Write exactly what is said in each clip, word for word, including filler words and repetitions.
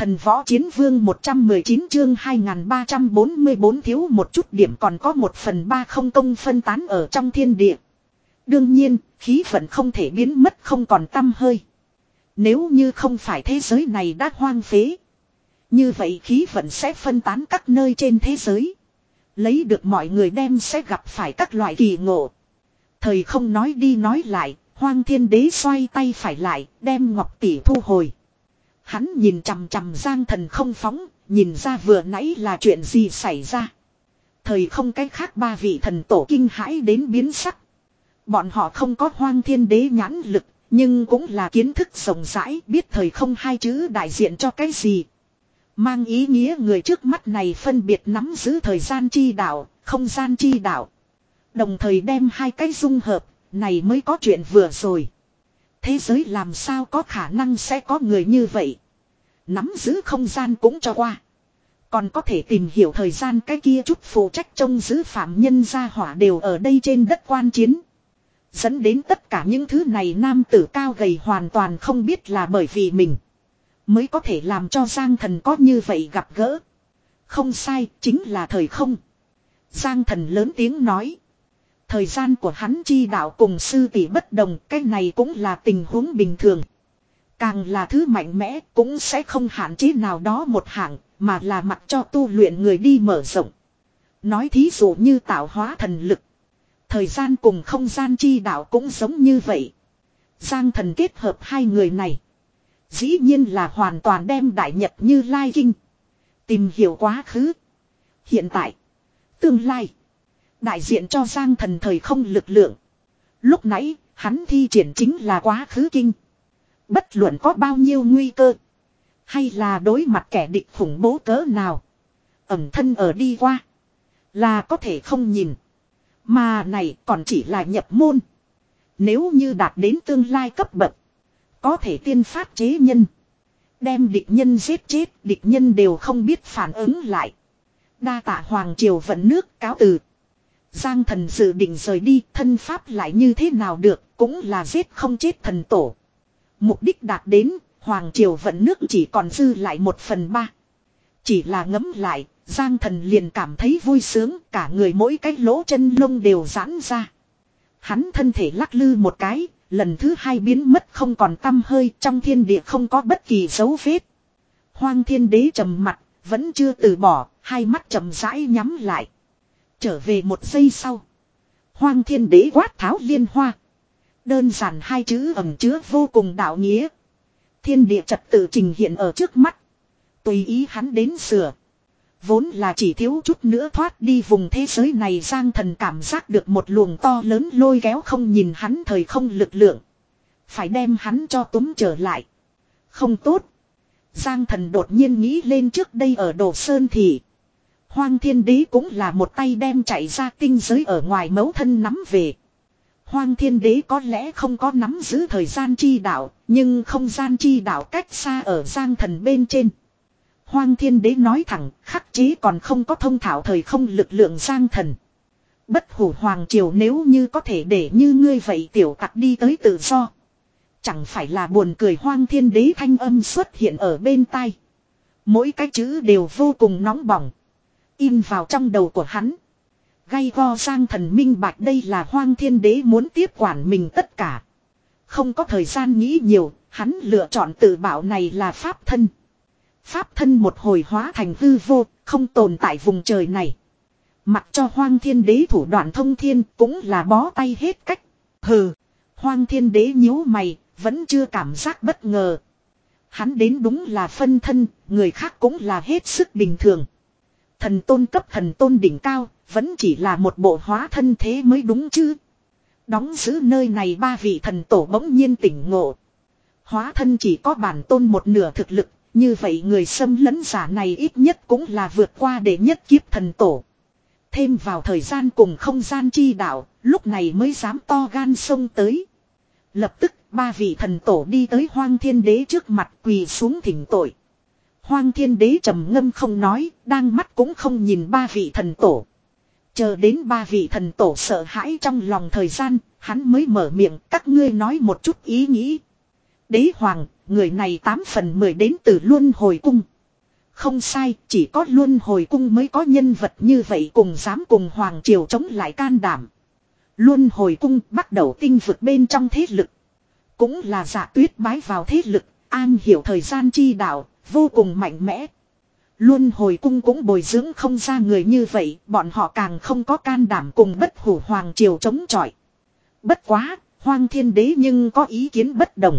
Thần võ chiến vương một trăm mười chín chương hai nghìn ba trăm bốn mươi bốn thiếu một chút điểm còn có một phần ba không công phân tán ở trong thiên địa. Đương nhiên, khí vận không thể biến mất không còn tăm hơi. Nếu như không phải thế giới này đã hoang phế. Như vậy khí vận sẽ phân tán các nơi trên thế giới. Lấy được mọi người đem sẽ gặp phải các loại kỳ ngộ. Thời không nói đi nói lại, Hoang Thiên Đế xoay tay phải lại, đem ngọc tỷ thu hồi. Hắn nhìn chằm chằm Giang Thần không phóng, nhìn ra vừa nãy là chuyện gì xảy ra. Thời không cái khác ba vị thần tổ kinh hãi đến biến sắc. Bọn họ không có Hoang Thiên Đế nhãn lực, nhưng cũng là kiến thức rộng rãi, biết thời không hai chữ đại diện cho cái gì. Mang ý nghĩa người trước mắt này phân biệt nắm giữ thời gian chi đạo, không gian chi đạo. Đồng thời đem hai cái dung hợp, này mới có chuyện vừa rồi. Thế giới làm sao có khả năng sẽ có người như vậy. Nắm giữ không gian cũng cho qua. Còn có thể tìm hiểu thời gian cái kia chút phụ trách trông giữ phạm nhân gia hỏa đều ở đây trên đất quan chiến. Dẫn đến tất cả những thứ này nam tử cao gầy hoàn toàn không biết là bởi vì mình. Mới có thể làm cho Giang Thần có như vậy gặp gỡ. Không sai, chính là thời không. Giang Thần lớn tiếng nói. Thời gian của hắn chi đạo cùng sư tỷ bất đồng, cái này cũng là tình huống bình thường. Càng là thứ mạnh mẽ cũng sẽ không hạn chế nào đó một hạng, mà là mặc cho tu luyện người đi mở rộng. Nói thí dụ như tạo hóa thần lực. Thời gian cùng không gian chi đạo cũng giống như vậy. Giang Thần kết hợp hai người này. Dĩ nhiên là hoàn toàn đem Đại Nhật Như Lai Kinh. Tìm hiểu quá khứ. Hiện tại. Tương lai. Đại diện cho Giang Thần thời không lực lượng. Lúc nãy, hắn thi triển chính là quá khứ kinh. Bất luận có bao nhiêu nguy cơ. Hay là đối mặt kẻ địch khủng bố cỡ nào. Ẩm thân ở đi qua. Là có thể không nhìn. Mà này còn chỉ là nhập môn. Nếu như đạt đến tương lai cấp bậc. Có thể tiên phát chế nhân. Đem địch nhân giết chết. Địch nhân đều không biết phản ứng lại. Đa tạ Hoàng Triều vận nước cáo từ. Giang Thần dự định rời đi. Thân pháp lại như thế nào được. Cũng là giết không chết thần tổ. Mục đích đạt đến. Hoàng Triều vận nước chỉ còn dư lại một phần ba. Chỉ là ngấm lại. Giang Thần liền cảm thấy vui sướng. Cả người mỗi cái lỗ chân lông đều giãn ra. Hắn thân thể lắc lư một cái. Lần thứ hai biến mất không còn tăm hơi. Trong thiên địa không có bất kỳ dấu vết. Hoang Thiên Đế trầm mặt. Vẫn chưa từ bỏ. Hai mắt chậm rãi nhắm lại. Trở về một giây sau. Hoang Thiên Đế quát tháo liên hoa. Đơn giản hai chữ ẩn chứa vô cùng đạo nghĩa. Thiên địa trật tự trình hiện ở trước mắt. Tùy ý hắn đến sửa. Vốn là chỉ thiếu chút nữa thoát đi vùng thế giới này. Giang Thần cảm giác được một luồng to lớn lôi kéo không nhìn hắn thời không lực lượng. Phải đem hắn cho túm trở lại. Không tốt. Giang Thần đột nhiên nghĩ lên trước đây ở Đồ Sơn Thị. Hoang Thiên Đế cũng là một tay đem chạy ra tinh giới ở ngoài mấu thân nắm về. Hoang Thiên Đế có lẽ không có nắm giữ thời gian chi đạo, nhưng không gian chi đạo cách xa ở Giang Thần bên trên. Hoang Thiên Đế nói thẳng, khắc chế còn không có thông thạo thời không lực lượng Giang Thần. Bất hủ Hoàng Triều nếu như có thể để như ngươi vậy tiểu tặc đi tới tự do. Chẳng phải là buồn cười. Hoang Thiên Đế thanh âm xuất hiện ở bên tai. Mỗi cái chữ đều vô cùng nóng bỏng. In vào trong đầu của hắn. Gay go Giang Thần minh bạch đây là Hoang Thiên Đế muốn tiếp quản mình tất cả. Không có thời gian nghĩ nhiều, hắn lựa chọn tự bảo này là pháp thân. Pháp thân một hồi hóa thành hư vô, không tồn tại vùng trời này. Mặc cho Hoang Thiên Đế thủ đoạn thông thiên cũng là bó tay hết cách. Hừ, Hoang Thiên Đế nhíu mày, vẫn chưa cảm giác bất ngờ. Hắn đến đúng là phân thân, người khác cũng là hết sức bình thường. Thần tôn cấp thần tôn đỉnh cao, vẫn chỉ là một bộ hóa thân thế mới đúng chứ. Đóng giữ nơi này ba vị thần tổ bỗng nhiên tỉnh ngộ. Hóa thân chỉ có bản tôn một nửa thực lực, như vậy người xâm lấn giả này ít nhất cũng là vượt qua để nhất kiếp thần tổ. Thêm vào thời gian cùng không gian chi đạo, lúc này mới dám to gan xông tới. Lập tức ba vị thần tổ đi tới Hoang Thiên Đế trước mặt quỳ xuống thỉnh tội. Hoang Thiên Đế trầm ngâm không nói, đang mắt cũng không nhìn ba vị thần tổ. Chờ đến ba vị thần tổ sợ hãi trong lòng thời gian, hắn mới mở miệng, các ngươi nói một chút ý nghĩ. Đế hoàng, người này tám phần mười đến từ Luân Hồi Cung. không sai, chỉ có luân hồi cung mới có nhân vật như vậy cùng dám cùng Hoàng Triều chống lại can đảm. Luân hồi cung bắt đầu tinh vực bên trong thế lực. Cũng là Dạ Tuyết bái vào thế lực, an hiểu thời gian chi đạo, vô cùng mạnh mẽ. Luân hồi cung cũng bồi dưỡng không ra người như vậy, bọn họ càng không có can đảm cùng bất hủ Hoàng Triều chống chọi. Bất quá, Hoang Thiên Đế nhưng có ý kiến bất đồng.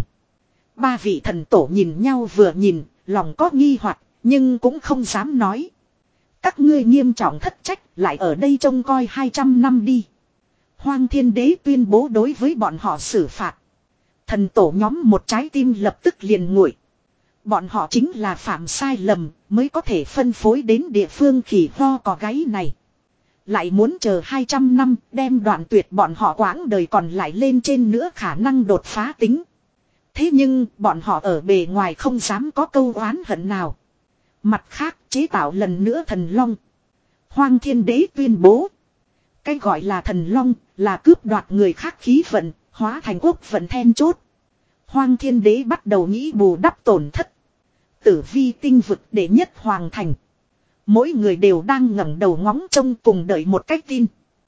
Ba vị thần tổ nhìn nhau vừa nhìn, lòng có nghi hoặc nhưng cũng không dám nói. Các ngươi nghiêm trọng thất trách, lại ở đây trông coi hai trăm năm đi. Hoang Thiên Đế tuyên bố đối với bọn họ xử phạt. Thần tổ nhóm một trái tim lập tức liền nguội. Bọn họ chính là phạm sai lầm, mới có thể phân phối đến địa phương khỉ ho cò gáy này. Lại muốn chờ hai trăm năm, đem đoạn tuyệt bọn họ quãng đời còn lại lên trên nữa khả năng đột phá tính. Thế nhưng, bọn họ ở bề ngoài không dám có câu oán hận nào. Mặt khác, chế tạo lần nữa thần long. Hoang Thiên Đế tuyên bố. Cái gọi là thần long, là cướp đoạt người khác khí vận, hóa thành quốc vận then chốt. Hoang Thiên Đế bắt đầu nghĩ bù đắp tổn thất. Tử vi tinh vực đệ nhất hoàng thành. Mỗi người đều đang ngẩng đầu ngóng trông cùng đợi một cái tin.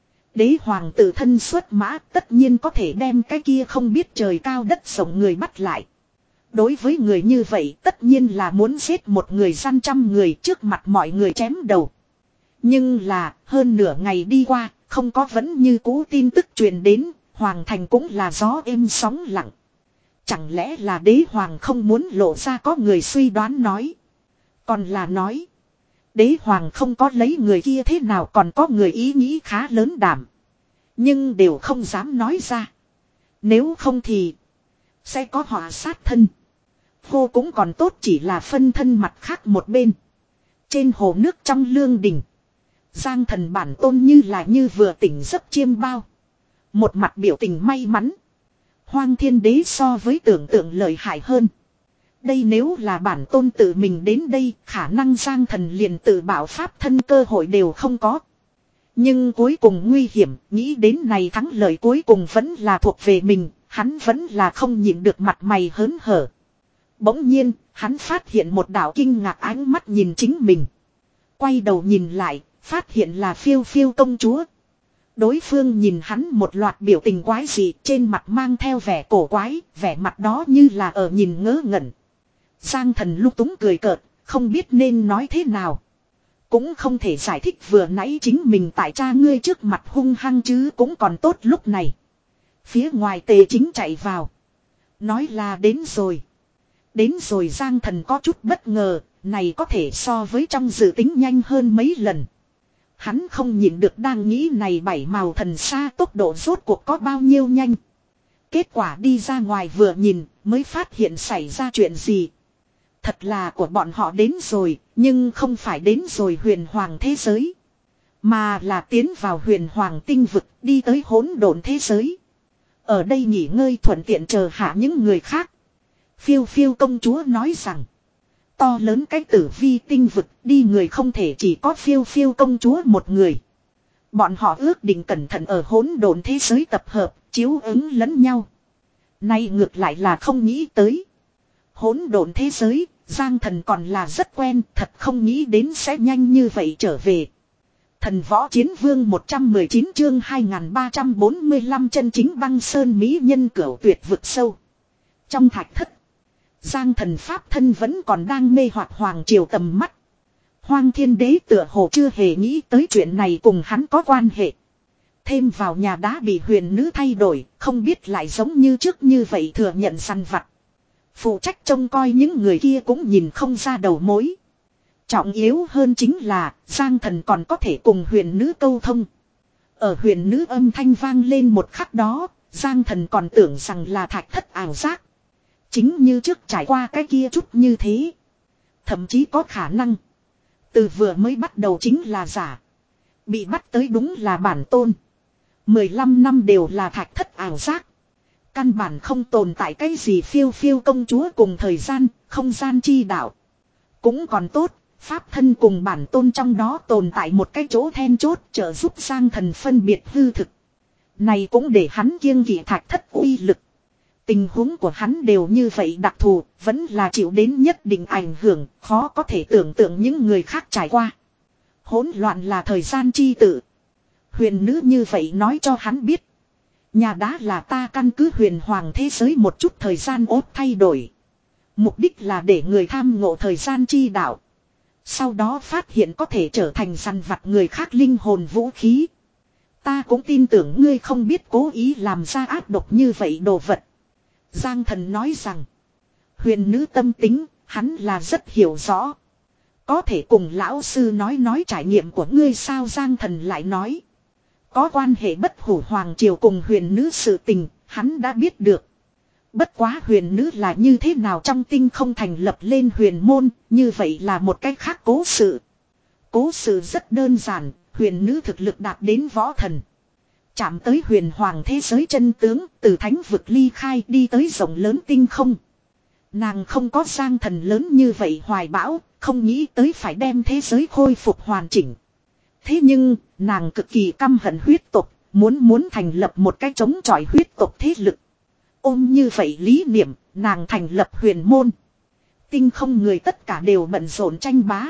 Đế hoàng tự thân xuất mã tất nhiên có thể đem cái kia không biết trời cao đất rộng người bắt lại. Đối với người như vậy tất nhiên là muốn giết một người săn trăm người trước mặt mọi người chém đầu. Nhưng là hơn nửa ngày đi qua, không có vẫn như cũ tin tức truyền đến, hoàng thành cũng là gió êm sóng lặng. Chẳng lẽ là đế hoàng không muốn lộ ra, có người suy đoán nói. Còn là nói. Đế hoàng không có lấy người kia thế nào, còn có người ý nghĩ khá lớn đảm. Nhưng đều không dám nói ra. Nếu không thì sẽ có họa sát thân. Hô cũng còn tốt, chỉ là phân thân mặt khác một bên. Trên hồ nước trong lương đình, Giang Thần bản tôn như là như vừa tỉnh giấc chiêm bao. Một mặt biểu tình may mắn. Hoang Thiên Đế so với tưởng tượng lợi hại hơn. Đây nếu là bản tôn tự mình đến đây, khả năng Giang Thần liền tự bảo pháp thân cơ hội đều không có. Nhưng cuối cùng nguy hiểm, nghĩ đến này thắng lợi cuối cùng vẫn là thuộc về mình, hắn vẫn là không nhịn được mặt mày hớn hở. Bỗng nhiên, hắn phát hiện một đạo kinh ngạc ánh mắt nhìn chính mình. Quay đầu nhìn lại, phát hiện là Phiêu Phiêu công chúa. Đối phương nhìn hắn một loạt biểu tình quái dị, trên mặt mang theo vẻ cổ quái, vẻ mặt đó như là ở nhìn ngớ ngẩn. Giang Thần lúc túng cười cợt, không biết nên nói thế nào. Cũng không thể giải thích vừa nãy chính mình tại cha ngươi trước mặt hung hăng chứ cũng còn tốt. Lúc này phía ngoài Tề Chính chạy vào, nói là đến rồi. Đến rồi. Giang Thần có chút bất ngờ, này có thể so với trong dự tính nhanh hơn mấy lần. Hắn không nhịn được đang nghĩ này bảy màu thần xa tốc độ rốt cuộc có bao nhiêu nhanh. Kết quả đi ra ngoài vừa nhìn mới phát hiện xảy ra chuyện gì. Thật là của bọn họ đến rồi, nhưng không phải đến rồi huyền hoàng thế giới, mà là tiến vào huyền hoàng tinh vực, đi tới hỗn độn thế giới. Ở đây nghỉ ngơi thuận tiện chờ hạ những người khác. Phiêu Phiêu công chúa nói rằng, to lớn cái tử vi tinh vực đi người không thể chỉ có Phiêu Phiêu công chúa một người. Bọn họ ước định cẩn thận ở hỗn độn thế giới tập hợp, chiếu ứng lẫn nhau. Nay ngược lại là không nghĩ tới. Hỗn độn thế giới, Giang Thần còn là rất quen, thật không nghĩ đến sẽ nhanh như vậy trở về. Thần võ chiến vương một trăm mười chín chương hai nghìn ba trăm bốn mươi lăm chân chính băng sơn mỹ nhân cửu tuyệt vực sâu. Trong thạch thất, Giang Thần pháp thân vẫn còn đang mê hoặc hoàng triều tầm mắt. Hoang Thiên Đế tựa hồ chưa hề nghĩ tới chuyện này cùng hắn có quan hệ. Thêm vào nhà đá bị huyền nữ thay đổi, không biết lại giống như trước như vậy thừa nhận săn vặt. Phụ trách trông coi những người kia cũng nhìn không ra đầu mối. Trọng yếu hơn chính là Giang Thần còn có thể cùng huyền nữ câu thông. Ở huyền nữ âm thanh vang lên một khắc đó, Giang Thần còn tưởng rằng là thạch thất ảo giác. Chính như trước trải qua cái kia chút như thế. Thậm chí có khả năng từ vừa mới bắt đầu chính là giả. Bị bắt tới đúng là bản tôn. mười lăm năm đều là thạch thất ảo giác. Căn bản không tồn tại cái gì Phiêu Phiêu công chúa cùng thời gian, không gian chi đạo. Cũng còn tốt, pháp thân cùng bản tôn trong đó tồn tại một cái chỗ then chốt trợ giúp Giang Thần phân biệt hư thực. Này cũng để hắn kiêng kỵ thạch thất uy lực. Tình huống của hắn đều như vậy đặc thù, vẫn là chịu đến nhất định ảnh hưởng, khó có thể tưởng tượng những người khác trải qua. Hỗn loạn là thời gian chi tự. Huyền nữ như vậy nói cho hắn biết. Nhà đá là ta căn cứ huyền hoàng thế giới một chút thời gian ốt thay đổi. Mục đích là để người tham ngộ thời gian chi đạo. Sau đó phát hiện có thể trở thành săn vặt người khác linh hồn vũ khí. Ta cũng tin tưởng ngươi không biết cố ý làm ra ác độc như vậy đồ vật. Giang thần nói rằng. Huyền nữ tâm tính, hắn là rất hiểu rõ. Có thể cùng lão sư nói nói trải nghiệm của ngươi sao, Giang thần lại nói. Có quan hệ bất hủ hoàng triều cùng huyền nữ sự tình, hắn đã biết được. Bất quá huyền nữ là như thế nào trong tinh không thành lập lên huyền môn, như vậy là một cách khác cố sự. Cố sự rất đơn giản, huyền nữ thực lực đạt đến võ thần. Chạm tới huyền hoàng thế giới chân tướng, từ thánh vực ly khai đi tới rộng lớn tinh không. Nàng không có Giang thần lớn như vậy hoài bão, không nghĩ tới phải đem thế giới khôi phục hoàn chỉnh. Thế nhưng, nàng cực kỳ căm hận huyết tộc, muốn muốn thành lập một cái chống chọi huyết tộc thế lực. Ôm như vậy lý niệm, nàng thành lập huyền môn. Tinh không người tất cả đều bận rộn tranh bá.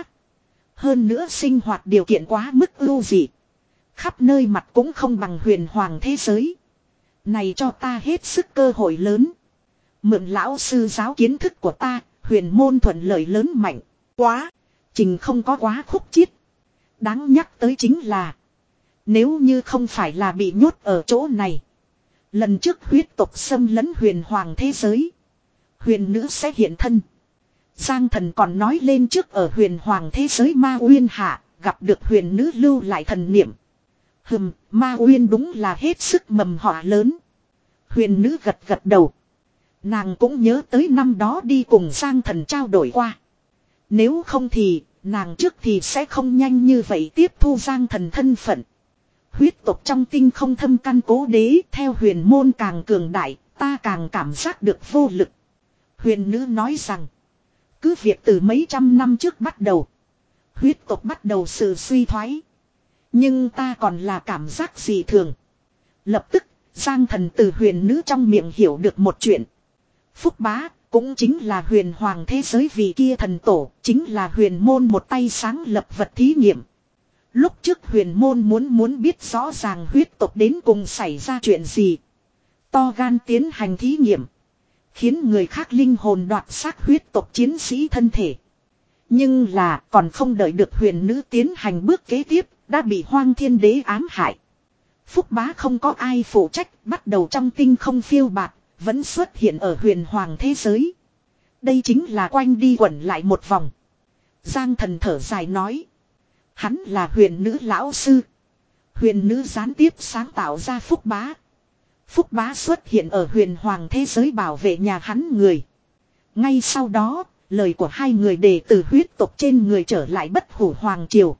Hơn nữa sinh hoạt điều kiện quá mức ưu dị. Khắp nơi mặt cũng không bằng huyền hoàng thế giới. Này cho ta hết sức cơ hội lớn. Mượn lão sư giáo kiến thức của ta, huyền môn thuận lợi lớn mạnh. Quá, trình không có quá khúc chiết. Đáng nhắc tới chính là, nếu như không phải là bị nhốt ở chỗ này. Lần trước huyết tộc xâm lấn huyền hoàng thế giới. Huyền nữ sẽ hiện thân. Giang thần còn nói lên trước ở huyền hoàng thế giới Ma Uyên hạ, gặp được huyền nữ lưu lại thần niệm. Hừm, Ma Uyên đúng là hết sức mầm họa lớn. Huyền nữ gật gật đầu. Nàng cũng nhớ tới năm đó đi cùng Giang thần trao đổi qua. Nếu không thì, nàng trước thì sẽ không nhanh như vậy tiếp thu Giang thần thân phận. Huyết tộc trong tinh không thâm căn cố đế, theo huyền môn càng cường đại, ta càng cảm giác được vô lực. Huyền nữ nói rằng, cứ việc từ mấy trăm năm trước bắt đầu, huyết tộc bắt đầu sự suy thoái. Nhưng ta còn là cảm giác gì thường. Lập tức, Giang thần từ huyền nữ trong miệng hiểu được một chuyện. Phúc bá, cũng chính là huyền hoàng thế giới vì kia thần tổ, chính là huyền môn một tay sáng lập vật thí nghiệm. Lúc trước huyền môn muốn muốn biết rõ ràng huyết tộc đến cùng xảy ra chuyện gì. To gan tiến hành thí nghiệm. Khiến người khác linh hồn đoạt xác huyết tộc chiến sĩ thân thể. Nhưng là còn không đợi được huyền nữ tiến hành bước kế tiếp, đã bị Hoang Thiên Đế ám hại. Phúc bá không có ai phụ trách, bắt đầu trong tinh không phiêu bạt, vẫn xuất hiện ở huyền hoàng thế giới. Đây chính là quanh đi quẩn lại một vòng. Giang thần thở dài nói. Hắn là huyền nữ lão sư. Huyền nữ gián tiếp sáng tạo ra Phúc bá. Phúc bá xuất hiện ở huyền hoàng thế giới bảo vệ nhà hắn người. Ngay sau đó, lời của hai người để từ huyết tộc trên người trở lại bất hủ hoàng triều.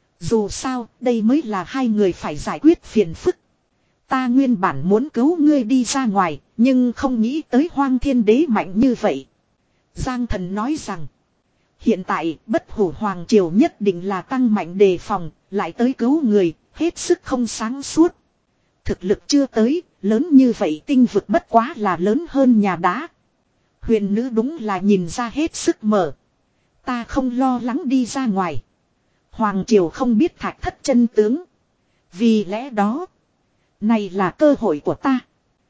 Dù sao, đây mới là hai người phải giải quyết phiền phức. Ta nguyên bản muốn cứu ngươi đi ra ngoài, nhưng không nghĩ tới Hoang Thiên Đế mạnh như vậy. Giang thần nói rằng, hiện tại bất hủ hoàng triều nhất định là tăng mạnh đề phòng, lại tới cứu người, hết sức không sáng suốt. Thực lực chưa tới, lớn như vậy tinh vực bất quá là lớn hơn nhà đá. Huyền nữ đúng là nhìn ra hết sức mở. Ta không lo lắng đi ra ngoài. Hoàng triều không biết thạch thất chân tướng. Vì lẽ đó, này là cơ hội của ta.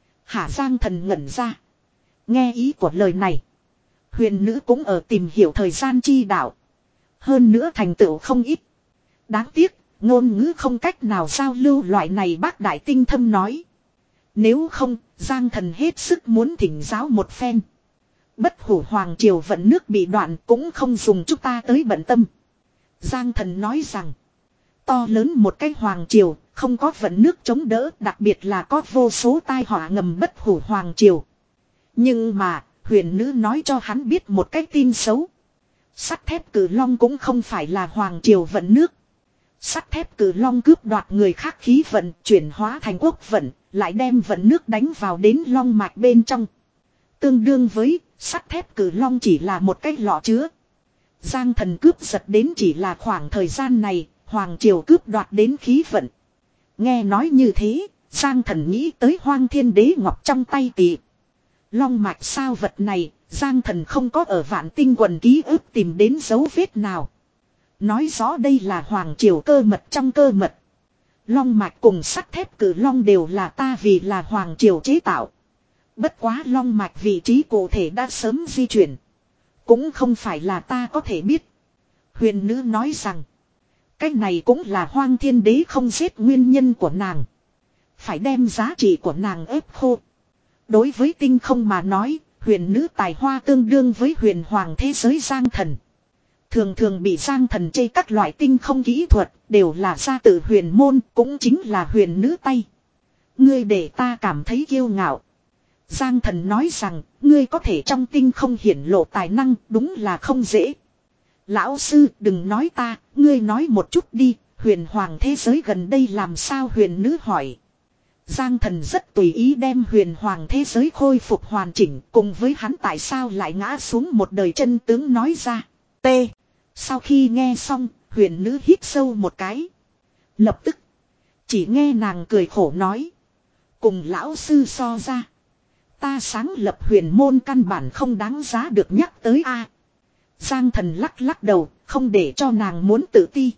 Hạ Giang thần ngẩn ra. Nghe ý của lời này. Huyền nữ cũng ở tìm hiểu thời gian chi đạo. Hơn nữa thành tựu không ít. Đáng tiếc, ngôn ngữ không cách nào giao lưu loại này bác đại tinh thâm nói. Nếu không, Giang thần hết sức muốn thỉnh giáo một phen. Bất hủ hoàng triều vận nước bị đoạn cũng không dùng chúng ta tới bận tâm. Giang thần nói rằng, to lớn một cái hoàng triều, không có vận nước chống đỡ, đặc biệt là có vô số tai họa ngầm bất hủ hoàng triều. Nhưng mà, huyền nữ nói cho hắn biết một cái tin xấu. Sắt thép cử long cũng không phải là hoàng triều vận nước. Sắt thép cử long cướp đoạt người khác khí vận, chuyển hóa thành quốc vận, lại đem vận nước đánh vào đến long mạch bên trong. Tương đương với, sắt thép cử long chỉ là một cái lọ chứa. Giang thần cướp giật đến chỉ là khoảng thời gian này, hoàng triều cướp đoạt đến khí vận. Nghe nói như thế, Giang thần nghĩ tới Hoang Thiên Đế ngọc trong tay tỳ. Long mạch sao vật này, Giang Thần không có ở Vạn Tinh quần ký ức tìm đến dấu vết nào. Nói rõ đây là hoàng triều cơ mật trong cơ mật. Long mạch cùng sắt thép cử long đều là ta vì là hoàng triều chế tạo. Bất quá long mạch vị trí cụ thể đã sớm di chuyển. Cũng không phải là ta có thể biết. Huyền nữ nói rằng. Cái này cũng là Hoang Thiên Đế không giết nguyên nhân của nàng. Phải đem giá trị của nàng ép khô. Đối với tinh không mà nói, huyền nữ tài hoa tương đương với huyền hoàng thế giới Giang Thần. Thường thường bị Giang Thần chê các loại tinh không kỹ thuật, đều là ra từ huyền môn, cũng chính là huyền nữ tay. Ngươi để ta cảm thấy kiêu ngạo. Giang Thần nói rằng, ngươi có thể trong tinh không hiển lộ tài năng, đúng là không dễ. Lão sư, đừng nói ta, ngươi nói một chút đi, huyền hoàng thế giới gần đây làm sao, huyền nữ hỏi. Giang Thần rất tùy ý đem huyền hoàng thế giới khôi phục hoàn chỉnh, cùng với hắn tại sao lại ngã xuống một đời chân tướng nói ra. T. Sau khi nghe xong, huyền nữ hít sâu một cái. Lập tức, chỉ nghe nàng cười khổ nói. Cùng lão sư so ra. Ta sáng lập huyền môn căn bản không đáng giá được nhắc tới a. Giang Thần lắc lắc đầu, không để cho nàng muốn tự ti.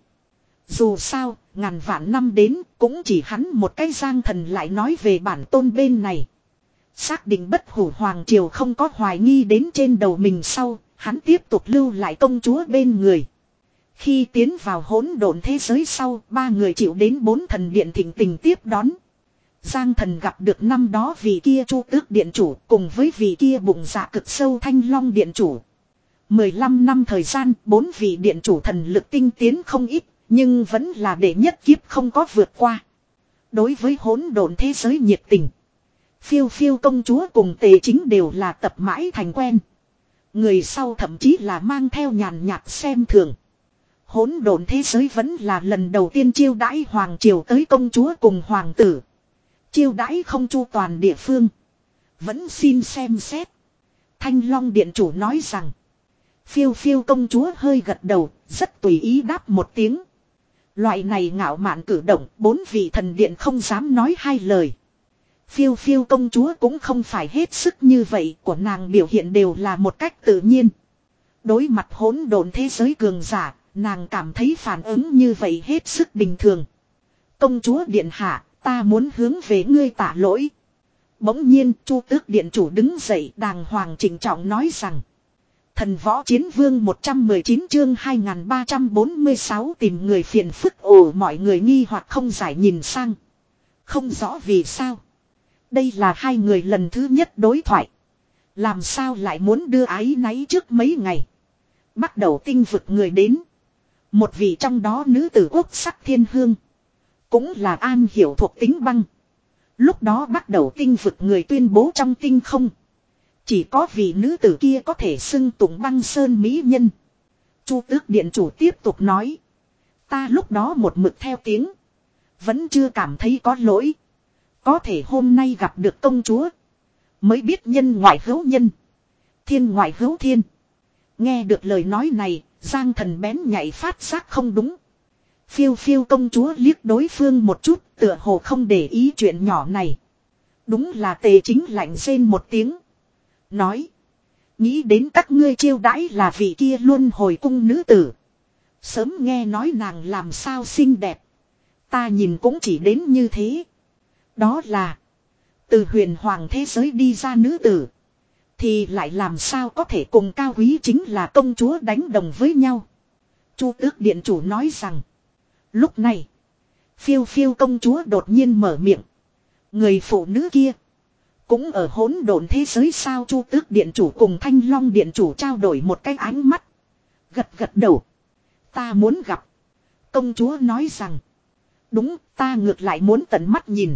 Dù sao, ngàn vạn năm đến, cũng chỉ hắn một cái Giang Thần lại nói về bản tôn bên này. Xác định bất hủ hoàng triều không có hoài nghi đến trên đầu mình sau, hắn tiếp tục lưu lại công chúa bên người. Khi tiến vào hỗn độn thế giới sau, ba người chịu đến bốn thần điện thỉnh tình tiếp đón. Giang Thần gặp được năm đó vị kia Chu Tước điện chủ cùng với vị kia bụng dạ cực sâu Thanh Long điện chủ. mười lăm năm thời gian, bốn vị điện chủ thần lực tinh tiến không ít, nhưng vẫn là đệ nhất kiếp không có vượt qua. Đối với hỗn độn thế giới nhiệt tình, Phiêu Phiêu công chúa cùng Tề Chính đều là tập mãi thành quen. Người sau thậm chí là mang theo nhàn nhạt xem thường. Hỗn độn thế giới vẫn là lần đầu tiên chiêu đãi hoàng triều tới công chúa cùng hoàng tử. Chiêu đãi không chu toàn địa phương, vẫn xin xem xét. Thanh Long điện chủ nói rằng. Phiêu Phiêu công chúa hơi gật đầu, rất tùy ý đáp một tiếng. Loại này ngạo mạn cử động, bốn vị thần điện không dám nói hai lời. Phiêu Phiêu công chúa cũng không phải hết sức như vậy, của nàng biểu hiện đều là một cách tự nhiên. Đối mặt hỗn độn thế giới cường giả, nàng cảm thấy phản ứng như vậy hết sức bình thường. Công chúa điện hạ, ta muốn hướng về ngươi tạ lỗi. Bỗng nhiên, Chu Tước điện chủ đứng dậy đàng hoàng trịnh trọng nói rằng. Thần võ chiến vương một trăm mười chín chương hai nghìn ba trăm bốn mươi sáu tìm người phiền phức. Ồ, mọi người nghi hoặc không giải nhìn sang. Không rõ vì sao. Đây là hai người lần thứ nhất đối thoại. Làm sao lại muốn đưa ái náy trước mấy ngày. Bắt đầu tinh vực người đến. Một vị trong đó nữ tử quốc sắc thiên hương. Cũng là an hiểu thuộc tính băng. Lúc đó bắt đầu tinh vực người tuyên bố trong tinh không. Chỉ có vị nữ tử kia có thể xưng tụng băng sơn mỹ nhân. Chu Tước điện chủ tiếp tục nói. Ta lúc đó một mực theo tiếng. Vẫn chưa cảm thấy có lỗi. Có thể hôm nay gặp được công chúa. Mới biết nhân ngoại hữu nhân. Thiên ngoại hữu thiên. Nghe được lời nói này, Giang Thần bén nhạy phát giác không đúng. Phiêu Phiêu công chúa liếc đối phương một chút, tựa hồ không để ý chuyện nhỏ này. Đúng là Tề Chính lạnh rên một tiếng. Nói. Nghĩ đến các ngươi chiêu đãi là vị kia luôn hồi cung nữ tử. Sớm nghe nói nàng làm sao xinh đẹp. Ta nhìn cũng chỉ đến như thế. Đó là. Từ huyền hoàng thế giới đi ra nữ tử. Thì lại làm sao có thể cùng cao quý chính là công chúa đánh đồng với nhau. Chu Tước điện chủ nói rằng. Lúc này. Phiêu Phiêu công chúa đột nhiên mở miệng. Người phụ nữ kia. Cũng ở hỗn độn thế giới sao. Chu Tước điện chủ cùng Thanh Long điện chủ trao đổi một cái ánh mắt. Gật gật đầu. Ta muốn gặp. Công chúa nói rằng. Đúng, ta ngược lại muốn tận mắt nhìn.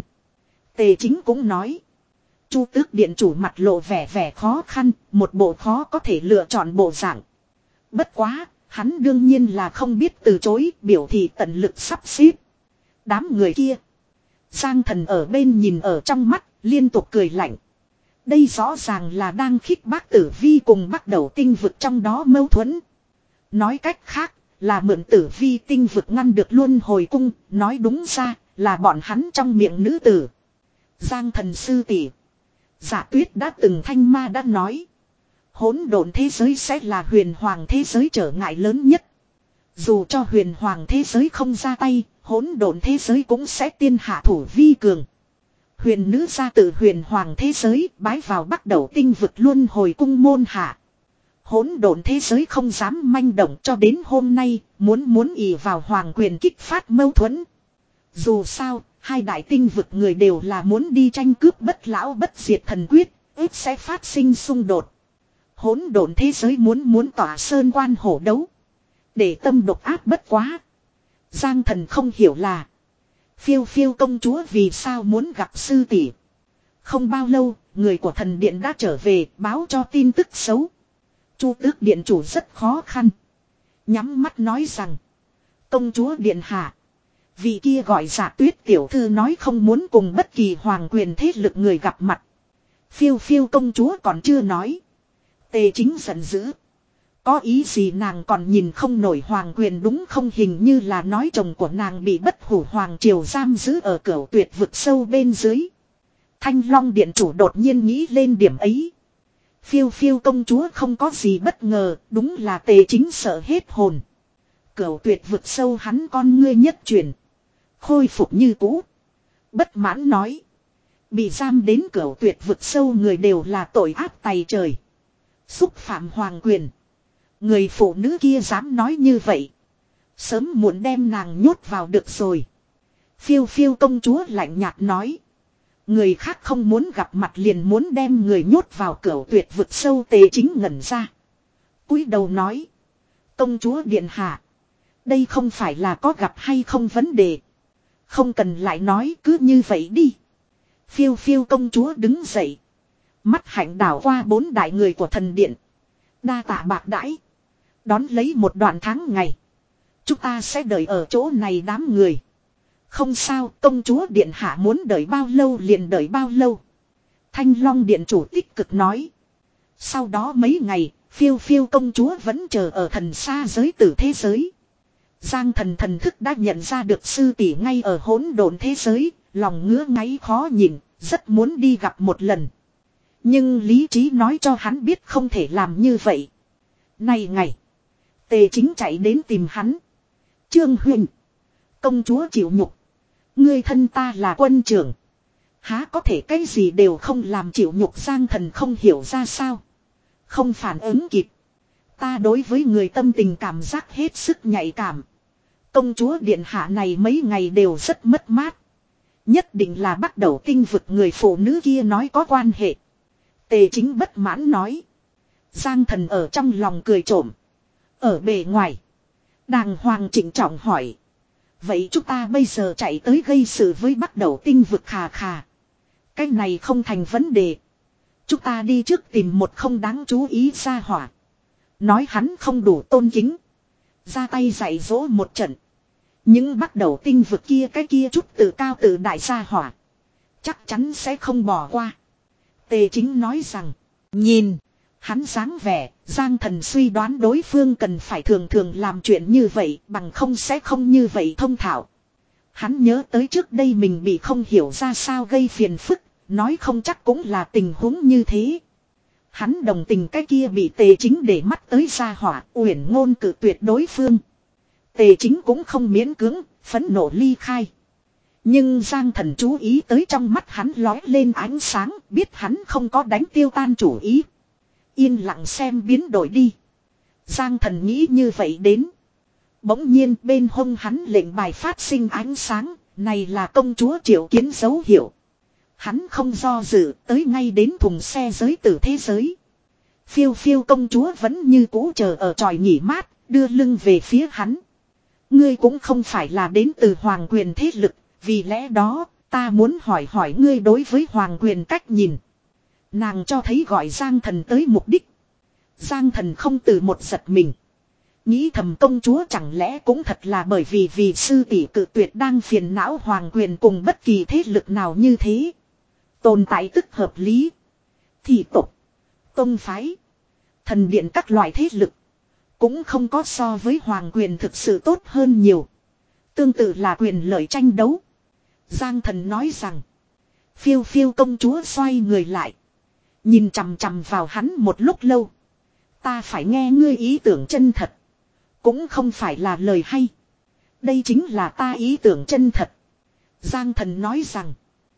Tề Chính cũng nói. Chu Tước điện chủ mặt lộ vẻ vẻ khó khăn. Một bộ khó có thể lựa chọn bộ dạng. Bất quá, hắn đương nhiên là không biết từ chối. Biểu thị tận lực sắp xếp. Đám người kia. Giang Thần ở bên nhìn ở trong mắt. Liên tục cười lạnh. Đây rõ ràng là đang khích bác Tử Vi cùng bắt đầu tinh vực trong đó mâu thuẫn. Nói cách khác là mượn Tử Vi tinh vực ngăn được luân hồi cung. Nói đúng ra là bọn hắn trong miệng nữ tử. Giang Thần sư tỷ, Dạ Tuyết đã từng thanh ma đã nói. Hỗn độn thế giới sẽ là huyền hoàng thế giới trở ngại lớn nhất. Dù cho huyền hoàng thế giới không ra tay, hỗn độn thế giới cũng sẽ tiên hạ thủ vi cường. Huyền nữ ra từ huyền hoàng thế giới bái vào bắt đầu tinh vực luân hồi cung môn hạ. Hỗn độn thế giới không dám manh động cho đến hôm nay, muốn muốn ỷ vào hoàng quyền kích phát mâu thuẫn. Dù sao, hai đại tinh vực người đều là muốn đi tranh cướp bất lão bất diệt thần quyết, ít sẽ phát sinh xung đột. Hỗn độn thế giới muốn muốn tỏa sơn quan hổ đấu. Để tâm độc áp bất quá. Giang thần không hiểu là. Phiêu phiêu công chúa vì sao muốn gặp sư tỷ. Không bao lâu, người của thần điện đã trở về báo cho tin tức xấu. Chu tước điện chủ rất khó khăn. Nhắm mắt nói rằng. Công chúa điện hạ. Vị kia gọi Dạ Tuyết tiểu thư nói không muốn cùng bất kỳ hoàng quyền thế lực người gặp mặt. Phiêu phiêu công chúa còn chưa nói. Tề Chính giận dữ. Có ý gì nàng còn nhìn không nổi hoàng quyền đúng không, hình như là nói chồng của nàng bị bất hủ hoàng triều giam giữ ở cửu tuyệt vực sâu bên dưới. Thanh Long điện chủ đột nhiên nghĩ lên điểm ấy. Phiêu phiêu công chúa không có gì bất ngờ, đúng là Tề Chính sợ hết hồn. Cửu tuyệt vực sâu hắn con ngươi nhất chuyển. Khôi phục như cũ. Bất mãn nói. Bị giam đến cửu tuyệt vực sâu người đều là tội ác tày trời. Xúc phạm hoàng quyền. Người phụ nữ kia dám nói như vậy. Sớm muộn đem nàng nhốt vào được rồi. Phiêu phiêu công chúa lạnh nhạt nói. Người khác không muốn gặp mặt liền muốn đem người nhốt vào cửu tuyệt vực sâu. Tề Chính ngẩn ra. Cúi đầu nói. Công chúa điện hạ. Đây không phải là có gặp hay không vấn đề. Không cần lại nói, cứ như vậy đi. Phiêu phiêu công chúa đứng dậy. Mắt hạnh đảo qua bốn đại người của thần điện. Đa tạ bạc đãi. Đón lấy một đoạn tháng ngày. Chúng ta sẽ đợi ở chỗ này đám người. Không sao, công chúa điện hạ muốn đợi bao lâu liền đợi bao lâu. Thanh Long điện chủ tích cực nói. Sau đó mấy ngày, phiêu phiêu công chúa vẫn chờ ở thần xa giới tử thế giới. Giang thần thần thức đã nhận ra được sư tỷ ngay ở hỗn độn thế giới, lòng ngứa ngáy khó nhìn, rất muốn đi gặp một lần. Nhưng lý trí nói cho hắn biết không thể làm như vậy. Này ngày, Tề Chính chạy đến tìm hắn. Trương Huyền, công chúa chịu nhục. Ngươi thân ta là quân trưởng. Há có thể cái gì đều không làm chịu nhục. Giang thần không hiểu ra sao. Không phản ứng kịp. Ta đối với người tâm tình cảm giác hết sức nhạy cảm. Công chúa điện hạ này mấy ngày đều rất mất mát. Nhất định là bắt đầu tinh vực người phụ nữ kia nói có quan hệ. Tề Chính bất mãn nói. Giang thần ở trong lòng cười trộm. Ở bề ngoài. Đàng hoàng trịnh trọng hỏi. Vậy chúng ta bây giờ chạy tới gây sự với bắt đầu tinh vực khà khà. Cái này không thành vấn đề. Chúng ta đi trước tìm một không đáng chú ý ra hỏa. Nói hắn không đủ tôn kính. Ra tay dạy dỗ một trận. Nhưng bắt đầu tinh vực kia cái kia chút tự cao tự đại gia hỏa. Chắc chắn sẽ không bỏ qua. Tề Chính nói rằng. Nhìn. Hắn dáng vẻ. Giang thần suy đoán đối phương cần phải thường thường làm chuyện như vậy. Bằng không sẽ không như vậy thông thạo. Hắn nhớ tới trước đây mình bị không hiểu ra sao gây phiền phức. Nói không chắc cũng là tình huống như thế. Hắn đồng tình cái kia bị Tề Chính để mắt tới gia hỏa. Uyển ngôn cử tuyệt đối phương. Tề Chính cũng không miễn cưỡng, phẫn nộ ly khai. Nhưng Giang thần chú ý tới trong mắt hắn lói lên ánh sáng, biết hắn không có đánh tiêu tan chủ ý. Yên lặng xem biến đổi đi. Giang thần nghĩ như vậy đến. Bỗng nhiên bên hông hắn lệnh bài phát sinh ánh sáng, này là công chúa triệu kiến dấu hiệu. Hắn không do dự, tới ngay đến thùng xe giới tử thế giới. Phiêu phiêu công chúa vẫn như cũ chờ ở tròi nghỉ mát, đưa lưng về phía hắn. Ngươi cũng không phải là đến từ hoàng quyền thế lực, vì lẽ đó, ta muốn hỏi hỏi ngươi đối với hoàng quyền cách nhìn. Nàng cho thấy gọi Giang thần tới mục đích. Giang thần không từ một giật mình. Nghĩ thầm công chúa chẳng lẽ cũng thật là bởi vì vì sư tỷ cự tuyệt đang phiền não hoàng quyền cùng bất kỳ thế lực nào như thế. Tồn tại tức hợp lý. Thị tộc, tông phái, thần điện các loại thế lực. Cũng không có so với hoàng quyền thực sự tốt hơn nhiều. Tương tự là quyền lợi tranh đấu. Giang thần nói rằng. Phiêu phiêu công chúa xoay người lại. Nhìn chằm chằm vào hắn một lúc lâu. Ta phải nghe ngươi ý tưởng chân thật. Cũng không phải là lời hay. Đây chính là ta ý tưởng chân thật. Giang Thần nói rằng.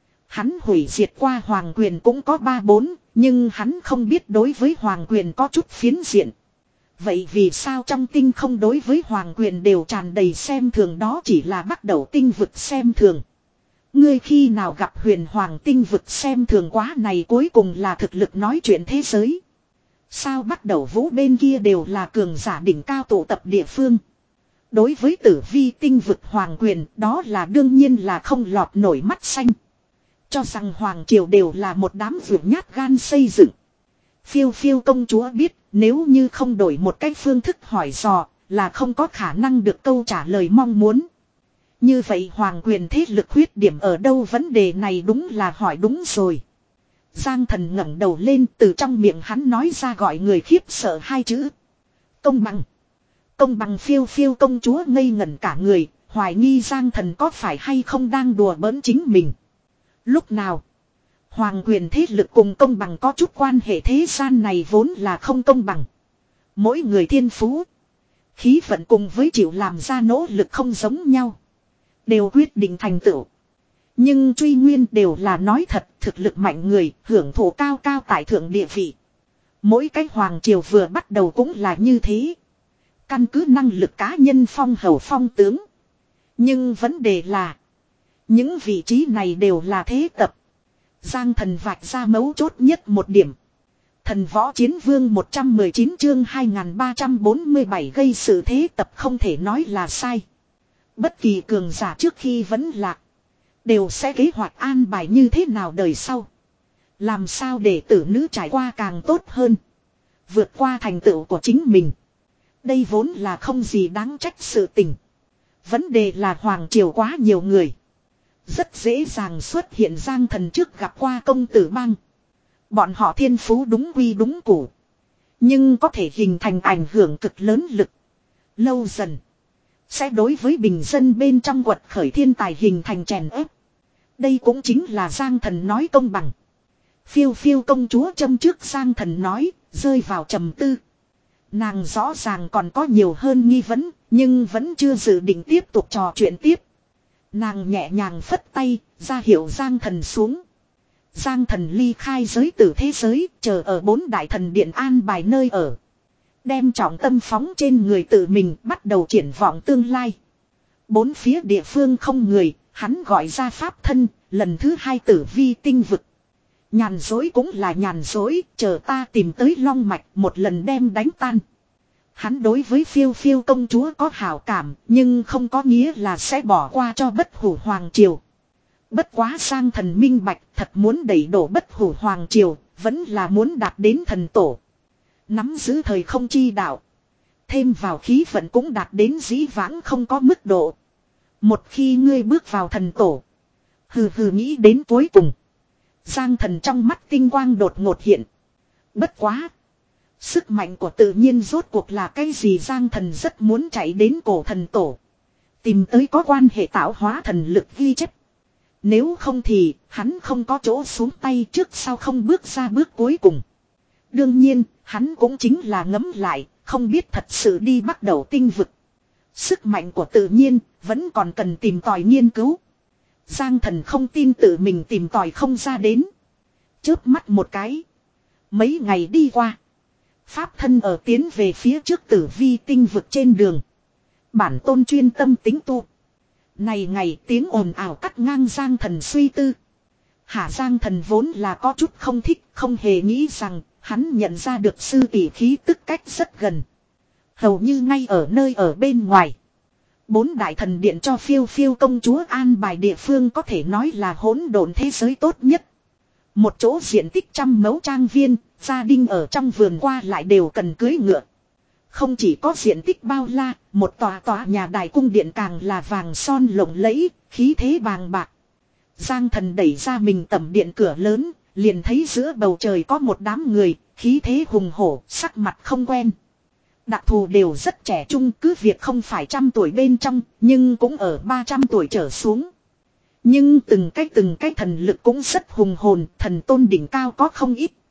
Hắn hủy diệt qua hoàng quyền cũng có ba bốn. Nhưng hắn không biết đối với hoàng quyền có chút phiến diện. Vậy vì sao trong tinh không đối với hoàng quyền đều tràn đầy xem thường, đó chỉ là bắt đầu tinh vực xem thường. Ngươi khi nào gặp huyền hoàng tinh vực xem thường quá, này cuối cùng là thực lực nói chuyện thế giới. Sao bắt đầu vũ bên kia đều là cường giả đỉnh cao tụ tập địa phương. Đối với tử vi tinh vực hoàng quyền đó là đương nhiên là không lọt nổi mắt xanh. Cho rằng hoàng triều đều là một đám vượt nhát gan xây dựng. Phiêu phiêu công chúa biết nếu như không đổi một cách phương thức hỏi dò là không có khả năng được câu trả lời mong muốn. Như vậy hoàng quyền thế lực khuyết điểm ở đâu, vấn đề này đúng là hỏi đúng rồi. Giang Thần ngẩng đầu lên, từ trong miệng hắn nói ra gọi người khiếp sợ hai chữ. Công bằng. Công bằng. Phiêu phiêu công chúa ngây ngẩn cả người, hoài nghi Giang Thần có phải hay không đang đùa bỡn chính mình. Lúc nào? Hoàng quyền thế lực cùng công bằng có chút quan hệ, thế gian này vốn là không công bằng. Mỗi người thiên phú, khí vận cùng với chịu làm ra nỗ lực không giống nhau. Đều quyết định thành tựu. Nhưng truy nguyên đều là nói thật, thực lực mạnh người, hưởng thụ cao cao tại thượng địa vị. Mỗi cái hoàng triều vừa bắt đầu cũng là như thế. Căn cứ năng lực cá nhân phong hầu phong tướng. Nhưng vấn đề là, những vị trí này đều là thế tập. Giang Thần vạch ra mấu chốt nhất một điểm. Thần võ chiến vương một trăm mười chín chương hai nghìn ba trăm bốn mươi bảy gây sự thế tập không thể nói là sai. Bất kỳ cường giả trước khi vẫn lạc, đều sẽ kế hoạch an bài như thế nào đời sau. Làm sao để tử nữ trải qua càng tốt hơn. Vượt qua thành tựu của chính mình. Đây vốn là không gì đáng trách sự tình. Vấn đề là hoàng triều quá nhiều người. Rất dễ dàng xuất hiện Giang Thần trước gặp qua công tử bang. Bọn họ thiên phú đúng quy đúng củ. Nhưng có thể hình thành ảnh hưởng cực lớn lực. Lâu dần sẽ đối với bình dân bên trong quật khởi thiên tài hình thành chèn ép. Đây cũng chính là Giang Thần nói công bằng. Phiêu phiêu công chúa châm trước Giang Thần nói, rơi vào trầm tư. Nàng rõ ràng còn có nhiều hơn nghi vấn, nhưng vẫn chưa dự định tiếp tục trò chuyện tiếp. Nàng nhẹ nhàng phất tay, ra hiệu Giang Thần xuống. Giang Thần ly khai giới tử thế giới, chờ ở bốn đại thần điện an bài nơi ở. Đem trọng tâm phóng trên người tự mình, bắt đầu triển vọng tương lai. Bốn phía địa phương không người, hắn gọi ra pháp thân, lần thứ hai tử vi tinh vực. Nhàn dối cũng là nhàn dối, chờ ta tìm tới long mạch một lần đem đánh tan. Hắn đối với phiêu phiêu công chúa có hảo cảm, nhưng không có nghĩa là sẽ bỏ qua cho bất hủ hoàng triều. Bất quá Giang Thần minh bạch, thật muốn đẩy đổ bất hủ hoàng triều, vẫn là muốn đạt đến thần tổ. Nắm giữ thời không chi đạo. Thêm vào khí vận cũng đạt đến dĩ vãng không có mức độ. Một khi ngươi bước vào thần tổ, hừ hừ nghĩ đến cuối cùng. Giang Thần trong mắt tinh quang đột ngột hiện. Bất quá, sức mạnh của tự nhiên rốt cuộc là cái gì? Giang Thần rất muốn chạy đến cổ thần tổ, tìm tới có quan hệ tạo hóa thần lực ghi chép. Nếu không thì hắn không có chỗ xuống tay, trước sau không bước ra bước cuối cùng. Đương nhiên, hắn cũng chính là ngấm lại, không biết thật sự đi bắt đầu tinh vực. Sức mạnh của tự nhiên vẫn còn cần tìm tòi nghiên cứu. Giang Thần không tin tự mình tìm tòi không ra đến. Chớp mắt một cái, mấy ngày đi qua, pháp thân ở tiến về phía trước tử vi tinh vực trên đường. Bản tôn chuyên tâm tính tu. Này ngày tiếng ồn ào cắt ngang Giang Thần suy tư. Hả, Giang Thần vốn là có chút không thích, không hề nghĩ rằng hắn nhận ra được sư tỷ khí tức cách rất gần. Hầu như ngay ở nơi ở bên ngoài. Bốn đại thần điện cho phiêu phiêu công chúa an bài địa phương có thể nói là hỗn độn thế giới tốt nhất. Một chỗ diện tích trăm mẫu trang viên, gia đình ở trong vườn qua lại đều cần cưới ngựa. Không chỉ có diện tích bao la, một tòa tòa nhà đài cung điện càng là vàng son lộng lẫy, khí thế bàng bạc. Giang Thần đẩy ra mình tầm điện cửa lớn, liền thấy giữa bầu trời có một đám người, khí thế hùng hổ, sắc mặt không quen. Đặc thù đều rất trẻ trung, cứ việc không phải trăm tuổi bên trong, nhưng cũng ở ba trăm tuổi trở xuống. Nhưng từng cái từng cái thần lực cũng rất hùng hồn, thần tôn đỉnh cao có không ít.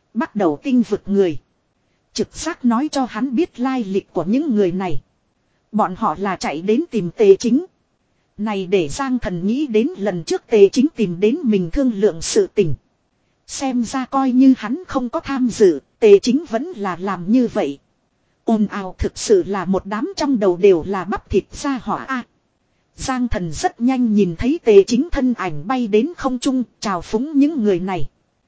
Bắt đầu tinh vực người. Trực giác nói cho hắn biết lai lịch của những người này. Bọn họ là chạy đến tìm Tề Chính. Này để Giang Thần nghĩ đến lần trước Tề Chính tìm đến mình thương lượng sự tình. Xem ra coi như hắn không có tham dự, Tề Chính vẫn là làm như vậy. Ồn ào thực sự là một đám trong đầu đều là bắp thịt ra hỏa a. Giang Thần rất nhanh nhìn thấy Tề Chính thân ảnh bay đến không trung, chào phúng những người này.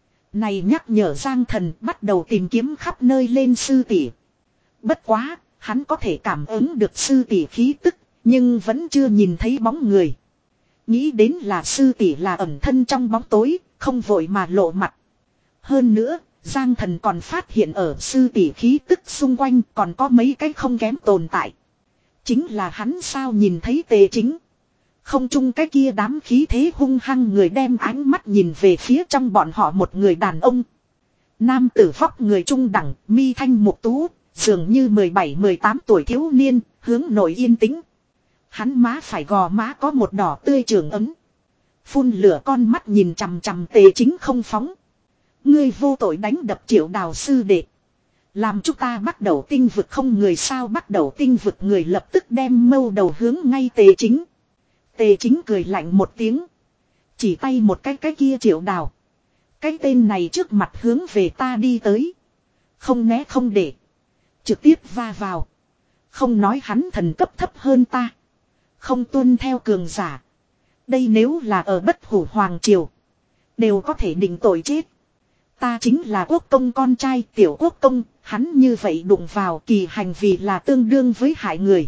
Này nhắc nhở Giang Thần bắt đầu tìm kiếm khắp nơi lên sư tỷ. Bất quá, hắn có thể cảm ứng được sư tỷ khí tức, nhưng vẫn chưa nhìn thấy bóng người. Nghĩ đến là sư tỷ là ẩn thân trong bóng tối, không vội mà lộ mặt. Hơn nữa, Giang Thần còn phát hiện ở sư tỷ khí tức xung quanh còn có mấy cái không kém tồn tại. Chính là hắn sao nhìn thấy Tề Chính. Không chung cái kia đám khí thế hung hăng người đem ánh mắt nhìn về phía trong bọn họ một người đàn ông. Nam tử vóc người trung đẳng, mi thanh mục tú, dường như mười bảy mười tám tuổi thiếu niên, hướng nội yên tĩnh. Hắn má phải gò má có một đỏ tươi trường ấm. Phun lửa con mắt nhìn chằm chằm Tề Chính không phóng. Ngươi vô tội đánh đập Triệu Đào sư đệ. Làm chúng ta bắt đầu tinh vực không người sao bắt đầu tinh vực người lập tức đem mâu đầu hướng ngay Tề Chính. Tề Chính cười lạnh một tiếng. Chỉ tay một cái cái kia Triệu Đào. Cái tên này trước mặt hướng về ta đi tới. Không né không để. Trực tiếp va vào. Không nói hắn thần cấp thấp hơn ta. Không tuân theo cường giả. Đây nếu là ở Bất Hủ Hoàng Triều. Đều có thể định tội chết. Ta chính là quốc công con trai tiểu quốc công. Hắn như vậy đụng vào kỳ hành vì là tương đương với hại người.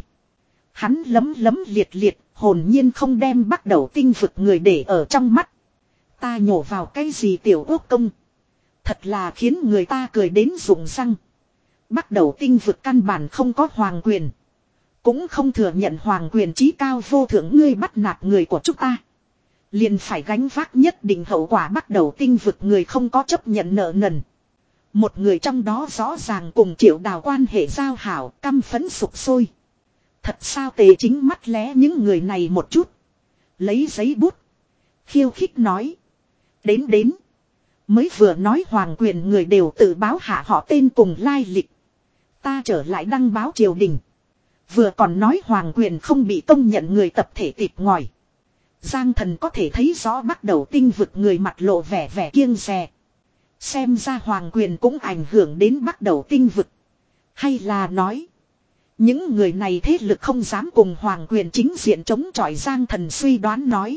Hắn lấm lấm liệt liệt. Hồn nhiên không đem bắt đầu tinh vực người để ở trong mắt. Ta nhổ vào cái gì tiểu quốc công. Thật là khiến người ta cười đến rụng răng. Bắt đầu tinh vực căn bản không có hoàng quyền. Cũng không thừa nhận hoàng quyền trí cao vô thượng ngươi bắt nạt người của chúng ta. Liền phải gánh vác nhất định hậu quả bắt đầu tinh vực người không có chấp nhận nợ nần. Một người trong đó rõ ràng cùng Triệu Đào quan hệ giao hảo căm phẫn sục sôi. Thật sao Tề Chính mắt lé những người này một chút. Lấy giấy bút. Khiêu khích nói. Đến đến. Mới vừa nói hoàng quyền người đều tự báo hạ họ tên cùng lai lịch. Ta trở lại đăng báo triều đình. Vừa còn nói hoàng quyền không bị công nhận người tập thể tịt ngòi. Giang Thần có thể thấy rõ bắt đầu tinh vực người mặt lộ vẻ vẻ kiêng dè. Xem ra hoàng quyền cũng ảnh hưởng đến bắt đầu tinh vực. Hay là nói. Những người này thế lực không dám cùng hoàng quyền chính diện chống chọi Giang Thần suy đoán nói.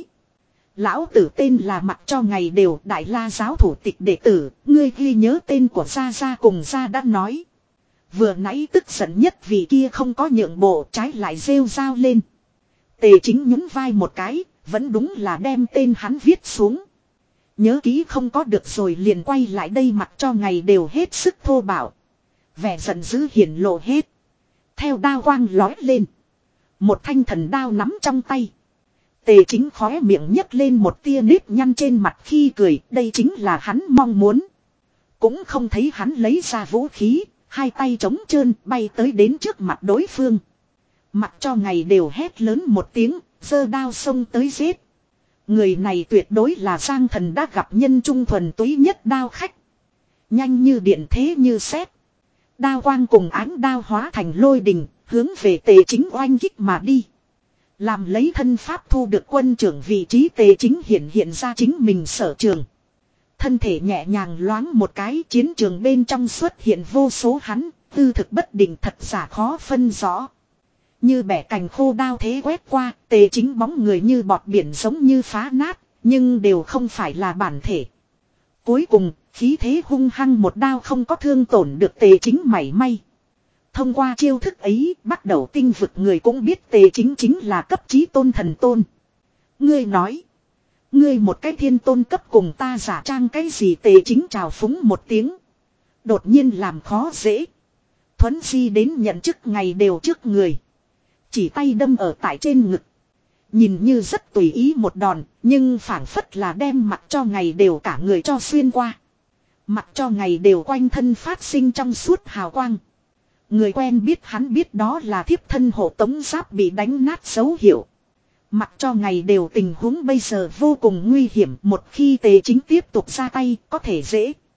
Lão tử tên là Mặc Cho Ngày Đều Đại La giáo thủ tịch đệ tử, ngươi ghi nhớ tên của Gia Gia cùng Gia đã nói. Vừa nãy tức giận nhất vì kia không có nhượng bộ trái lại rêu rao lên. Tề Chính nhún vai một cái, vẫn đúng là đem tên hắn viết xuống. Nhớ ký không có được rồi liền quay lại đây Mặc Cho Ngày Đều hết sức thô bạo. Vẻ giận dữ hiển lộ hết. Theo đao quang lói lên. Một thanh thần đao nắm trong tay. Tề Chính khóe miệng nhấc lên một tia nếp nhăn trên mặt khi cười. Đây chính là hắn mong muốn. Cũng không thấy hắn lấy ra vũ khí. Hai tay trống trơn bay tới đến trước mặt đối phương. Mặc Cho Ngày Đều hét lớn một tiếng. Giơ đao xông tới giết. Người này tuyệt đối là Giang Thần đã gặp nhân trung thuần túy nhất đao khách. Nhanh như điện thế như sét. Đao quang cùng ánh đao hóa thành lôi đình, hướng về Tề Chính oanh kích mà đi. Làm lấy thân pháp thu được quân trưởng vị trí Tề Chính hiện hiện ra chính mình sở trường. Thân thể nhẹ nhàng loáng một cái chiến trường bên trong xuất hiện vô số hắn, tư thực bất định thật giả khó phân rõ. Như bẻ cành khô đao thế quét qua, Tề Chính bóng người như bọt biển giống như phá nát, nhưng đều không phải là bản thể. Cuối cùng, khí thế hung hăng một đao không có thương tổn được Tề Chính mảy may. Thông qua chiêu thức ấy, bắt đầu tinh vực người cũng biết Tề Chính chính là cấp chí tôn thần tôn. Ngươi nói, ngươi một cái thiên tôn cấp cùng ta giả trang cái gì Tề Chính trào phúng một tiếng. Đột nhiên làm khó dễ. Thuấn di đến nhận chức ngày đều trước người. Chỉ tay đâm ở tại trên ngực. Nhìn như rất tùy ý một đòn, nhưng phảng phất là đem Mặc Cho Ngày Đều cả người cho xuyên qua. Mặc Cho Ngày Đều quanh thân phát sinh trong suốt hào quang. Người quen biết hắn biết đó là thiếp thân hộ tống giáp bị đánh nát dấu hiệu. Mặc Cho Ngày Đều tình huống bây giờ vô cùng nguy hiểm, một khi Tề Chính tiếp tục ra tay có thể dễ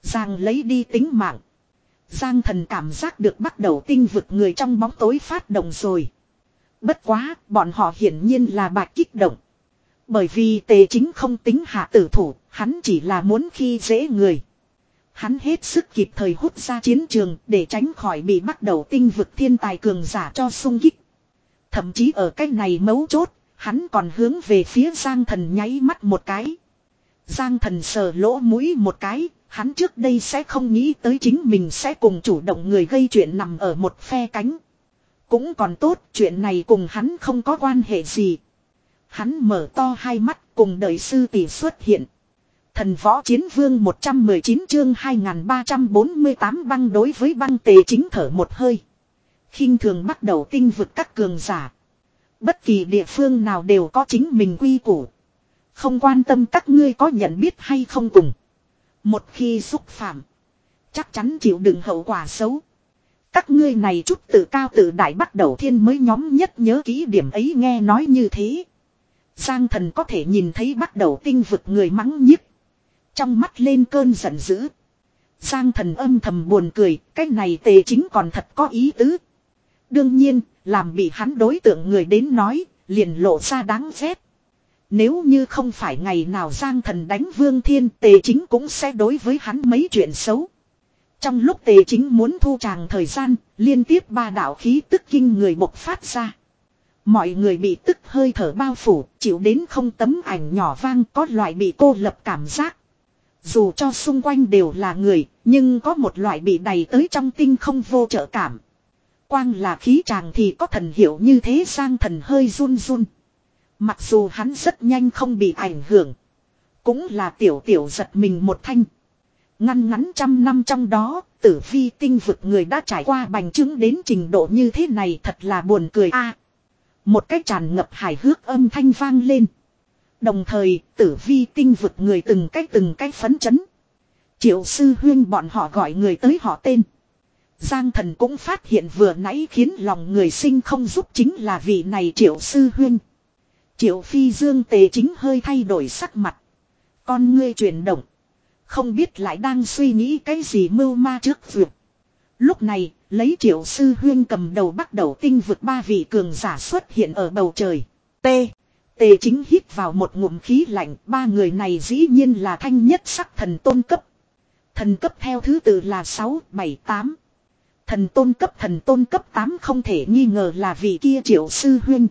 Giang lấy đi tính mạng. Giang Thần cảm giác được bắt đầu tinh vực người trong bóng tối phát động rồi. Bất quá, bọn họ hiển nhiên là bạch kích động. Bởi vì Tề Chính không tính hạ tử thủ, hắn chỉ là muốn khi dễ người. Hắn hết sức kịp thời hút ra chiến trường để tránh khỏi bị bắt đầu tinh vực thiên tài cường giả cho xung kích. Thậm chí ở cách này mấu chốt, hắn còn hướng về phía Giang Thần nháy mắt một cái. Giang Thần sờ lỗ mũi một cái, hắn trước đây sẽ không nghĩ tới chính mình sẽ cùng chủ động người gây chuyện nằm ở một phe cánh. Cũng còn tốt, chuyện này cùng hắn không có quan hệ gì. Hắn mở to hai mắt cùng đợi sư tỷ xuất hiện. Thần võ chiến vương một trăm mười chín chương hai nghìn ba trăm bốn mươi tám băng đối với băng Tề Chính thở một hơi. Khinh thường bắt đầu tinh vực các cường giả. Bất kỳ địa phương nào đều có chính mình quy củ. Không quan tâm các ngươi có nhận biết hay không cùng. Một khi xúc phạm, chắc chắn chịu đựng hậu quả xấu. Các ngươi này chút tự cao tự đại bắt đầu thiên mới nhóm nhất nhớ kỹ điểm ấy nghe nói như thế. Giang Thần có thể nhìn thấy bắt đầu tinh vực người mắng nhiếc. Trong mắt lên cơn giận dữ. Giang Thần âm thầm buồn cười, cái này Tề Chính còn thật có ý tứ. Đương nhiên, làm bị hắn đối tượng người đến nói, liền lộ ra đáng ghét. Nếu như không phải ngày nào Giang Thần đánh Vương Thiên, Tề Chính cũng sẽ đối với hắn mấy chuyện xấu. Trong lúc Tề Chính muốn thu tràng thời gian, liên tiếp ba đạo khí tức kinh người bộc phát ra. Mọi người bị tức hơi thở bao phủ, chịu đến không tấm ảnh nhỏ vang có loại bị cô lập cảm giác. Dù cho xung quanh đều là người, nhưng có một loại bị đầy tới trong tinh không vô trợ cảm. Quang là khí tràng thì có thần hiệu như thế. Giang Thần hơi run run. Mặc dù hắn rất nhanh không bị ảnh hưởng, cũng là tiểu tiểu giật mình một thanh. Ngăn ngắn trăm năm trong đó, tử vi tinh vực người đã trải qua bành trướng đến trình độ như thế này thật là buồn cười a. À, một cái tràn ngập hài hước âm thanh vang lên. Đồng thời, tử vi tinh vực người từng cái từng cái phấn chấn. Triệu Sư Huyên bọn họ gọi người tới họ tên. Giang Thần cũng phát hiện vừa nãy khiến lòng người sinh không giúp chính là vị này Triệu Sư Huyên. Triệu Phi Dương Tề Chính hơi thay đổi sắc mặt. Con ngươi chuyển động. Không biết lại đang suy nghĩ cái gì mưu ma trước vượt. Lúc này, lấy Triệu Sư Huyên cầm đầu bắt đầu tinh vực ba vị cường giả xuất hiện ở bầu trời. T. Tề Chính hít vào một ngụm khí lạnh. Ba người này dĩ nhiên là thanh nhất sắc thần tôn cấp. Thần cấp theo thứ tự là sáu, bảy, tám. Thần tôn cấp thần tôn cấp tám không thể nghi ngờ là vị kia Triệu Sư Huyên.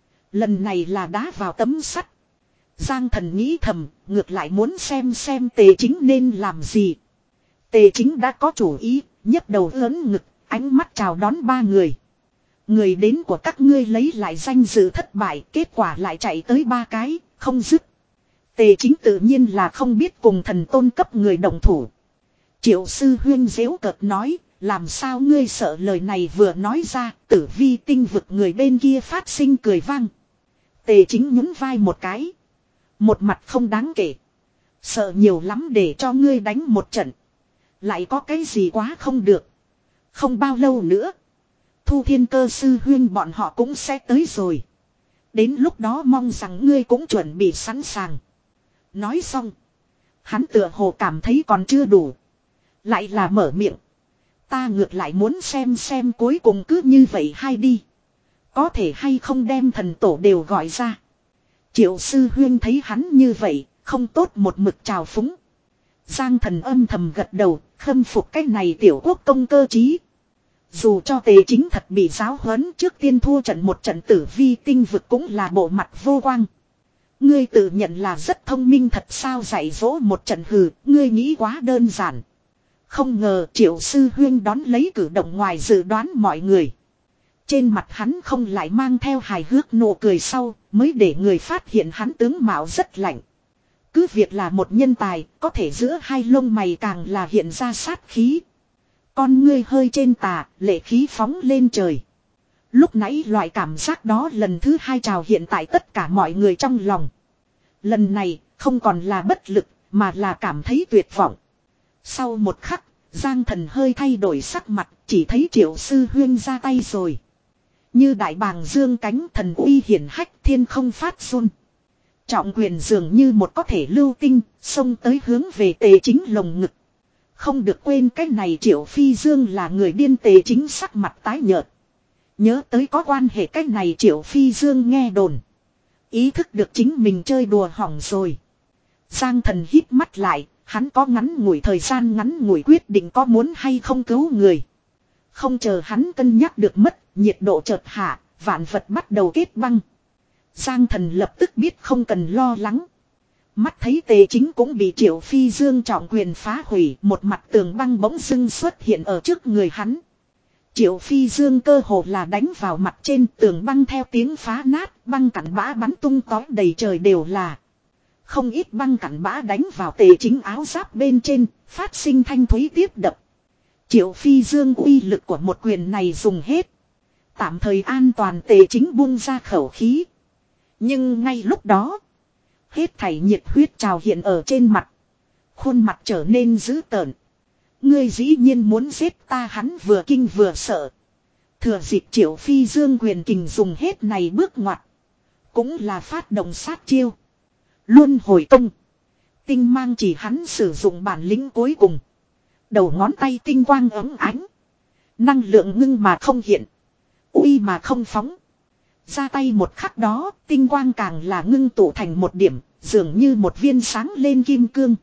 Lần này là đá vào tấm sắt. Giang Thần nghĩ thầm, ngược lại muốn xem xem Tề Chính nên làm gì. Tề Chính đã có chủ ý, nhấc đầu lớn ngực, ánh mắt chào đón ba người. Người đến của các ngươi lấy lại danh dự thất bại, kết quả lại chạy tới ba cái, không dứt. Tề Chính tự nhiên là không biết cùng thần tôn cấp người đồng thủ. Triệu Sư Huyên giễu cợt nói, làm sao ngươi sợ lời này vừa nói ra, tử vi tinh vực người bên kia phát sinh cười vang. Tề Chính nhún vai một cái. Một mặt không đáng kể. Sợ nhiều lắm để cho ngươi đánh một trận. Lại có cái gì quá không được. Không bao lâu nữa. Thu Thiên Cơ Sư Huyên bọn họ cũng sẽ tới rồi. Đến lúc đó mong rằng ngươi cũng chuẩn bị sẵn sàng. Nói xong. Hắn tựa hồ cảm thấy còn chưa đủ. Lại là mở miệng. Ta ngược lại muốn xem xem cuối cùng cứ như vậy hay đi. Có thể hay không đem thần tổ đều gọi ra. Triệu Sư Huyên thấy hắn như vậy, không tốt một mực trào phúng. Giang Thần âm thầm gật đầu, khâm phục cái này tiểu quốc công cơ trí. Dù cho Tề Chính thật bị giáo huấn trước tiên thua trận một trận tử vi tinh vực cũng là bộ mặt vô quang. Ngươi tự nhận là rất thông minh thật sao dạy dỗ một trận hừ, ngươi nghĩ quá đơn giản. Không ngờ Triệu Sư Huyên đón lấy cử động ngoài dự đoán mọi người. Trên mặt hắn không lại mang theo hài hước nụ cười sau, mới để người phát hiện hắn tướng mạo rất lạnh. Cứ việc là một nhân tài, có thể giữa hai lông mày càng là hiện ra sát khí. Con ngươi hơi trên tà, lệ khí phóng lên trời. Lúc nãy loại cảm giác đó lần thứ hai trào hiện tại tất cả mọi người trong lòng. Lần này, không còn là bất lực, mà là cảm thấy tuyệt vọng. Sau một khắc, Giang Thần hơi thay đổi sắc mặt, chỉ thấy Triệu Sư Huyên ra tay rồi. Như đại bàng dương cánh thần uy hiển hách thiên không phát run. Trọng quyền dường như một có thể lưu tinh, xông tới hướng về Tề Chính lồng ngực. Không được quên cái này Triệu Phi Dương là người điên Tề Chính sắc mặt tái nhợt. Nhớ tới có quan hệ cái này Triệu Phi Dương nghe đồn. Ý thức được chính mình chơi đùa hỏng rồi. Giang Thần hít mắt lại, hắn có ngắn ngủi thời gian ngắn ngủi quyết định có muốn hay không cứu người. Không chờ hắn cân nhắc được mất, nhiệt độ chợt hạ, vạn vật bắt đầu kết băng. Giang Thần lập tức biết không cần lo lắng. Mắt thấy Tề Chính cũng bị Triệu Phi Dương trọng quyền phá hủy, một mặt tường băng bỗng dưng xuất hiện ở trước người hắn. Triệu Phi Dương cơ hồ là đánh vào mặt trên, tường băng theo tiếng phá nát, băng cặn bã bắn tung tói đầy trời đều là. Không ít băng cặn bã đánh vào Tề Chính áo giáp bên trên, phát sinh thanh thúy tiếp đập. Triệu Phi Dương uy lực của một quyền này dùng hết. Tạm thời an toàn Tề Chính buông ra khẩu khí. Nhưng ngay lúc đó, hết thảy nhiệt huyết trào hiện ở trên mặt. Khuôn mặt trở nên dữ tợn. Ngươi dĩ nhiên muốn giết ta, hắn vừa kinh vừa sợ. Thừa dịp Triệu Phi Dương quyền kình dùng hết này bước ngoặt. Cũng là phát động sát chiêu. Luân hồi công. Tinh mang chỉ hắn sử dụng bản lĩnh cuối cùng. Đầu ngón tay tinh quang ấm ánh. Năng lượng ngưng mà không hiện. Uy mà không phóng. Ra tay một khắc đó, tinh quang càng là ngưng tụ thành một điểm, dường như một viên sáng lên kim cương.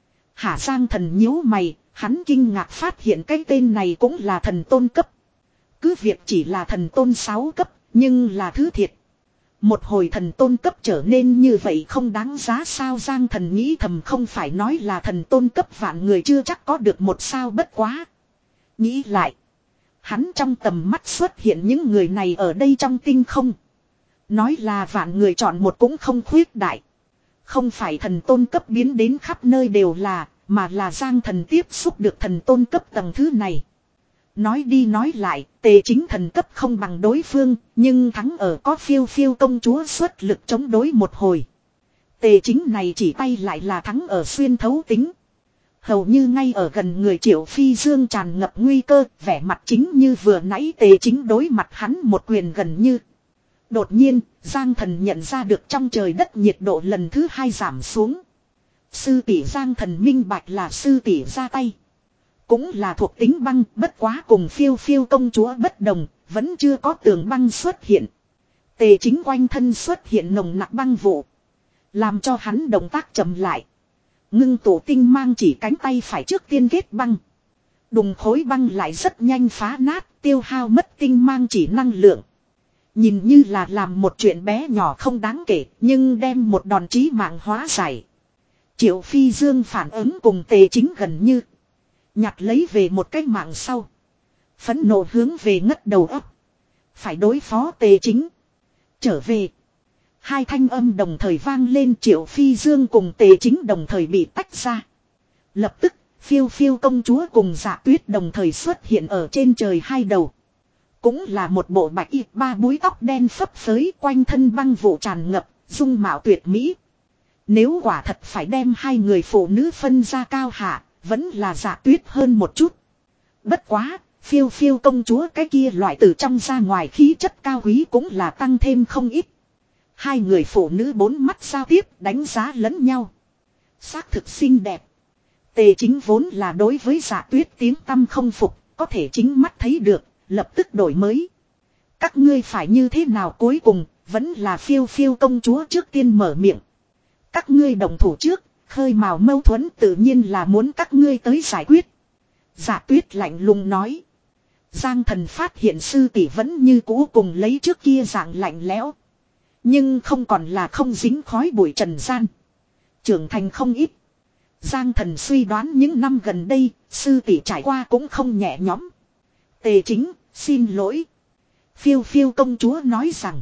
Hả Giang Thần nhíu mày, hắn kinh ngạc phát hiện cái tên này cũng là thần tôn cấp. Cứ việc chỉ là thần tôn sáu cấp, nhưng là thứ thiệt. Một hồi thần tôn cấp trở nên như vậy không đáng giá sao. Giang Thần nghĩ thầm, không phải nói là thần tôn cấp vạn người chưa chắc có được một sao, bất quá. Nghĩ lại. Hắn trong tầm mắt xuất hiện những người này ở đây trong tinh không. Nói là vạn người chọn một cũng không khuyết đại. Không phải thần tôn cấp biến đến khắp nơi đều là, mà là Giang Thần tiếp xúc được thần tôn cấp tầng thứ này. Nói đi nói lại, Tề Chính thần cấp không bằng đối phương, nhưng thắng ở có phiêu phiêu công chúa xuất lực chống đối một hồi. Tề Chính này chỉ tay lại là thắng ở xuyên thấu tính. Hầu như ngay ở gần người Triệu Phi Dương tràn ngập nguy cơ, vẻ mặt chính như vừa nãy Tề Chính đối mặt hắn một quyền gần như. Đột nhiên, Giang Thần nhận ra được trong trời đất nhiệt độ lần thứ hai giảm xuống. Sư tỷ Giang Thần minh bạch là sư tỷ ra tay. Cũng là thuộc tính băng, bất quá cùng phiêu phiêu công chúa bất đồng, vẫn chưa có tường băng xuất hiện. Tề Chính quanh thân xuất hiện nồng nặc băng vụ. Làm cho hắn động tác chậm lại. Ngưng tụ tinh mang chỉ cánh tay phải trước tiên kết băng. Đùng khối băng lại rất nhanh phá nát, tiêu hao mất tinh mang chỉ năng lượng. Nhìn như là làm một chuyện bé nhỏ không đáng kể, nhưng đem một đòn chí mạng hóa giải. Triệu Phi Dương phản ứng cùng Tề Chính gần như. Nhặt lấy về một cái mạng sau. Phẫn nộ hướng về ngất đầu ấp. Phải đối phó Tề Chính. Trở về. Hai thanh âm đồng thời vang lên, Triệu Phi Dương cùng Tề Chính đồng thời bị tách ra. Lập tức, phiêu phiêu công chúa cùng Dạ Tuyết đồng thời xuất hiện ở trên trời hai đầu. Cũng là một bộ bạch y, ba búi tóc đen phấp phới, quanh thân băng vụ tràn ngập, dung mạo tuyệt mỹ. Nếu quả thật phải đem hai người phụ nữ phân ra cao hạ, vẫn là Dạ Tuyết hơn một chút. Bất quá, phiêu phiêu công chúa cái kia loại từ trong ra ngoài khí chất cao quý cũng là tăng thêm không ít. Hai người phụ nữ bốn mắt giao tiếp đánh giá lẫn nhau. Xác thực xinh đẹp. Tề Chính vốn là đối với Dạ Tuyết tiếng tăm không phục, có thể chính mắt thấy được, lập tức đổi mới. Các ngươi phải như thế nào, cuối cùng, vẫn là phiêu phiêu công chúa trước tiên mở miệng. Các ngươi đồng thủ trước, khơi mào mâu thuẫn tự nhiên là muốn các ngươi tới giải quyết. Dạ Tuyết lạnh lùng nói. Giang Thần phát hiện sư tỷ vẫn như cũ cùng lấy trước kia dạng lạnh lẽo. Nhưng không còn là không dính khói bụi trần gian. Trưởng thành không ít. Giang Thần suy đoán những năm gần đây, sư tỷ trải qua cũng không nhẹ nhõm. Tề Chính, xin lỗi. Phiêu phiêu công chúa nói rằng.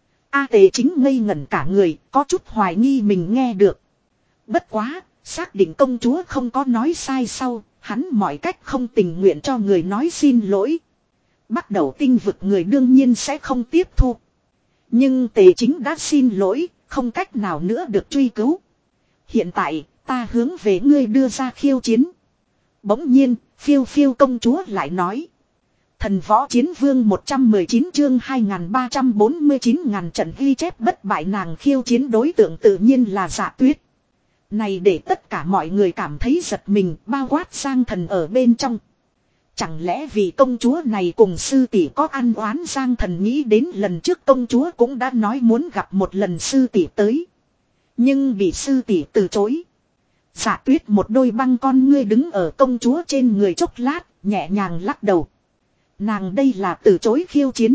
A Tề Chính ngây ngẩn cả người, có chút hoài nghi mình nghe được. Bất quá, xác định công chúa không có nói sai sau, hắn mọi cách không tình nguyện cho người nói xin lỗi. Bắt đầu tinh vực người đương nhiên sẽ không tiếp thu. Nhưng Tề Chính đã xin lỗi, không cách nào nữa được truy cứu. Hiện tại, ta hướng về ngươi đưa ra khiêu chiến. Bỗng nhiên, phiêu phiêu công chúa lại nói. Thần võ chiến vương một trăm mười chín chương hai nghìn ba trăm bốn mươi chín ngàn trận ghi chép bất bại, nàng khiêu chiến đối tượng tự nhiên là Dạ Tuyết. Này để tất cả mọi người cảm thấy giật mình, bao quát Giang Thần ở bên trong. Chẳng lẽ vì công chúa này cùng sư tỷ có ăn oán? Giang Thần nghĩ đến lần trước công chúa cũng đã nói muốn gặp một lần sư tỷ tới. Nhưng bị sư tỷ từ chối. Dạ Tuyết một đôi băng con ngươi đứng ở công chúa trên người chốc lát, nhẹ nhàng lắc đầu. Nàng đây là từ chối khiêu chiến.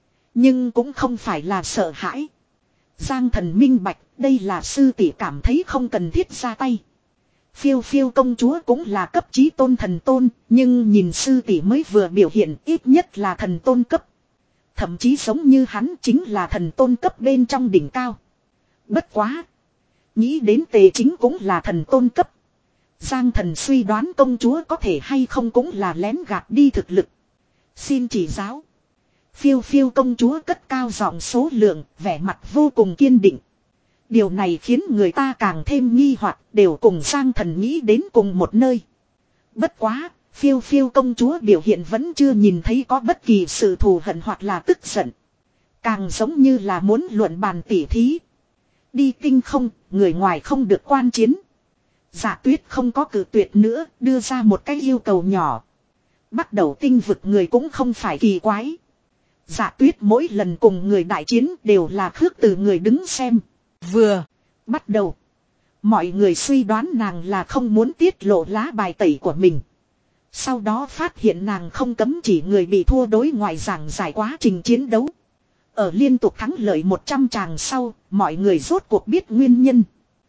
Nhưng cũng không phải là sợ hãi. Giang Thần minh bạch, đây là sư tỷ cảm thấy không cần thiết ra tay. Phiêu phiêu công chúa cũng là cấp chí tôn thần tôn, nhưng nhìn sư tỷ mới vừa biểu hiện ít nhất là thần tôn cấp. Thậm chí giống như hắn chính là thần tôn cấp bên trong đỉnh cao. Bất quá. Nghĩ đến Tề Chính cũng là thần tôn cấp. Giang Thần suy đoán công chúa có thể hay không cũng là lén gạt đi thực lực. Xin chỉ giáo. Phiêu phiêu công chúa cất cao giọng số lượng, vẻ mặt vô cùng kiên định. Điều này khiến người ta càng thêm nghi hoặc, đều cùng Giang Thần nghĩ đến cùng một nơi. Bất quá, phiêu phiêu công chúa biểu hiện vẫn chưa nhìn thấy có bất kỳ sự thù hận hoặc là tức giận. Càng giống như là muốn luận bàn tỉ thí. Đi tinh không, người ngoài không được quan chiến. Dạ Tuyết không có cử tuyệt nữa, đưa ra một cái yêu cầu nhỏ. Bắt đầu tinh vực người cũng không phải kỳ quái. Dạ Tuyết mỗi lần cùng người đại chiến đều là khước từ người đứng xem. Vừa bắt đầu, mọi người suy đoán nàng là không muốn tiết lộ lá bài tẩy của mình. Sau đó phát hiện nàng không cấm chỉ người bị thua đối ngoại giảng giải quá trình chiến đấu. Ở liên tục thắng lợi một trăm tràng sau, mọi người rốt cuộc biết nguyên nhân.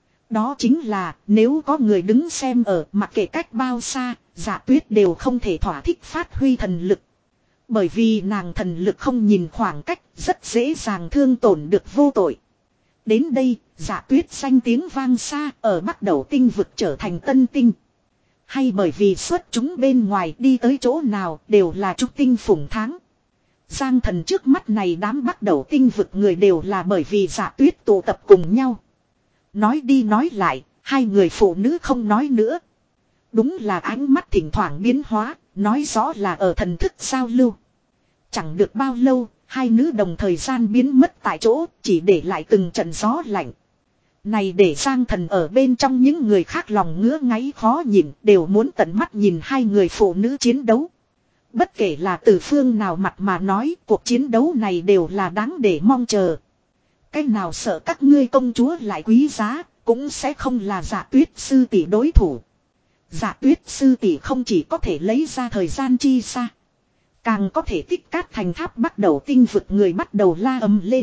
Đó chính là nếu có người đứng xem ở mặc kệ cách bao xa, Dạ Tuyết đều không thể thỏa thích phát huy thần lực. Bởi vì nàng thần lực không nhìn khoảng cách, rất dễ dàng thương tổn được vô tội. Đến đây, Dạ Tuyết danh tiếng vang xa, ở bắt đầu tinh vực trở thành tân tinh. Hay bởi vì xuất chúng bên ngoài đi tới chỗ nào đều là trúc tinh phủng tháng. Giang Thần trước mắt này đám bắt đầu tinh vực người đều là bởi vì Dạ Tuyết tụ tập cùng nhau. Nói đi nói lại, hai người phụ nữ không nói nữa. Đúng là ánh mắt thỉnh thoảng biến hóa, nói rõ là ở thần thức giao lưu. Chẳng được bao lâu, hai nữ đồng thời gian biến mất tại chỗ, chỉ để lại từng trận gió lạnh. Này để Giang Thần ở bên trong những người khác lòng ngứa ngáy khó nhìn, đều muốn tận mắt nhìn hai người phụ nữ chiến đấu. Bất kể là từ phương nào mặt mà nói, cuộc chiến đấu này đều là đáng để mong chờ. Cái nào sợ các ngươi công chúa lại quý giá, cũng sẽ không là Dạ Tuyết sư tỷ đối thủ. Dạ Tuyết sư tỷ không chỉ có thể lấy ra thời gian chi xa, càng có thể tích cát thành tháp. Bắt đầu tinh vực người bắt đầu la ầm lên.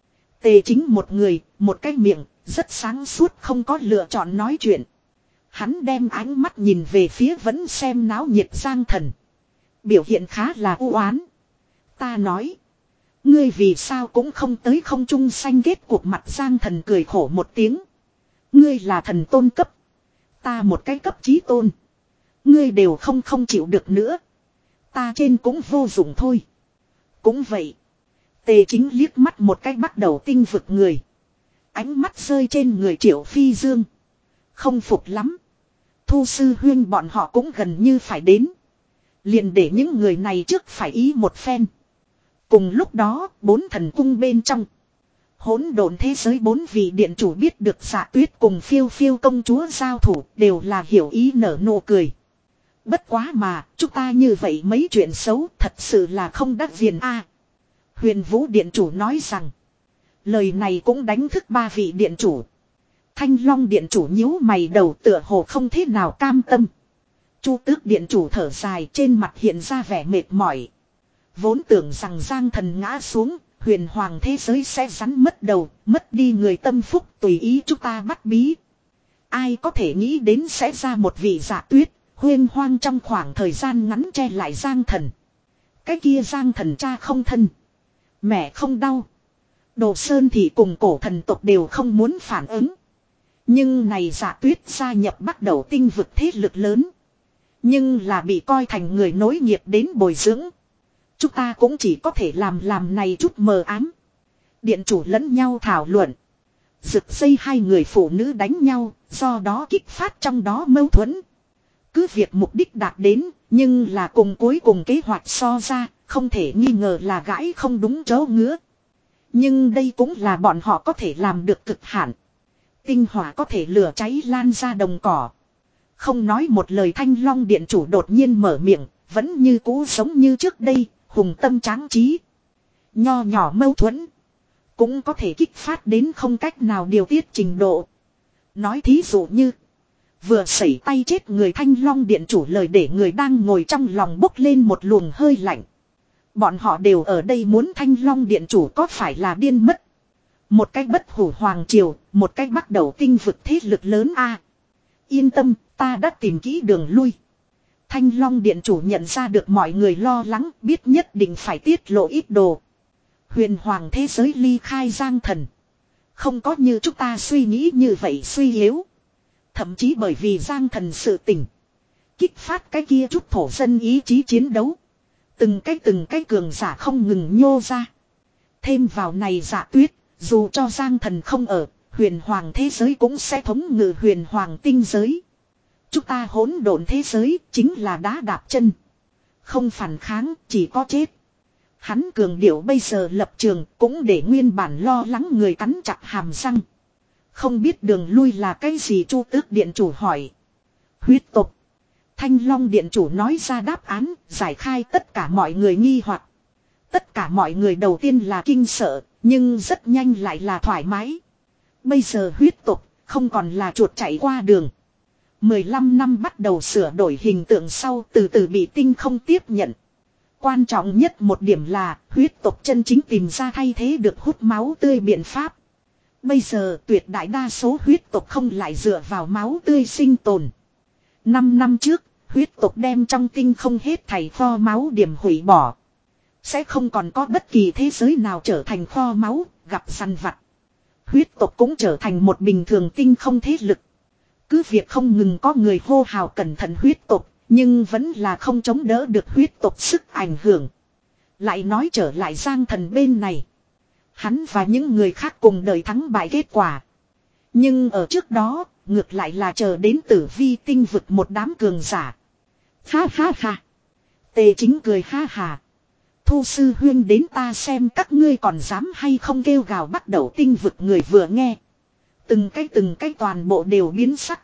Tề Chính một người, một cái miệng, rất sáng suốt không có lựa chọn nói chuyện. Hắn đem ánh mắt nhìn về phía vẫn xem náo nhiệt Giang Thần. Biểu hiện khá là u oán. Ta nói. Ngươi vì sao cũng không tới không trung xanh ghét cuộc mặt. Giang Thần cười khổ một tiếng. Ngươi là thần tôn cấp. Ta một cái cấp chí tôn. Ngươi đều không không chịu được nữa. Ta trên cũng vô dụng thôi. Cũng vậy. Tề Chính liếc mắt một cái bắt đầu tinh vực người. Ánh mắt rơi trên người Triệu Phi Dương. Không phục lắm. Thu Sư Huyên bọn họ cũng gần như phải đến. Liền để những người này trước phải ý một phen. Cùng lúc đó, bốn thần cung bên trong. Hỗn độn thế giới bốn vị điện chủ biết được Dạ Tuyết cùng phiêu phiêu công chúa giao thủ đều là hiểu ý nở nụ cười. Bất quá mà, chúng ta như vậy mấy chuyện xấu thật sự là không đắc viền a. À, Huyền Vũ điện chủ nói rằng. Lời này cũng đánh thức ba vị điện chủ. Thanh Long điện chủ nhíu mày đầu tựa hồ không thế nào cam tâm. Chu Tước điện chủ thở dài trên mặt hiện ra vẻ mệt mỏi. Vốn tưởng rằng Giang Thần ngã xuống, huyền hoàng thế giới sẽ rắn mất đầu, mất đi người tâm phúc tùy ý chúng ta bắt bí. Ai có thể nghĩ đến sẽ ra một vị Dạ Tuyết, huyên hoang trong khoảng thời gian ngắn che lại Giang Thần. Cái kia Giang Thần cha không thân, mẹ không đau. Đồ Sơn thì cùng cổ thần tộc đều không muốn phản ứng. Nhưng này Dạ Tuyết gia nhập bắt đầu tinh vực thế lực lớn. Nhưng là bị coi thành người nối nghiệp đến bồi dưỡng. Chúng ta cũng chỉ có thể làm làm này chút mờ ám. Điện chủ lẫn nhau thảo luận. Rực dây hai người phụ nữ đánh nhau, do đó kích phát trong đó mâu thuẫn. Cứ việc mục đích đạt đến, nhưng là cùng cuối cùng kế hoạch so ra, không thể nghi ngờ là gãi không đúng chỗ ngứa. Nhưng đây cũng là bọn họ có thể làm được cực hạn. Tinh hỏa có thể lửa cháy lan ra đồng cỏ. Không nói một lời Thanh Long Điện chủ đột nhiên mở miệng, vẫn như cũ giống như trước đây, hùng tâm tráng trí. Nho nhỏ mâu thuẫn, cũng có thể kích phát đến không cách nào điều tiết trình độ. Nói thí dụ như, vừa sẩy tay chết người Thanh Long Điện chủ lời để người đang ngồi trong lòng bốc lên một luồng hơi lạnh. Bọn họ đều ở đây muốn Thanh Long Điện chủ có phải là điên mất. Một cách bất hủ hoàng triều, một cách bắt đầu tinh vực thế lực lớn a. Yên tâm, ta đã tìm kỹ đường lui. Thanh Long Điện chủ nhận ra được mọi người lo lắng, biết nhất định phải tiết lộ ít đồ. Huyền hoàng thế giới ly khai Giang Thần. Không có như chúng ta suy nghĩ như vậy suy yếu. Thậm chí bởi vì Giang Thần sự tình, kích phát cái kia chút thổ dân ý chí chiến đấu. Từng cái từng cái cường giả không ngừng nhô ra. Thêm vào này giả tuyết, dù cho Giang Thần không ở, huyền hoàng thế giới cũng sẽ thống ngự huyền hoàng tinh giới. Chúng ta hỗn độn thế giới chính là đá đạp chân. Không phản kháng, chỉ có chết. Hắn cường điệu bây giờ lập trường cũng để nguyên bản lo lắng người cắn chặt hàm răng. Không biết đường lui là cái gì Chu Tước Điện chủ hỏi. Huyết tộc. Thanh Long Điện chủ nói ra đáp án, giải khai tất cả mọi người nghi hoặc. Tất cả mọi người đầu tiên là kinh sợ, nhưng rất nhanh lại là thoải mái. Bây giờ huyết tộc không còn là chuột chạy qua đường. mười lăm năm bắt đầu sửa đổi hình tượng sau từ từ bị tinh không tiếp nhận. Quan trọng nhất một điểm là huyết tộc chân chính tìm ra thay thế được hút máu tươi biện pháp. Bây giờ tuyệt đại đa số huyết tộc không lại dựa vào máu tươi sinh tồn. Năm năm trước, huyết tộc đem trong tinh không hết thảy kho máu điểm hủy bỏ. Sẽ không còn có bất kỳ thế giới nào trở thành kho máu, gặp săn vặt. Huyết tộc cũng trở thành một bình thường tinh không thế lực. Cứ việc không ngừng có người hô hào cẩn thận huyết tộc, nhưng vẫn là không chống đỡ được huyết tộc sức ảnh hưởng. Lại nói trở lại Giang Thần bên này. Hắn và những người khác cùng đợi thắng bại kết quả. Nhưng ở trước đó, ngược lại là chờ đến Tử Vi tinh vực một đám cường giả. Ha ha ha. Tề Chính cười ha ha. Thu sư huyên đến ta xem các ngươi còn dám hay không kêu gào bắt đầu tinh vực người vừa nghe. Từng cái từng cái toàn bộ đều biến sắc.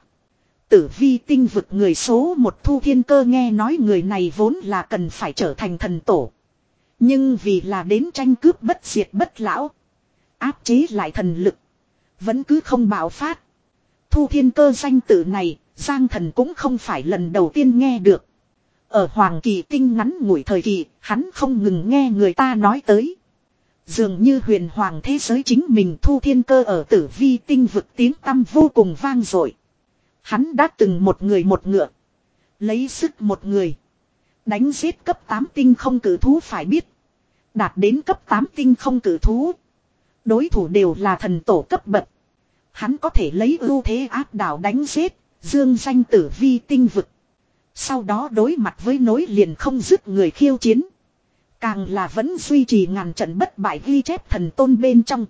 Tử Vi tinh vực người số một Thu Thiên Cơ nghe nói người này vốn là cần phải trở thành thần tổ. Nhưng vì là đến tranh cướp bất diệt bất lão. Áp chế lại thần lực. Vẫn cứ không bạo phát. Thu Thiên Cơ danh tự này, Giang Thần cũng không phải lần đầu tiên nghe được. Ở Hoàng Kỳ Tinh ngắn ngủi thời kỳ, hắn không ngừng nghe người ta nói tới. Dường như huyền hoàng thế giới chính mình Thu Thiên Cơ ở Tử Vi tinh vực tiếng tăm vô cùng vang dội. Hắn đã từng một người một ngựa. Lấy sức một người. Đánh giết cấp tám tinh không cử thú phải biết. Đạt đến cấp tám tinh không cử thú. Đối thủ đều là thần tổ cấp bậc. Hắn có thể lấy ưu thế áp đảo đánh giết, dương danh Tử Vi tinh vực. Sau đó đối mặt với nối liền không dứt người khiêu chiến. Càng là vẫn duy trì ngàn trận bất bại ghi chép thần tôn bên trong.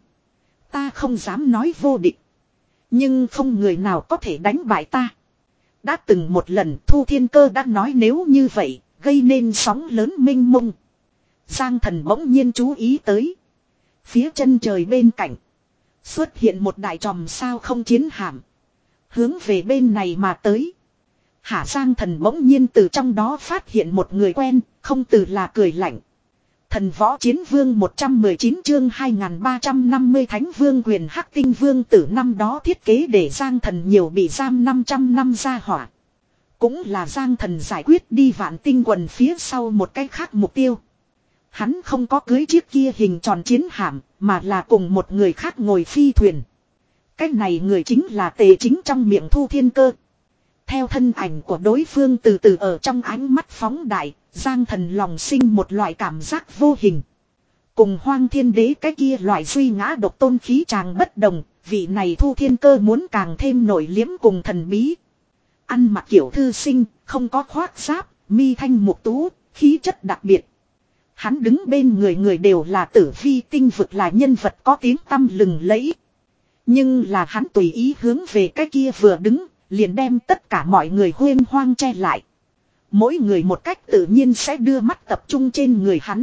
Ta không dám nói vô địch. Nhưng không người nào có thể đánh bại ta. Đã từng một lần Thu Thiên Cơ đã nói nếu như vậy, gây nên sóng lớn mênh mông. Giang Thần bỗng nhiên chú ý tới. Phía chân trời bên cạnh xuất hiện một đại tròm sao không chiến hạm. Hướng về bên này mà tới. Hả Giang Thần bỗng nhiên từ trong đó phát hiện một người quen, không từ là cười lạnh. Thần Võ Chiến Vương một trăm mười chín chương hai nghìn ba trăm năm mươi Thánh Vương quyền Hắc Tinh Vương tử năm đó thiết kế để Giang Thần nhiều bị giam năm trăm năm ra hỏa. Cũng là Giang Thần giải quyết đi Vạn Tinh quần phía sau một cái khác mục tiêu. Hắn không có cưới chiếc kia hình tròn chiến hạm, mà là cùng một người khác ngồi phi thuyền. Cái này người chính là Tề Chính trong miệng Thu Thiên Cơ. Theo thân ảnh của đối phương từ từ ở trong ánh mắt phóng đại, Giang Thần lòng sinh một loại cảm giác vô hình. Cùng Hoang Thiên Đế cái kia loại suy ngã độc tôn khí tràng bất đồng, vị này Thu Thiên Cơ muốn càng thêm nổi liếm cùng thần bí. Ăn mặc kiểu thư sinh, không có khoác giáp, mi thanh mục tú, khí chất đặc biệt. Hắn đứng bên người người đều là Tử Vi tinh vực là nhân vật có tiếng tăm lừng lẫy. Nhưng là hắn tùy ý hướng về cái kia vừa đứng, liền đem tất cả mọi người huênh hoang che lại. Mỗi người một cách tự nhiên sẽ đưa mắt tập trung trên người hắn.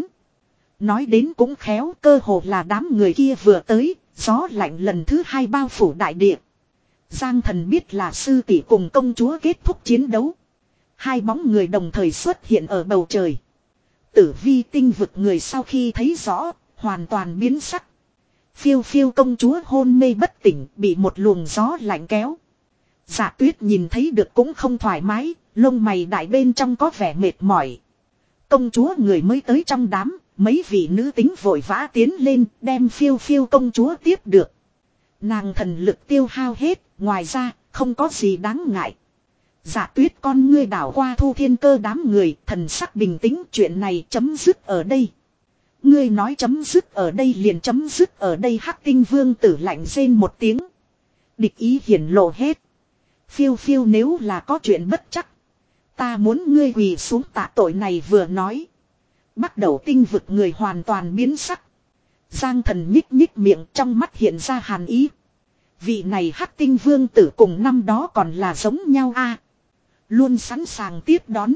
Nói đến cũng khéo, cơ hồ là đám người kia vừa tới, gió lạnh lần thứ hai bao phủ đại địa. Giang Thần biết là sư tỷ cùng công chúa kết thúc chiến đấu. Hai bóng người đồng thời xuất hiện ở bầu trời. Tử vi tinh vực người sau khi thấy rõ, hoàn toàn biến sắc. Phiêu phiêu công chúa hôn mê bất tỉnh, bị một luồng gió lạnh kéo. Dạ Tuyết nhìn thấy được cũng không thoải mái, lông mày đại bên trong có vẻ mệt mỏi. Công chúa người mới tới trong đám, mấy vị nữ tính vội vã tiến lên, đem phiêu phiêu công chúa tiếp được. Nàng thần lực tiêu hao hết, ngoài ra, không có gì đáng ngại. Dạ Tuyết con ngươi đảo qua Thu Thiên Cơ đám người, thần sắc bình tĩnh, chuyện này chấm dứt ở đây. Ngươi nói chấm dứt ở đây liền chấm dứt ở đây. Hắc Tinh Vương tử lạnh rên một tiếng. Địch ý hiển lộ hết. Phiêu phiêu nếu là có chuyện bất chắc, ta muốn ngươi quỳ xuống tạ tội. Này vừa nói, bắt đầu tinh vực người hoàn toàn biến sắc. Giang Thần nhích nhích miệng, trong mắt hiện ra hàn ý. Vị này Hắc Tinh Vương tử cùng năm đó còn là giống nhau a, à, luôn sẵn sàng tiếp đón.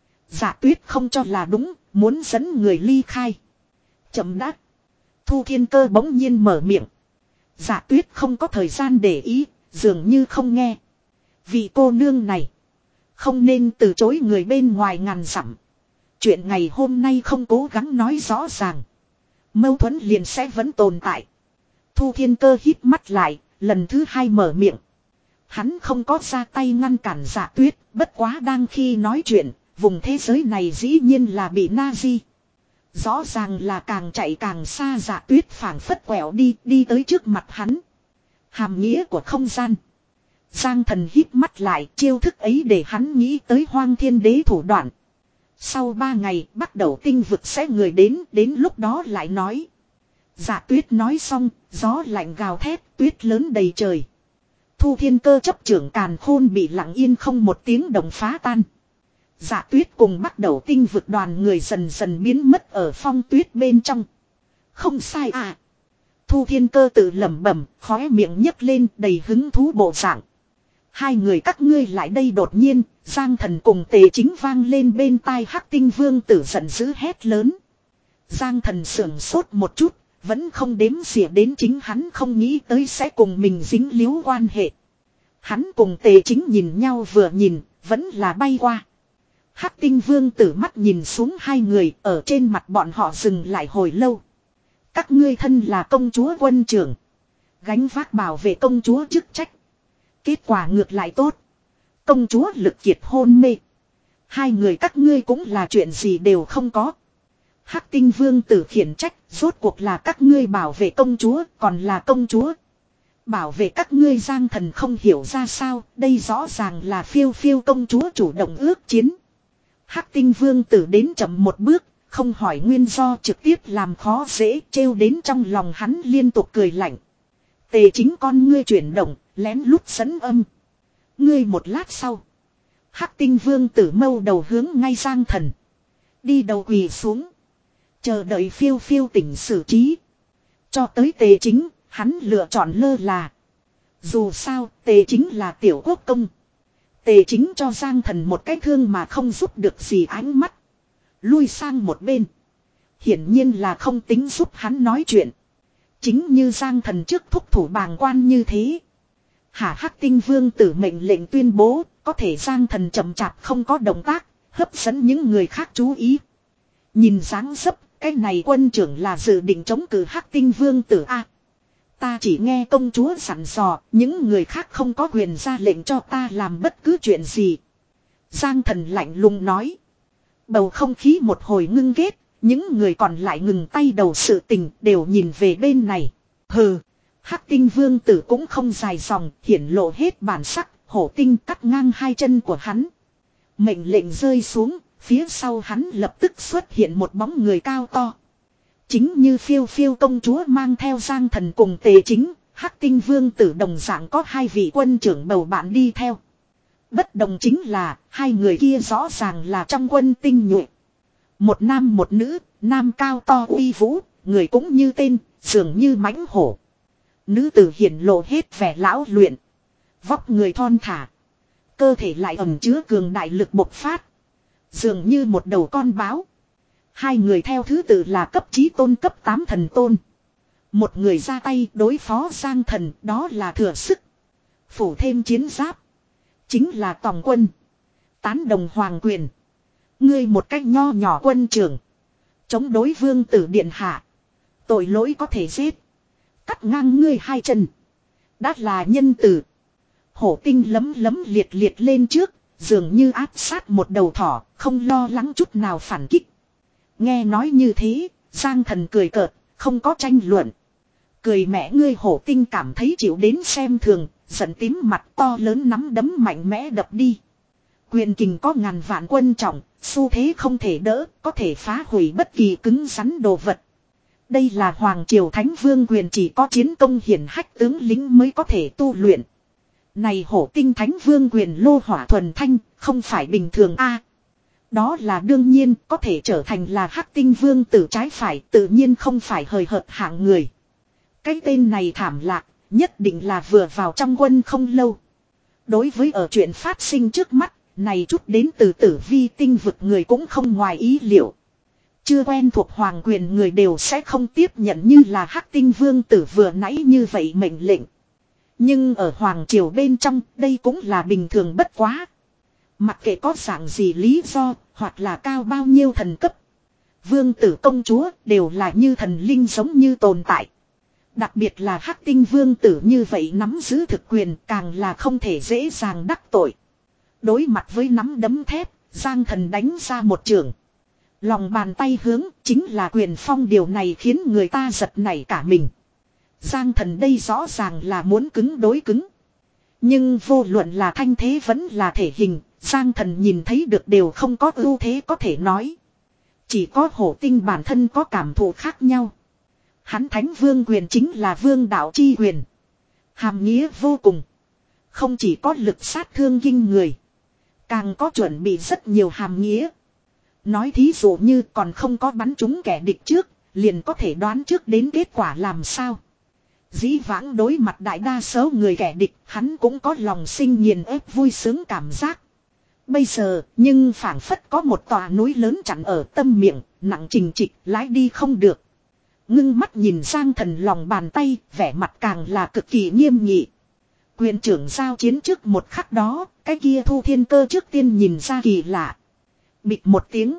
Dạ Tuyết không cho là đúng, muốn dẫn người ly khai. Chậm đã. Thu Thiên Cơ bỗng nhiên mở miệng. Dạ Tuyết không có thời gian để ý, dường như không nghe. Vị cô nương này, không nên từ chối người bên ngoài ngàn dặm. Chuyện ngày hôm nay không cố gắng nói rõ ràng, mâu thuẫn liền sẽ vẫn tồn tại. Thu Thiên Cơ hít mắt lại, lần thứ hai mở miệng. Hắn không có ra tay ngăn cản Dạ Tuyết, bất quá đang khi nói chuyện, vùng thế giới này dĩ nhiên là bị Nazi. Rõ ràng là càng chạy càng xa. Dạ Tuyết phảng phất quẹo đi, đi tới trước mặt hắn. Hàm nghĩa của không gian. Giang Thần hít mắt lại, chiêu thức ấy để hắn nghĩ tới Hoang Thiên Đế thủ đoạn. Sau ba ngày, bắt đầu tinh vực sẽ người đến, đến lúc đó lại nói. Dạ Tuyết nói xong, gió lạnh gào thét, tuyết lớn đầy trời. Thu Thiên Cơ chấp trưởng càn khôn bị lặng yên không một tiếng động phá tan. Dạ Tuyết cùng bắt đầu tinh vực đoàn người dần dần biến mất ở phong tuyết bên trong. Không sai à. Thu Thiên Cơ tự lẩm bẩm, khóe miệng nhấc lên đầy hứng thú bộ dạng. Hai người các ngươi lại đây. Đột nhiên, Giang Thần cùng Tề Chính vang lên bên tai. Hắc Tinh Vương tử giận dữ hét lớn. Giang Thần sưởng sốt một chút, vẫn không đếm xỉa đến chính hắn không nghĩ tới sẽ cùng mình dính líu quan hệ. Hắn cùng Tề Chính nhìn nhau vừa nhìn, vẫn là bay qua. Hắc Tinh Vương tử mắt nhìn xuống hai người, ở trên mặt bọn họ dừng lại hồi lâu. Các ngươi thân là công chúa quân trưởng, gánh vác bảo vệ công chúa chức trách. Kết quả ngược lại tốt. Công chúa lực kiệt hôn mê. Hai người các ngươi cũng là chuyện gì đều không có. Hắc Tinh Vương tử khiển trách, rốt cuộc là các ngươi bảo vệ công chúa, còn là công chúa bảo vệ các ngươi. Giang Thần không hiểu ra sao, đây rõ ràng là phiêu phiêu công chúa chủ động ước chiến. Hắc Tinh Vương tử đến chậm một bước, không hỏi nguyên do, trực tiếp làm khó dễ, trêu đến trong lòng hắn liên tục cười lạnh. Tề Chính con ngươi chuyển động, lén lút sấn âm. Ngươi một lát sau, Hắc Tinh Vương tử mâu đầu hướng ngay Giang Thần, đi đầu quỳ xuống, chờ đợi phiêu phiêu tỉnh xử trí. Cho tới Tề Chính, hắn lựa chọn lơ là. Dù sao, Tề Chính là tiểu quốc công. Tề Chính cho Giang Thần một cái thương mà không giúp được gì ánh mắt, lui sang một bên. Hiển nhiên là không tính giúp hắn nói chuyện. Chính như Giang Thần trước thúc thủ bàng quan như thế. Hả Hắc Tinh Vương tử mệnh lệnh tuyên bố, có thể Giang Thần chậm chạp không có động tác, hấp dẫn những người khác chú ý. Nhìn dáng dấp, cái này quân trưởng là dự định chống cự Hắc Tinh Vương tử a. Ta chỉ nghe công chúa dặn dò, những người khác không có quyền ra lệnh cho ta làm bất cứ chuyện gì. Giang Thần lạnh lùng nói. Bầu không khí một hồi ngưng ghét, những người còn lại ngừng tay đầu sự tình, đều nhìn về bên này. Hừ, Hắc Tinh Vương tử cũng không dài dòng, hiển lộ hết bản sắc, hổ tinh cắt ngang hai chân của hắn. Mệnh lệnh rơi xuống, phía sau hắn lập tức xuất hiện một bóng người cao to. Chính như phiêu phiêu công chúa mang theo Giang Thần cùng Tề Chính, Hắc Tinh Vương tử đồng dạng có hai vị quân trưởng bầu bạn đi theo. Bất đồng chính là, hai người kia rõ ràng là trong quân tinh nhuệ. Một nam một nữ, nam cao to uy vũ, người cũng như tên, dường như mãnh hổ. Nữ tử hiển lộ hết vẻ lão luyện. Vóc người thon thả. Cơ thể lại ẩn chứa cường đại lực bộc phát. Dường như một đầu con báo. Hai người theo thứ tự là cấp chí tôn cấp tám thần tôn. Một người ra tay đối phó Giang Thần, đó là thừa sức. Phủ thêm chiến giáp. Chính là tòng quân. Tán đồng hoàng quyền. Ngươi một cách nho nhỏ quân trưởng. Chống đối vương tử điện hạ. Tội lỗi có thể giết. Cắt ngang ngươi hai chân. Đã là nhân tử. Hổ tinh lấm lấm liệt liệt lên trước. Dường như áp sát một đầu thỏ. Không lo lắng chút nào phản kích. Nghe nói như thế. Giang Thần cười cợt. Không có tranh luận. Cười mẹ ngươi hổ tinh cảm thấy chịu đến xem thường. Giận tím mặt to lớn nắm đấm mạnh mẽ đập đi. Quyền kình có ngàn vạn quân trọng. Xu thế không thể đỡ. Có thể phá hủy bất kỳ cứng rắn đồ vật. Đây là Hoàng Triều Thánh Vương quyền chỉ có chiến công hiển hách tướng lính mới có thể tu luyện. Này hổ tinh Thánh Vương quyền lô hỏa thuần thanh, không phải bình thường a. Đó là đương nhiên, có thể trở thành là Hắc Tinh Vương tử trái phải, tự nhiên không phải hời hợt hạng người. Cái tên này thảm lạc, nhất định là vừa vào trong quân không lâu. Đối với ở chuyện phát sinh trước mắt, này chút đến từ tử vi tinh vực người cũng không ngoài ý liệu. Chưa quen thuộc hoàng quyền người đều sẽ không tiếp nhận như là Hắc Tinh Vương tử vừa nãy như vậy mệnh lệnh. Nhưng ở hoàng triều bên trong đây cũng là bình thường bất quá. Mặc kệ có dạng gì lý do hoặc là cao bao nhiêu thần cấp. Vương tử công chúa đều là như thần linh giống như tồn tại. Đặc biệt là Hắc Tinh Vương tử như vậy nắm giữ thực quyền càng là không thể dễ dàng đắc tội. Đối mặt với nắm đấm thép, Giang Thần đánh ra một trường. Lòng bàn tay hướng chính là quyền phong, điều này khiến người ta giật nảy cả mình. Giang Thần đây rõ ràng là muốn cứng đối cứng. Nhưng vô luận là thanh thế vẫn là thể hình, Giang Thần nhìn thấy được đều không có ưu thế có thể nói. Chỉ có hổ tinh bản thân có cảm thụ khác nhau. Hắn Thánh Vương quyền chính là vương đạo chi quyền. Hàm nghĩa vô cùng. Không chỉ có lực sát thương kinh người. Càng có chuẩn bị rất nhiều hàm nghĩa. Nói thí dụ như còn không có bắn trúng kẻ địch trước, liền có thể đoán trước đến kết quả làm sao. Dĩ vãng đối mặt đại đa số người kẻ địch, hắn cũng có lòng sinh nghiền ép vui sướng cảm giác. Bây giờ, nhưng phảng phất có một tòa núi lớn chặn ở tâm miệng, nặng trình trịch, lái đi không được. Ngưng mắt nhìn Giang Thần lòng bàn tay, vẻ mặt càng là cực kỳ nghiêm nghị. Quyền trưởng giao chiến trước một khắc đó, cái kia Thu Thiên Cơ trước tiên nhìn ra kỳ lạ. Bịch một tiếng.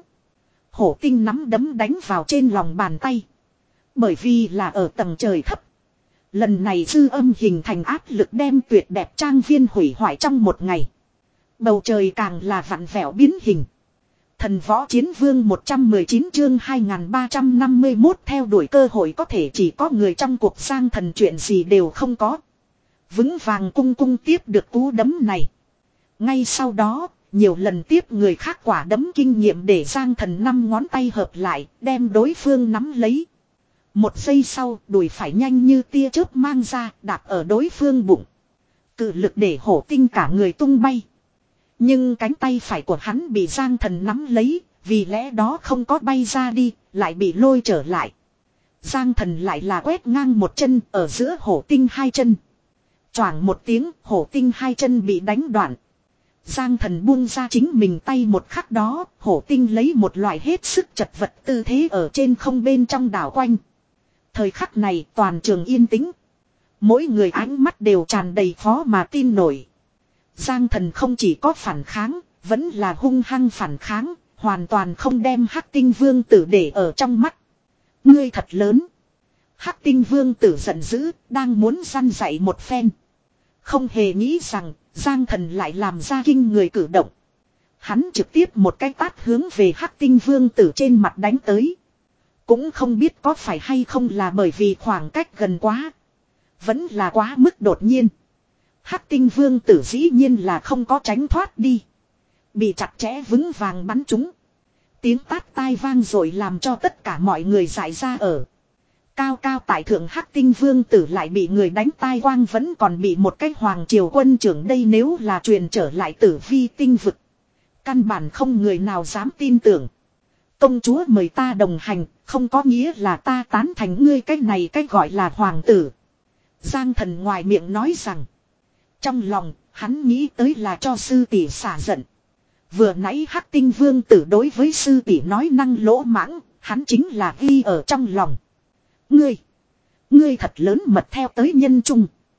Hổ tinh nắm đấm đánh vào trên lòng bàn tay. Bởi vì là ở tầng trời thấp. Lần này dư âm hình thành áp lực đem tuyệt đẹp trang viên hủy hoại trong một ngày. Bầu trời càng là vặn vẹo biến hình. Thần võ chiến vương một trăm mười chín chương hai nghìn ba trăm năm mươi mốt theo đuổi cơ hội có thể chỉ có người trong cuộc. Giang Thần chuyện gì đều không có. Vững vàng cung cung tiếp được cú đấm này. Ngay sau đó, nhiều lần tiếp người khác quả đấm kinh nghiệm để Giang Thần năm ngón tay hợp lại, đem đối phương nắm lấy. Một giây sau, đùi phải nhanh như tia chớp mang ra, đạp ở đối phương bụng. Cự lực để hổ tinh cả người tung bay. Nhưng cánh tay phải của hắn bị Giang Thần nắm lấy, vì lẽ đó không có bay ra đi, lại bị lôi trở lại. Giang Thần lại là quét ngang một chân ở giữa hổ tinh hai chân. Choảng một tiếng, hổ tinh hai chân bị đánh đoạn. Giang Thần buông ra chính mình tay một khắc đó, hổ tinh lấy một loại hết sức chật vật tư thế ở trên không bên trong đảo quanh. Thời khắc này toàn trường yên tĩnh. Mỗi người ánh mắt đều tràn đầy khó mà tin nổi. Giang Thần không chỉ có phản kháng, vẫn là hung hăng phản kháng, hoàn toàn không đem Hắc Tinh Vương tử để ở trong mắt. Ngươi thật lớn. Hắc Tinh Vương tử giận dữ, đang muốn răn dạy một phen. Không hề nghĩ rằng, Giang Thần lại làm ra kinh người cử động. Hắn trực tiếp một cái tát hướng về Hắc Tinh Vương tử trên mặt đánh tới. Cũng không biết có phải hay không là bởi vì khoảng cách gần quá. Vẫn là quá mức đột nhiên. Hắc Tinh Vương tử dĩ nhiên là không có tránh thoát đi. Bị chặt chẽ vững vàng bắn trúng. Tiếng tát tai vang rồi làm cho tất cả mọi người dại ra ở. Cao cao tại thượng Hắc Tinh Vương tử lại bị người đánh tai quang, vẫn còn bị một cái hoàng triều quân trưởng, đây nếu là truyền trở lại tử vi tinh vực. Căn bản không người nào dám tin tưởng. Công chúa mời ta đồng hành, không có nghĩa là ta tán thành ngươi cái này cái gọi là hoàng tử. Giang Thần ngoài miệng nói rằng. Trong lòng, hắn nghĩ tới là cho sư tỷ xả giận. Vừa nãy Hắc Tinh Vương tử đối với sư tỷ nói năng lỗ mãng, hắn chính là ghi ở trong lòng. Ngươi, ngươi thật lớn mật theo tới nhân trung.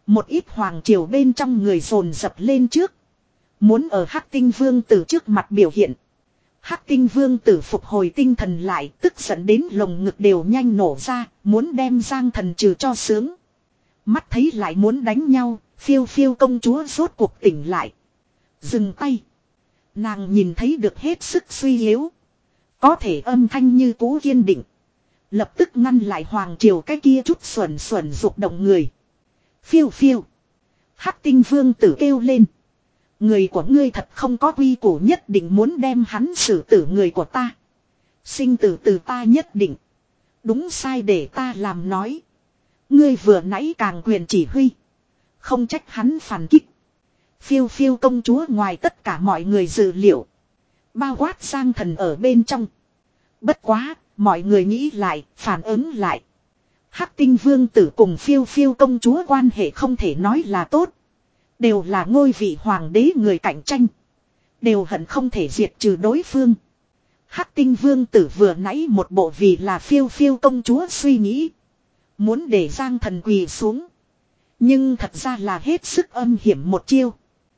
Một ít hoàng triều bên trong người dồn dập lên trước. Muốn ở Hắc Tinh Vương Tử trước mặt biểu hiện. Hắc Tinh Vương Tử phục hồi tinh thần lại, tức giận đến lồng ngực đều nhanh nổ ra, muốn đem Giang Thần trừ cho sướng. Mắt thấy lại muốn đánh nhau, phiêu phiêu công chúa rốt cuộc tỉnh lại. Dừng tay. Nàng nhìn thấy được hết sức suy yếu. Có thể âm thanh như cũ kiên định. Lập tức ngăn lại hoàng triều cái kia chút xuẩn xuẩn dục động người. Phiêu phiêu. Hắc Tinh Vương Tử kêu lên. Người của ngươi thật không có quy củ, nhất định muốn đem hắn xử tử người của ta. Sinh tử từ ta nhất định. Đúng sai để ta làm nói. Ngươi vừa nãy càng quyền chỉ huy. Không trách hắn phản kích. Phiêu phiêu công chúa ngoài tất cả mọi người dự liệu. Bao quát Giang Thần ở bên trong. Bất quá, mọi người nghĩ lại, phản ứng lại. Hắc Tinh Vương Tử cùng phiêu phiêu công chúa quan hệ không thể nói là tốt. Đều là ngôi vị hoàng đế người cạnh tranh. Đều hận không thể diệt trừ đối phương. Hắc Tinh Vương Tử vừa nãy một bộ vì là phiêu phiêu công chúa suy nghĩ. Muốn để Giang Thần quỳ xuống. Nhưng thật ra là hết sức âm hiểm một chiêu.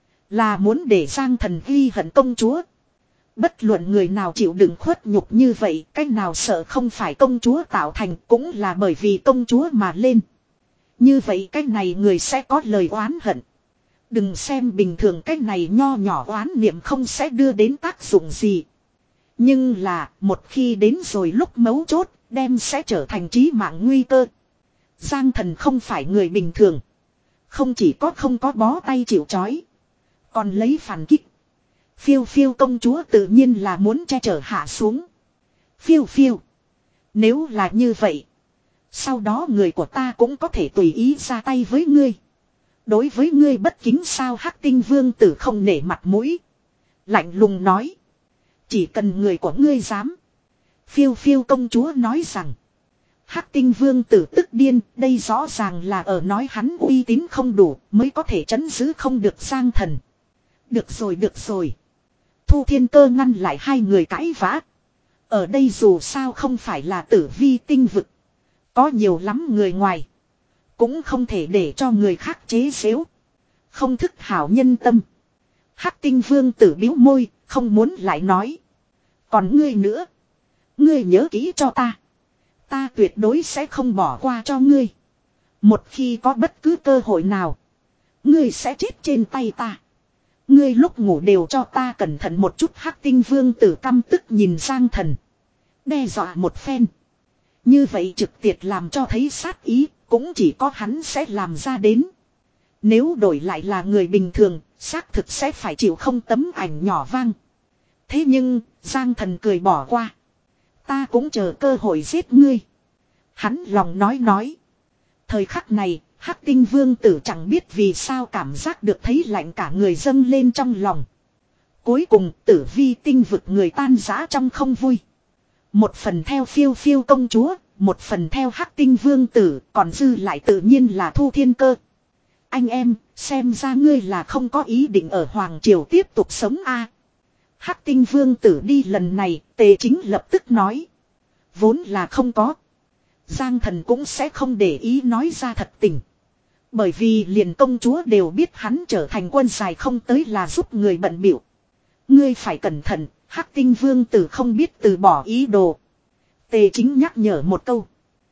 Là muốn để Giang Thần ghi hận công chúa. Bất luận người nào chịu đựng khuất nhục như vậy, cách nào sợ không phải công chúa tạo thành, cũng là bởi vì công chúa mà lên. Như vậy cách này người sẽ có lời oán hận. Đừng xem bình thường cách này nho nhỏ oán niệm không sẽ đưa đến tác dụng gì. Nhưng là, một khi đến rồi lúc mấu chốt, đem sẽ trở thành chí mạng nguy cơ. Giang Thần không phải người bình thường. Không chỉ có không có bó tay chịu trói, còn lấy phản kích. Phiêu phiêu công chúa tự nhiên là muốn che chở hạ xuống. Phiêu phiêu. Nếu là như vậy, sau đó người của ta cũng có thể tùy ý ra tay với ngươi. Đối với ngươi bất kính sao? Hắc Tinh Vương Tử không nể mặt mũi. Lạnh lùng nói. Chỉ cần người của ngươi dám. Phiêu phiêu công chúa nói rằng. Hắc Tinh Vương Tử tức điên. Đây rõ ràng là ở nói hắn uy tín không đủ mới có thể trấn giữ không được Giang Thần. Được rồi được rồi. Thu Thiên Cơ ngăn lại hai người cãi vã. Ở đây dù sao không phải là Tử Vi tinh vực. Có nhiều lắm người ngoài. Cũng không thể để cho người khác chế giễu. Không thức hảo nhân tâm. Hắc Tinh Vương Tử bĩu môi, không muốn lại nói. Còn ngươi nữa. Ngươi nhớ kỹ cho ta. Ta tuyệt đối sẽ không bỏ qua cho ngươi. Một khi có bất cứ cơ hội nào, ngươi sẽ chết trên tay ta. Ngươi lúc ngủ đều cho ta cẩn thận một chút. Hắc Tinh Vương Tử căm tức nhìn Giang Thần. Đe dọa một phen. Như vậy trực tiếp làm cho thấy sát ý. Cũng chỉ có hắn sẽ làm ra đến. Nếu đổi lại là người bình thường, xác thực sẽ phải chịu không tấm ảnh nhỏ vang. Thế nhưng, Giang Thần cười bỏ qua. Ta cũng chờ cơ hội giết ngươi. Hắn lòng nói nói. Thời khắc này, Hắc Tinh Vương Tử chẳng biết vì sao cảm giác được thấy lạnh cả người dâng lên trong lòng. Cuối cùng, Tử Vi tinh vực người tan rã trong không vui. Một phần theo phiêu phiêu công chúa. Một phần theo Hắc Tinh Vương Tử, còn dư lại tự nhiên là Thu Thiên Cơ. Anh em, xem ra ngươi là không có ý định ở Hoàng Triều tiếp tục sống a. À, Hắc Tinh Vương Tử đi lần này, Tề Chính lập tức nói. Vốn là không có. Giang Thần cũng sẽ không để ý nói ra thật tình. Bởi vì liền công chúa đều biết hắn trở thành quân dài không tới là giúp người bận bịu. Ngươi phải cẩn thận, Hắc Tinh Vương Tử không biết từ bỏ ý đồ. Tề Chính nhắc nhở một câu.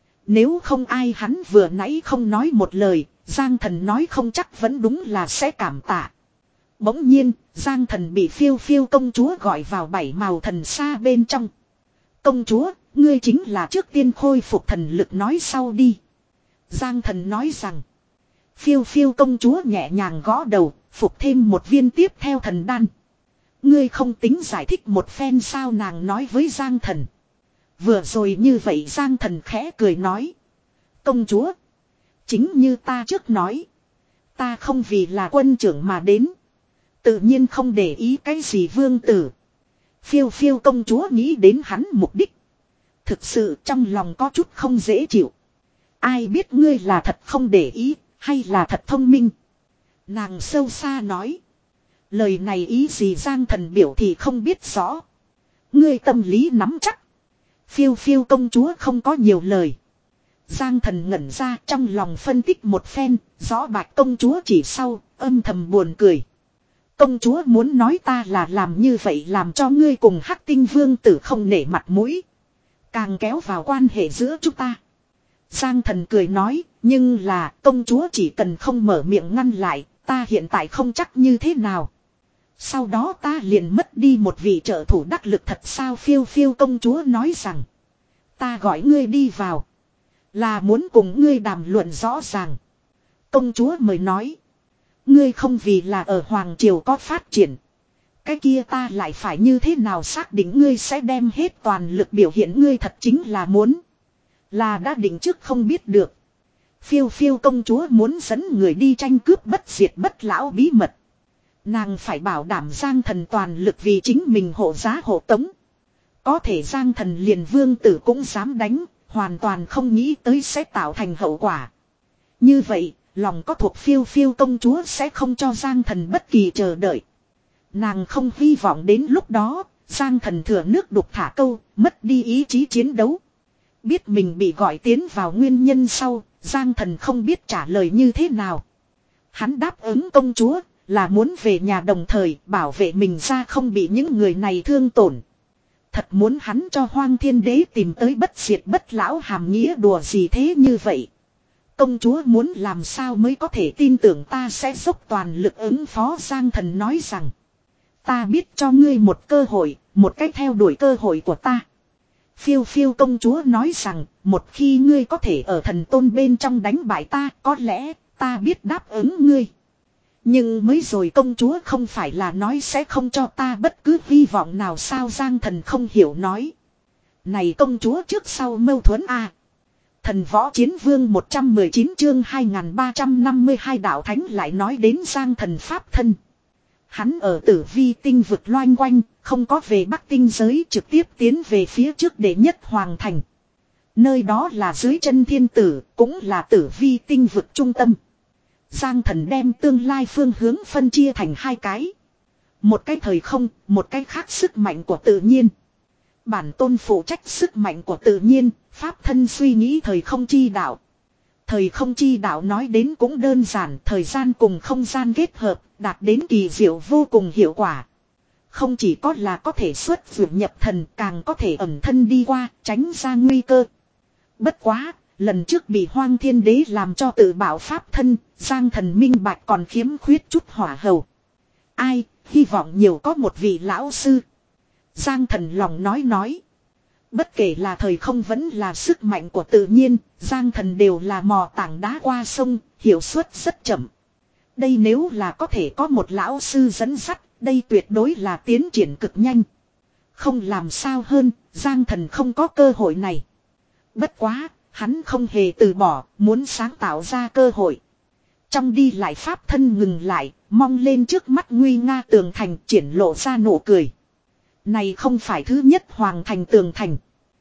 Nếu không ai hắn vừa nãy không nói một lời, Giang Thần nói không chắc vẫn đúng là sẽ cảm tạ. Bỗng nhiên, Giang Thần bị phiêu phiêu công chúa gọi vào bảy màu thần xa bên trong. Công chúa, ngươi chính là trước tiên khôi phục thần lực nói sau đi. Giang Thần nói rằng. Phiêu phiêu công chúa nhẹ nhàng gõ đầu, phục thêm một viên tiếp theo thần đan. Ngươi không tính giải thích một phen sao? Nàng nói với Giang Thần. Vừa rồi như vậy Giang Thần khẽ cười nói. Công chúa. Chính như ta trước nói. Ta không vì là quân trưởng mà đến. Tự nhiên không để ý cái gì vương tử. Phiêu phiêu công chúa nghĩ đến hắn mục đích. Thực sự trong lòng có chút không dễ chịu. Ai biết ngươi là thật không để ý hay là thật thông minh. Nàng sâu xa nói. Lời này ý gì? Giang Thần biểu thì không biết rõ. Ngươi tâm lý nắm chắc. Phiêu phiêu công chúa không có nhiều lời. Giang Thần ngẩn ra trong lòng phân tích một phen, rõ bạch công chúa chỉ sau, âm thầm buồn cười. Công chúa muốn nói ta là làm như vậy làm cho ngươi cùng Hắc Tinh Vương tử không nể mặt mũi. Càng kéo vào quan hệ giữa chúng ta. Giang Thần cười nói, nhưng là công chúa chỉ cần không mở miệng ngăn lại, ta hiện tại không chắc như thế nào. Sau đó ta liền mất đi một vị trợ thủ đắc lực thật sao phiêu phiêu công chúa nói rằng. Ta gọi ngươi đi vào. Là muốn cùng ngươi đàm luận rõ ràng. Công chúa mời nói. Ngươi không vì là ở Hoàng Triều có phát triển. Cái kia ta lại phải như thế nào xác định ngươi sẽ đem hết toàn lực biểu hiện ngươi thật chính là muốn. Là đã định trước không biết được. Phiêu phiêu công chúa muốn dẫn người đi tranh cướp bất diệt bất lão bí mật. Nàng phải bảo đảm Giang Thần toàn lực vì chính mình hộ giá hộ tống. Có thể Giang Thần liền vương tử cũng dám đánh, hoàn toàn không nghĩ tới sẽ tạo thành hậu quả. Như vậy, lòng có thuộc phiêu phiêu công chúa sẽ không cho Giang Thần bất kỳ chờ đợi. Nàng không hy vọng đến lúc đó, Giang Thần thừa nước đục thả câu, mất đi ý chí chiến đấu. Biết mình bị gọi tiến vào nguyên nhân sau, Giang Thần không biết trả lời như thế nào. Hắn đáp ứng công chúa là muốn về nhà đồng thời bảo vệ mình ra không bị những người này thương tổn. Thật muốn hắn cho Hoang Thiên Đế tìm tới bất diệt bất lão hàm nghĩa đùa gì thế như vậy. Công chúa muốn làm sao mới có thể tin tưởng ta sẽ dốc toàn lực ứng phó. Giang Thần nói rằng. Ta biết cho ngươi một cơ hội, một cách theo đuổi cơ hội của ta. Phiêu phiêu công chúa nói rằng, một khi ngươi có thể ở thần tôn bên trong đánh bại ta, có lẽ ta biết đáp ứng ngươi. Nhưng mới rồi công chúa không phải là nói sẽ không cho ta bất cứ hy vọng nào sao. Giang Thần không hiểu nói. Này công chúa trước sau mâu thuẫn à. Thần võ chiến vương một trăm mười chín chương hai nghìn ba trăm năm mươi hai đạo thánh lại nói đến Giang Thần pháp thân. Hắn ở Tử Vi tinh vực loanh quanh, không có về Bắc tinh giới trực tiếp tiến về phía trước đệ nhất hoàng thành. Nơi đó là dưới chân thiên tử, cũng là Tử Vi tinh vực trung tâm. Giang Thần đem tương lai phương hướng phân chia thành hai cái. Một cái thời không, một cái khác sức mạnh của tự nhiên. Bản tôn phụ trách sức mạnh của tự nhiên, pháp thân suy nghĩ thời không chi đạo. Thời không chi đạo nói đến cũng đơn giản, thời gian cùng không gian kết hợp, đạt đến kỳ diệu vô cùng hiệu quả. Không chỉ có là có thể xuất vượt nhập thần, càng có thể ẩn thân đi qua, tránh ra nguy cơ. Bất quá, lần trước bị Hoang Thiên Đế làm cho tự bảo pháp thân, Giang Thần minh bạch còn khiếm khuyết chút hỏa hầu. Ai, hy vọng nhiều có một vị lão sư. Giang Thần lòng nói nói. Bất kể là thời không vẫn là sức mạnh của tự nhiên, Giang Thần đều là mò tảng đá qua sông, hiệu suất rất chậm. Đây nếu là có thể có một lão sư dẫn dắt, đây tuyệt đối là tiến triển cực nhanh. Không làm sao hơn, Giang Thần không có cơ hội này. Bất quá, hắn không hề từ bỏ, muốn sáng tạo ra cơ hội. Trong đi lại pháp thân ngừng lại, mong lên trước mắt nguy nga tường thành triển lộ ra nụ cười. Này không phải thứ nhất hoàng thành tường thành,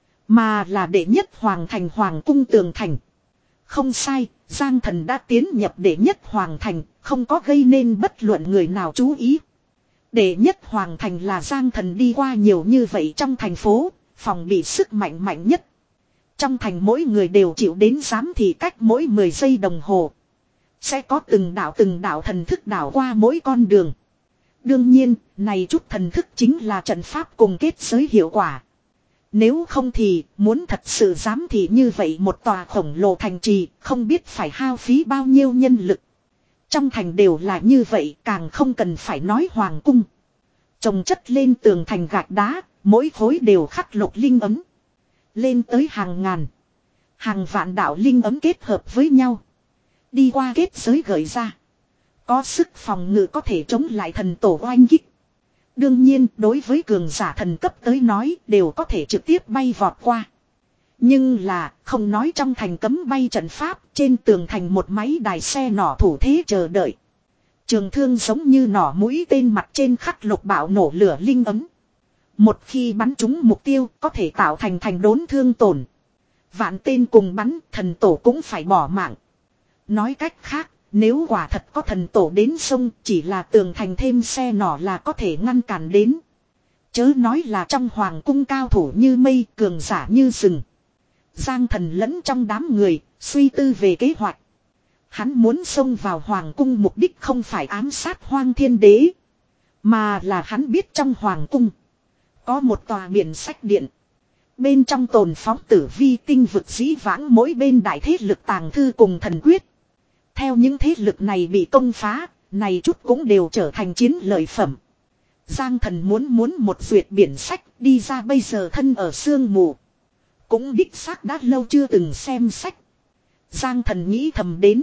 mà là đệ nhất hoàng thành hoàng cung tường thành. Không sai, Giang Thần đã tiến nhập đệ nhất hoàng thành, không có gây nên bất luận người nào chú ý. Đệ nhất hoàng thành là Giang Thần đi qua nhiều như vậy trong thành phố, phòng bị sức mạnh mạnh nhất. Trong thành mỗi người đều chịu đến giám thị cách mỗi mười giây đồng hồ. Sẽ có từng đạo từng đạo thần thức đảo qua mỗi con đường. Đương nhiên, này chút thần thức chính là trận pháp cùng kết giới hiệu quả. Nếu không thì, muốn thật sự giám thị như vậy một tòa khổng lồ thành trì, không biết phải hao phí bao nhiêu nhân lực. Trong thành đều là như vậy, càng không cần phải nói hoàng cung. Trồng chất lên tường thành gạch đá, mỗi khối đều khắc lục linh ấm. Lên tới hàng ngàn, hàng vạn đạo linh ấm kết hợp với nhau. Đi qua kết giới gợi ra. Có sức phòng ngự có thể chống lại thần tổ oanh kích. Đương nhiên đối với cường giả thần cấp tới nói đều có thể trực tiếp bay vọt qua. Nhưng là không nói trong thành cấm bay trận pháp, trên tường thành một máy đài xe nỏ thủ thế chờ đợi. Trường thương giống như nỏ mũi tên mặt trên khắc lục bạo nổ lửa linh ấm. Một khi bắn trúng mục tiêu có thể tạo thành thành đốn thương tổn. Vạn tên cùng bắn, thần tổ cũng phải bỏ mạng. Nói cách khác, nếu quả thật có thần tổ đến sông, chỉ là tường thành thêm xe nỏ là có thể ngăn cản đến. Chớ nói là trong hoàng cung cao thủ như mây, cường giả như rừng. Giang Thần lẫn trong đám người, suy tư về kế hoạch. Hắn muốn xông vào hoàng cung mục đích không phải ám sát Hoang Thiên Đế. Mà là hắn biết trong hoàng cung có một tòa biển sách điện. Bên trong tồn phóng tử vi tinh vực dĩ vãng mỗi bên đại thế lực tàng thư cùng thần quyết. Theo những thế lực này bị công phá, này chút cũng đều trở thành chiến lợi phẩm. Giang Thần muốn muốn một duyệt biển sách đi ra bây giờ thân ở sương mù. Cũng đích xác đã lâu chưa từng xem sách. Giang Thần nghĩ thầm đến.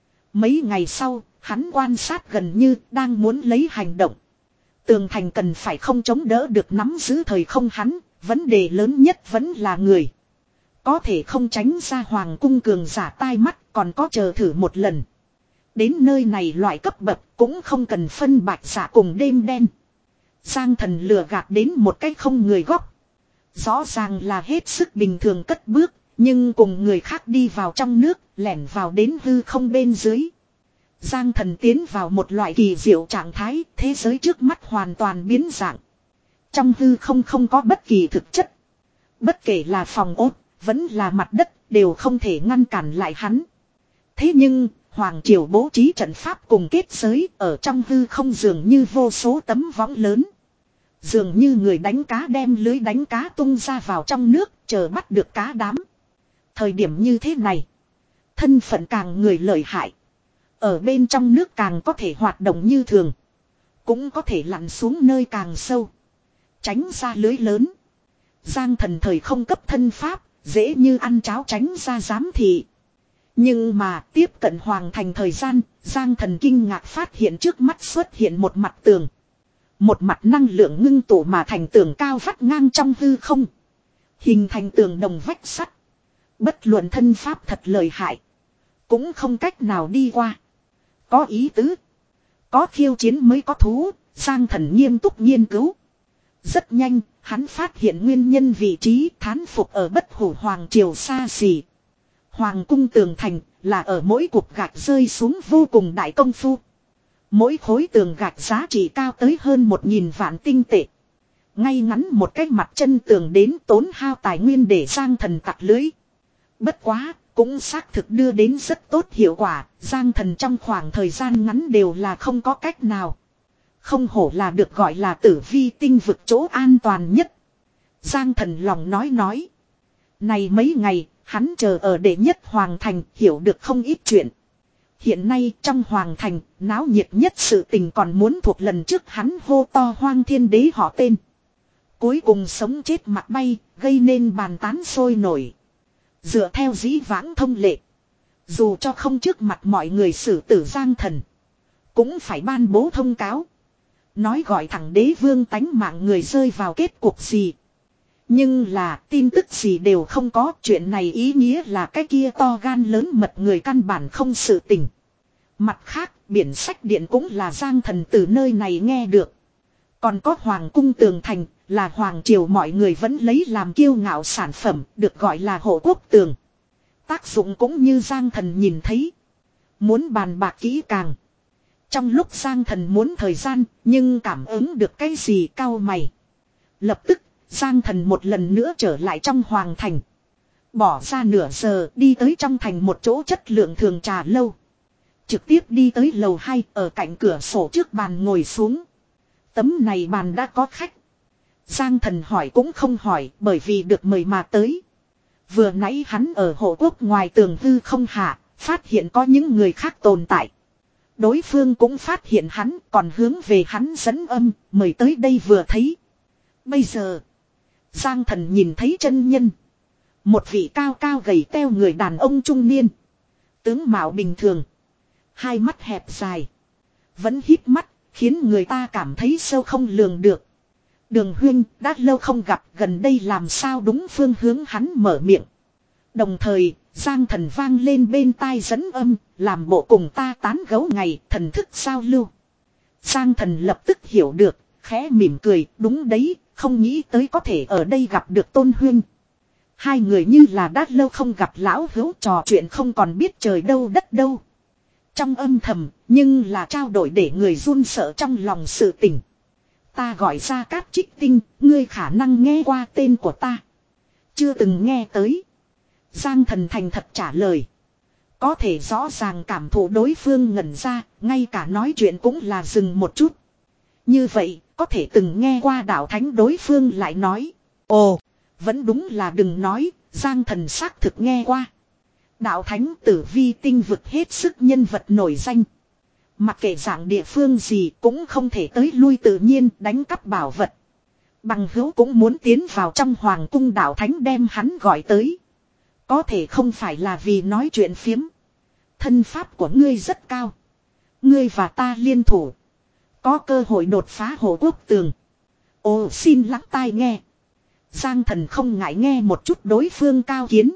Mấy ngày sau, hắn quan sát gần như đang muốn lấy hành động. Tường thành cần phải không chống đỡ được nắm giữ thời không hắn, vấn đề lớn nhất vẫn là người. Có thể không tránh ra hoàng cung cường giả tai mắt, còn có chờ thử một lần. Đến nơi này loại cấp bậc cũng không cần phân bạch giả cùng đêm đen. Giang Thần lừa gạt đến một cách không người góc. Rõ ràng là hết sức bình thường cất bước, nhưng cùng người khác đi vào trong nước, lẻn vào đến hư không bên dưới. Giang Thần tiến vào một loại kỳ diệu trạng thái, thế giới trước mắt hoàn toàn biến dạng. Trong hư không không có bất kỳ thực chất. Bất kể là phòng ốt, vẫn là mặt đất, đều không thể ngăn cản lại hắn. Thế nhưng, Hoàng Triều bố trí trận pháp cùng kết giới ở trong hư không dường như vô số tấm võng lớn. Dường như người đánh cá đem lưới đánh cá tung ra vào trong nước, chờ bắt được cá đám. Thời điểm như thế này, thân phận càng người lợi hại. Ở bên trong nước càng có thể hoạt động như thường. Cũng có thể lặn xuống nơi càng sâu. Tránh ra lưới lớn. Giang Thần thời không cấp thân pháp, dễ như ăn cháo tránh ra giám thị. Nhưng mà tiếp cận hoàng thành thời gian, Giang Thần kinh ngạc phát hiện trước mắt xuất hiện một mặt tường. Một mặt năng lượng ngưng tụ mà thành tường cao vắt ngang trong hư không. Hình thành tường đồng vách sắt. Bất luận thân pháp thật lợi hại. Cũng không cách nào đi qua. Có ý tứ. Có khiêu chiến mới có thú. Giang Thần nghiêm túc nghiên cứu. Rất nhanh, hắn phát hiện nguyên nhân vị trí thán phục ở Bất Hủ Hoàng Triều xa xỉ. Hoàng cung tường thành là ở mỗi cục gạch rơi xuống vô cùng đại công phu. Mỗi khối tường gạch giá trị cao tới hơn một nghìn vạn tinh tệ. Ngay ngắn một cái mặt chân tường đến tốn hao tài nguyên để Giang Thần tặc lưới. Bất quá, cũng xác thực đưa đến rất tốt hiệu quả. Giang Thần trong khoảng thời gian ngắn đều là không có cách nào. Không hổ là được gọi là tử vi tinh vực chỗ an toàn nhất. Giang Thần lòng nói nói. Này mấy ngày, hắn chờ ở đệ nhất hoàng thành hiểu được không ít chuyện. Hiện nay trong hoàng thành, náo nhiệt nhất sự tình còn muốn thuộc lần trước hắn hô to Hoang Thiên Đế họ tên. Cuối cùng sống chết mặt bay, gây nên bàn tán sôi nổi. Dựa theo dĩ vãng thông lệ. Dù cho không trước mặt mọi người xử tử Giang Thần, cũng phải ban bố thông cáo. Nói gọi thẳng đế vương tánh mạng người rơi vào kết cục gì. Nhưng là tin tức gì đều không có. Chuyện này ý nghĩa là cái kia to gan lớn mật người căn bản không sự tình. Mặt khác biển sách điện cũng là Giang Thần từ nơi này nghe được. Còn có hoàng cung tường thành là hoàng triều mọi người vẫn lấy làm kiêu ngạo sản phẩm được gọi là hộ quốc tường. Tác dụng cũng như Giang Thần nhìn thấy. Muốn bàn bạc kỹ càng. Trong lúc Giang Thần muốn thời gian nhưng cảm ứng được cái gì cao mày. Lập tức Giang Thần một lần nữa trở lại trong hoàng thành. Bỏ ra nửa giờ đi tới trong thành một chỗ chất lượng thường trà lâu. Trực tiếp đi tới lầu hai ở cạnh cửa sổ trước bàn ngồi xuống. Tấm này bàn đã có khách. Giang Thần hỏi cũng không hỏi bởi vì được mời mà tới. Vừa nãy hắn ở hộ quốc ngoài tường hư không hạ, phát hiện có những người khác tồn tại. Đối phương cũng phát hiện hắn còn hướng về hắn dẫn âm, mời tới đây vừa thấy. Bây giờ, Giang Thần nhìn thấy chân nhân. Một vị cao cao gầy teo người đàn ông trung niên. Tướng mạo bình thường. Hai mắt hẹp dài. Vẫn hít mắt, khiến người ta cảm thấy sâu không lường được. Đường Huyên đã lâu không gặp, gần đây làm sao đúng phương hướng hắn mở miệng. Đồng thời, Giang Thần vang lên bên tai dẫn âm, làm bộ cùng ta tán gẫu ngày, thần thức giao lưu. Giang Thần lập tức hiểu được, khẽ mỉm cười, đúng đấy, không nghĩ tới có thể ở đây gặp được Tôn Huyên. Hai người như là đã lâu không gặp lão hữu trò chuyện không còn biết trời đâu đất đâu. Trong âm thầm, nhưng là trao đổi để người run sợ trong lòng sự tình. Ta gọi ra Cát Trích Tinh, ngươi khả năng nghe qua tên của ta. Chưa từng nghe tới. Giang Thần thành thật trả lời. Có thể rõ ràng cảm thụ đối phương ngẩn ra, ngay cả nói chuyện cũng là dừng một chút. Như vậy, có thể từng nghe qua đạo thánh đối phương lại nói. Ồ, vẫn đúng là đừng nói, Giang Thần xác thực nghe qua. Đạo thánh tử vi tinh vực hết sức nhân vật nổi danh. Mặc kệ dạng địa phương gì cũng không thể tới lui tự nhiên đánh cắp bảo vật. Bằng hữu cũng muốn tiến vào trong hoàng cung, đạo thánh đem hắn gọi tới. Có thể không phải là vì nói chuyện phiếm. Thân pháp của ngươi rất cao. Ngươi và ta liên thủ. Có cơ hội đột phá Hộ Quốc Tường. Ồ, xin lắng tai nghe. Giang Thần không ngại nghe một chút đối phương cao kiến.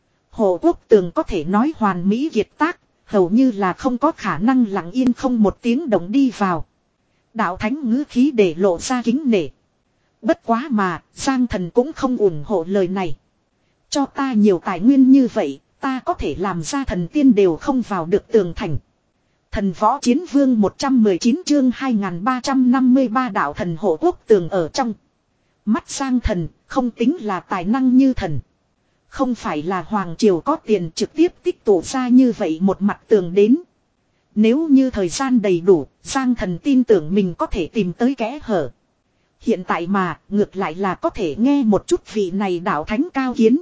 Hộ Quốc Tường có thể nói hoàn mỹ kiệt tác. Hầu như là không có khả năng lặng yên không một tiếng động đi vào. Đạo thánh ngữ khí để lộ ra kính nể. Bất quá mà, Giang Thần cũng không ủng hộ lời này. Cho ta nhiều tài nguyên như vậy, ta có thể làm ra thần tiên đều không vào được tường thành. Thần võ chiến vương một trăm mười chín chương hai nghìn ba trăm năm mươi ba đạo thần Hộ Quốc Tường ở trong. Mắt Giang Thần, không tính là tài năng như thần. Không phải là hoàng triều có tiền trực tiếp tích tụ ra như vậy một mặt tường đến. Nếu như thời gian đầy đủ, Giang Thần tin tưởng mình có thể tìm tới kẽ hở. Hiện tại mà, ngược lại là có thể nghe một chút vị này đạo thánh cao kiến.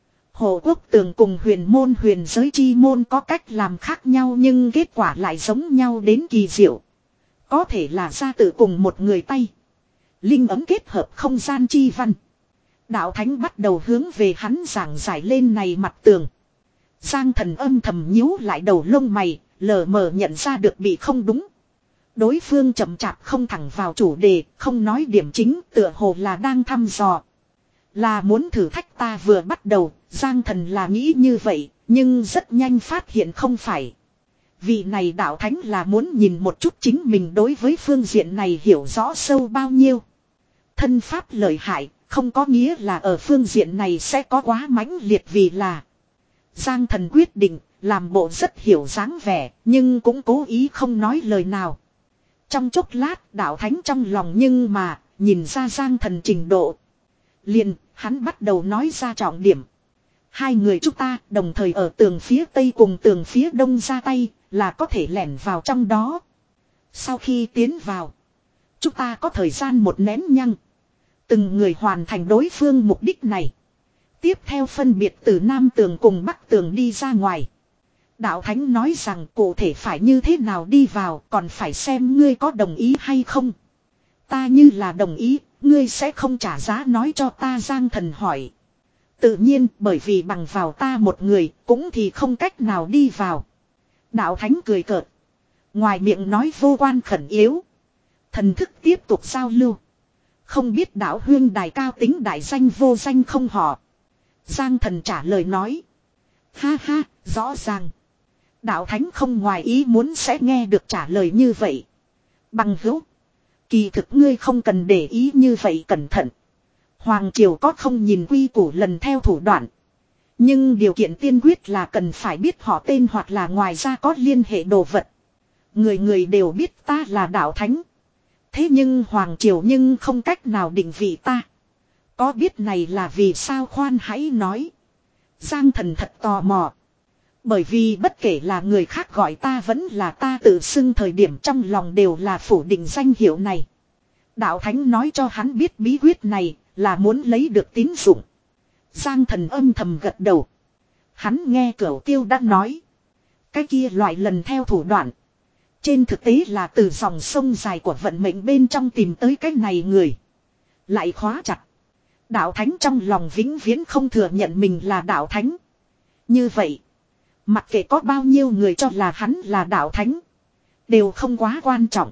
Hộ Quốc Tường cùng huyền môn huyền giới chi môn có cách làm khác nhau nhưng kết quả lại giống nhau đến kỳ diệu. Có thể là ra từ cùng một người tay. Linh ấm kết hợp không gian chi văn. Đạo thánh bắt đầu hướng về hắn giảng giải lên này mặt tường. Giang Thần âm thầm nhíu lại đầu lông mày, lờ mờ nhận ra được bị không đúng. Đối phương chậm chạp không thẳng vào chủ đề, không nói điểm chính, tựa hồ là đang thăm dò. Là muốn thử thách ta vừa bắt đầu, Giang Thần là nghĩ như vậy, nhưng rất nhanh phát hiện không phải. Vị này đạo thánh là muốn nhìn một chút chính mình đối với phương diện này hiểu rõ sâu bao nhiêu. Thân pháp lợi hại, không có nghĩa là ở phương diện này sẽ có quá mãnh liệt vì là. Giang Thần quyết định, làm bộ rất hiểu dáng vẻ, nhưng cũng cố ý không nói lời nào. Trong chốc lát, đạo thánh trong lòng nhưng mà, nhìn ra Giang Thần trình độ. Liền, hắn bắt đầu nói ra trọng điểm. Hai người chúng ta đồng thời ở tường phía tây cùng tường phía đông ra tay, là có thể lẻn vào trong đó. Sau khi tiến vào, chúng ta có thời gian một nén nhăng. Từng người hoàn thành đối phương mục đích này. Tiếp theo phân biệt từ Nam Tường cùng Bắc Tường đi ra ngoài. Đạo Thánh nói rằng cụ thể phải như thế nào đi vào còn phải xem ngươi có đồng ý hay không. Ta như là đồng ý, ngươi sẽ không trả giá nói cho ta. Giang Thần hỏi. Tự nhiên bởi vì bằng vào ta một người cũng thì không cách nào đi vào. Đạo Thánh cười cợt. Ngoài miệng nói vô quan khẩn yếu. Thần thức tiếp tục giao lưu. Không biết đạo huyên đài cao tính đại danh vô danh không họ. Giang Thần trả lời nói. Ha ha, rõ ràng. Đạo Thánh không ngoài ý muốn sẽ nghe được trả lời như vậy. Bằng hữu. Kỳ thực ngươi không cần để ý như vậy cẩn thận. Hoàng triều có không nhìn quy củ lần theo thủ đoạn. Nhưng điều kiện tiên quyết là cần phải biết họ tên hoặc là ngoài ra có liên hệ đồ vật. Người người đều biết ta là đạo thánh. Thế nhưng Hoàng triều nhưng không cách nào định vị ta. Có biết này là vì sao? Khoan hãy nói. Giang Thần thật tò mò. Bởi vì bất kể là người khác gọi ta vẫn là ta tự xưng thời điểm trong lòng đều là phủ định danh hiệu này. Đạo Thánh nói cho hắn biết bí quyết này là muốn lấy được tín dụng. Giang Thần âm thầm gật đầu. Hắn nghe Cửu Tiêu đã nói. Cái kia loại lần theo thủ đoạn. Trên thực tế là từ dòng sông dài của vận mệnh bên trong tìm tới cái này người. Lại khóa chặt. Đạo Thánh trong lòng vĩnh viễn không thừa nhận mình là đạo Thánh. Như vậy. Mặc kệ có bao nhiêu người cho là hắn là đạo Thánh. Đều không quá quan trọng.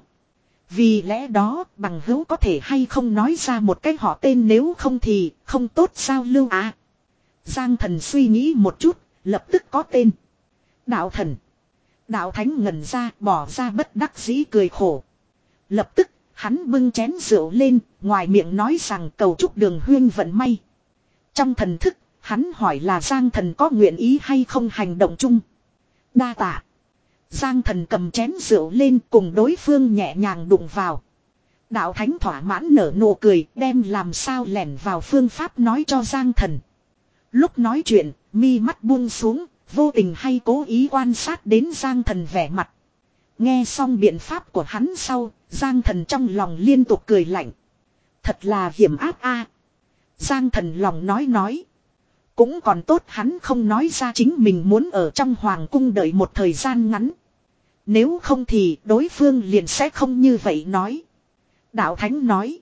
Vì lẽ đó bằng hữu có thể hay không nói ra một cái họ tên, nếu không thì không tốt giao lưu à. Giang Thần suy nghĩ một chút. Lập tức có tên. Đạo Thần. Đạo Thánh ngẩn ra bỏ ra bất đắc dĩ cười khổ. Lập tức hắn bưng chén rượu lên. Ngoài miệng nói rằng cầu chúc Đường huyên vận may. Trong thần thức hắn hỏi là Giang Thần có nguyện ý hay không hành động chung. Đa tạ. Giang Thần cầm chén rượu lên cùng đối phương nhẹ nhàng đụng vào. Đạo Thánh thỏa mãn nở nụ cười đem làm sao lẻn vào phương pháp nói cho Giang Thần. Lúc nói chuyện Mi mắt buông xuống, vô tình hay cố ý quan sát đến Giang Thần vẻ mặt. Nghe xong biện pháp của hắn sau, Giang Thần trong lòng liên tục cười lạnh. Thật là hiểm ác a. Giang Thần lòng nói nói. Cũng còn tốt hắn không nói ra chính mình muốn ở trong hoàng cung đợi một thời gian ngắn. Nếu không thì đối phương liền sẽ không như vậy nói. Đạo Thánh nói.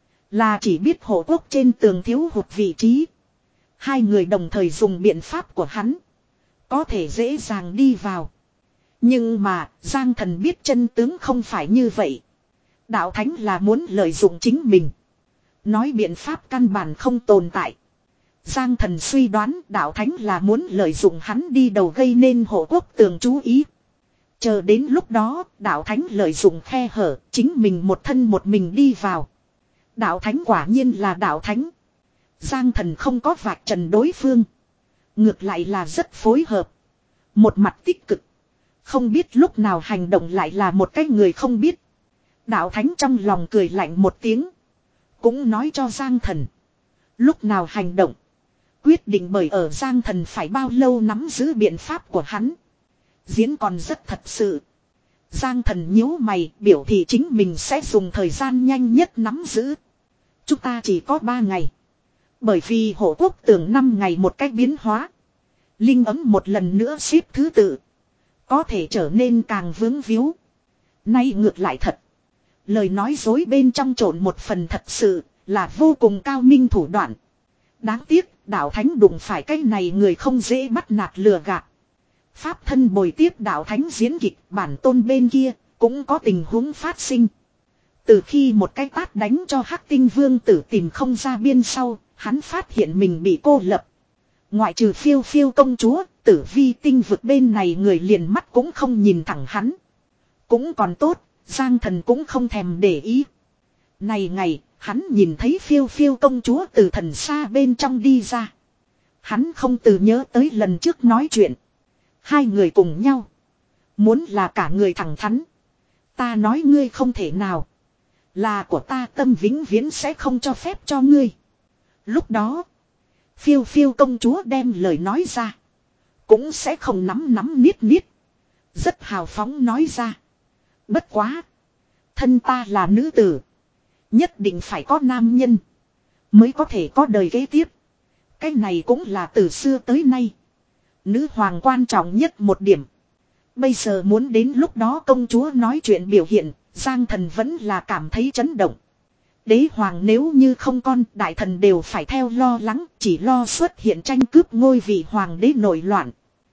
Là chỉ biết hộ quốc trên tường thiếu hụt vị trí. Hai người đồng thời dùng biện pháp của hắn. Có thể dễ dàng đi vào. Nhưng mà Giang Thần biết chân tướng không phải như vậy. Đạo Thánh là muốn lợi dụng chính mình. Nói biện pháp căn bản không tồn tại. Giang Thần suy đoán Đạo Thánh là muốn lợi dụng hắn đi đầu gây nên hộ quốc tường chú ý. Chờ đến lúc đó Đạo Thánh lợi dụng khe hở chính mình một thân một mình đi vào. Đạo Thánh quả nhiên là Đạo Thánh. Giang Thần không có vạch trần đối phương. Ngược lại là rất phối hợp. Một mặt tích cực. Không biết lúc nào hành động lại là một cái người không biết. Đạo Thánh trong lòng cười lạnh một tiếng. Cũng nói cho Giang Thần. Lúc nào hành động. Quyết định bởi ở Giang Thần phải bao lâu nắm giữ biện pháp của hắn. Diễn còn rất thật sự. Giang Thần nhíu mày biểu thị chính mình sẽ dùng thời gian nhanh nhất nắm giữ. Chúng ta chỉ có ba ngày. Bởi vì hộ quốc tường năm ngày một cách biến hóa. Linh ấm một lần nữa xếp thứ tự. Có thể trở nên càng vướng víu. Nay ngược lại thật. Lời nói dối bên trong trộn một phần thật sự là vô cùng cao minh thủ đoạn. Đáng tiếc Đạo Thánh đụng phải cái này người không dễ bắt nạt lừa gạt. Pháp thân bồi tiếp Đạo Thánh diễn kịch bản tôn bên kia cũng có tình huống phát sinh. Từ khi một cái tát đánh cho Hắc Tinh Vương tử tìm không ra biên sau, hắn phát hiện mình bị cô lập. Ngoại trừ phiêu phiêu công chúa, Tử Vi tinh vực bên này người liền mắt cũng không nhìn thẳng hắn. Cũng còn tốt, Giang Thần cũng không thèm để ý. Này ngày, hắn nhìn thấy phiêu phiêu công chúa từ thần xa bên trong đi ra. Hắn không từ nhớ tới lần trước nói chuyện. Hai người cùng nhau. Muốn là cả người thẳng thắn. Ta nói ngươi không thể nào. Là của ta tâm vĩnh viễn sẽ không cho phép cho ngươi. Lúc đó. Phiêu phiêu công chúa đem lời nói ra. Cũng sẽ không nắm nắm niết niết. Rất hào phóng nói ra. Bất quá. Thân ta là nữ tử. Nhất định phải có nam nhân. Mới có thể có đời kế tiếp. Cái này cũng là từ xưa tới nay. Nữ hoàng quan trọng nhất một điểm. Bây giờ muốn đến lúc đó công chúa nói chuyện biểu hiện. Giang Thần vẫn là cảm thấy chấn động. Đế hoàng nếu như không con đại thần đều phải theo lo lắng. Chỉ lo xuất hiện tranh cướp ngôi vị hoàng đế nổi loạn.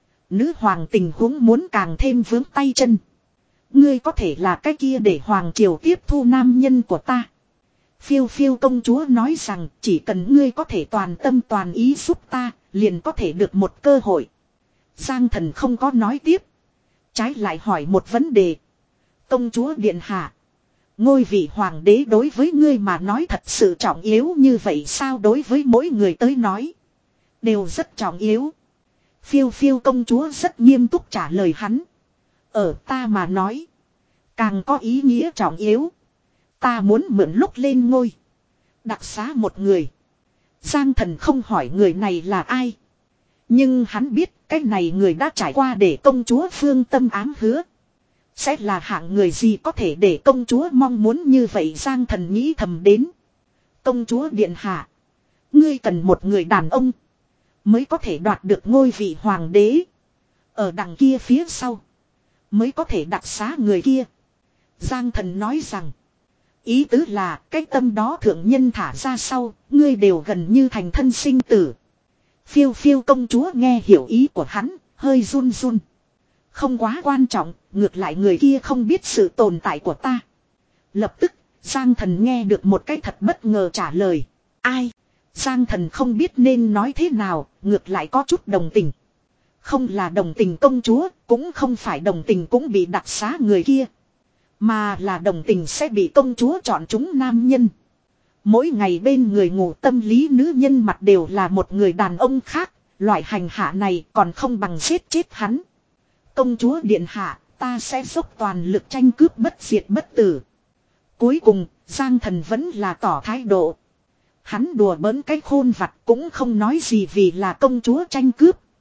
Nữ hoàng tình huống muốn càng thêm vướng tay chân. Ngươi có thể là cái kia để hoàng triều tiếp thu nam nhân của ta. Phiêu phiêu công chúa nói rằng chỉ cần ngươi có thể toàn tâm toàn ý giúp ta, liền có thể được một cơ hội. Giang Thần không có nói tiếp. Trái lại hỏi một vấn đề. Công chúa điện hạ. Ngôi vị hoàng đế đối với ngươi mà nói thật sự trọng yếu như vậy sao? Đối với mỗi người tới nói. Đều rất trọng yếu. Phiêu phiêu công chúa rất nghiêm túc trả lời hắn. Ở ta mà nói. Càng có ý nghĩa trọng yếu. Ta muốn mượn lúc lên ngôi. Đặc xá một người. Giang Thần không hỏi người này là ai. Nhưng hắn biết cái này người đã trải qua để công chúa phương tâm ám hứa. Sẽ là hạng người gì có thể để công chúa mong muốn như vậy. Giang Thần nghĩ thầm đến. Công chúa điện hạ. Ngươi cần một người đàn ông. Mới có thể đoạt được ngôi vị hoàng đế. Ở đằng kia phía sau. Mới có thể đặc xá người kia. Giang Thần nói rằng. Ý tứ là cái tâm đó thượng nhân thả ra sau. Ngươi đều gần như thành thân sinh tử. Phiêu phiêu công chúa nghe hiểu ý của hắn. Hơi run run. Không quá quan trọng. Ngược lại người kia không biết sự tồn tại của ta. Lập tức Giang Thần nghe được một cái thật bất ngờ trả lời. Ai? Giang Thần không biết nên nói thế nào. Ngược lại có chút đồng tình. Không là đồng tình công chúa. Cũng không phải đồng tình cũng bị đặc xá người kia. Mà là đồng tình sẽ bị công chúa chọn chúng nam nhân. Mỗi ngày bên người ngủ tâm lý nữ nhân mặt đều là một người đàn ông khác. Loại hành hạ này còn không bằng giết chết hắn. Công chúa điện hạ, ta sẽ dốc toàn lực tranh cướp bất diệt bất tử. Cuối cùng, Giang Thần vẫn là tỏ thái độ. Hắn đùa bỡn cái khôn vặt cũng không nói gì vì là công chúa tranh cướp.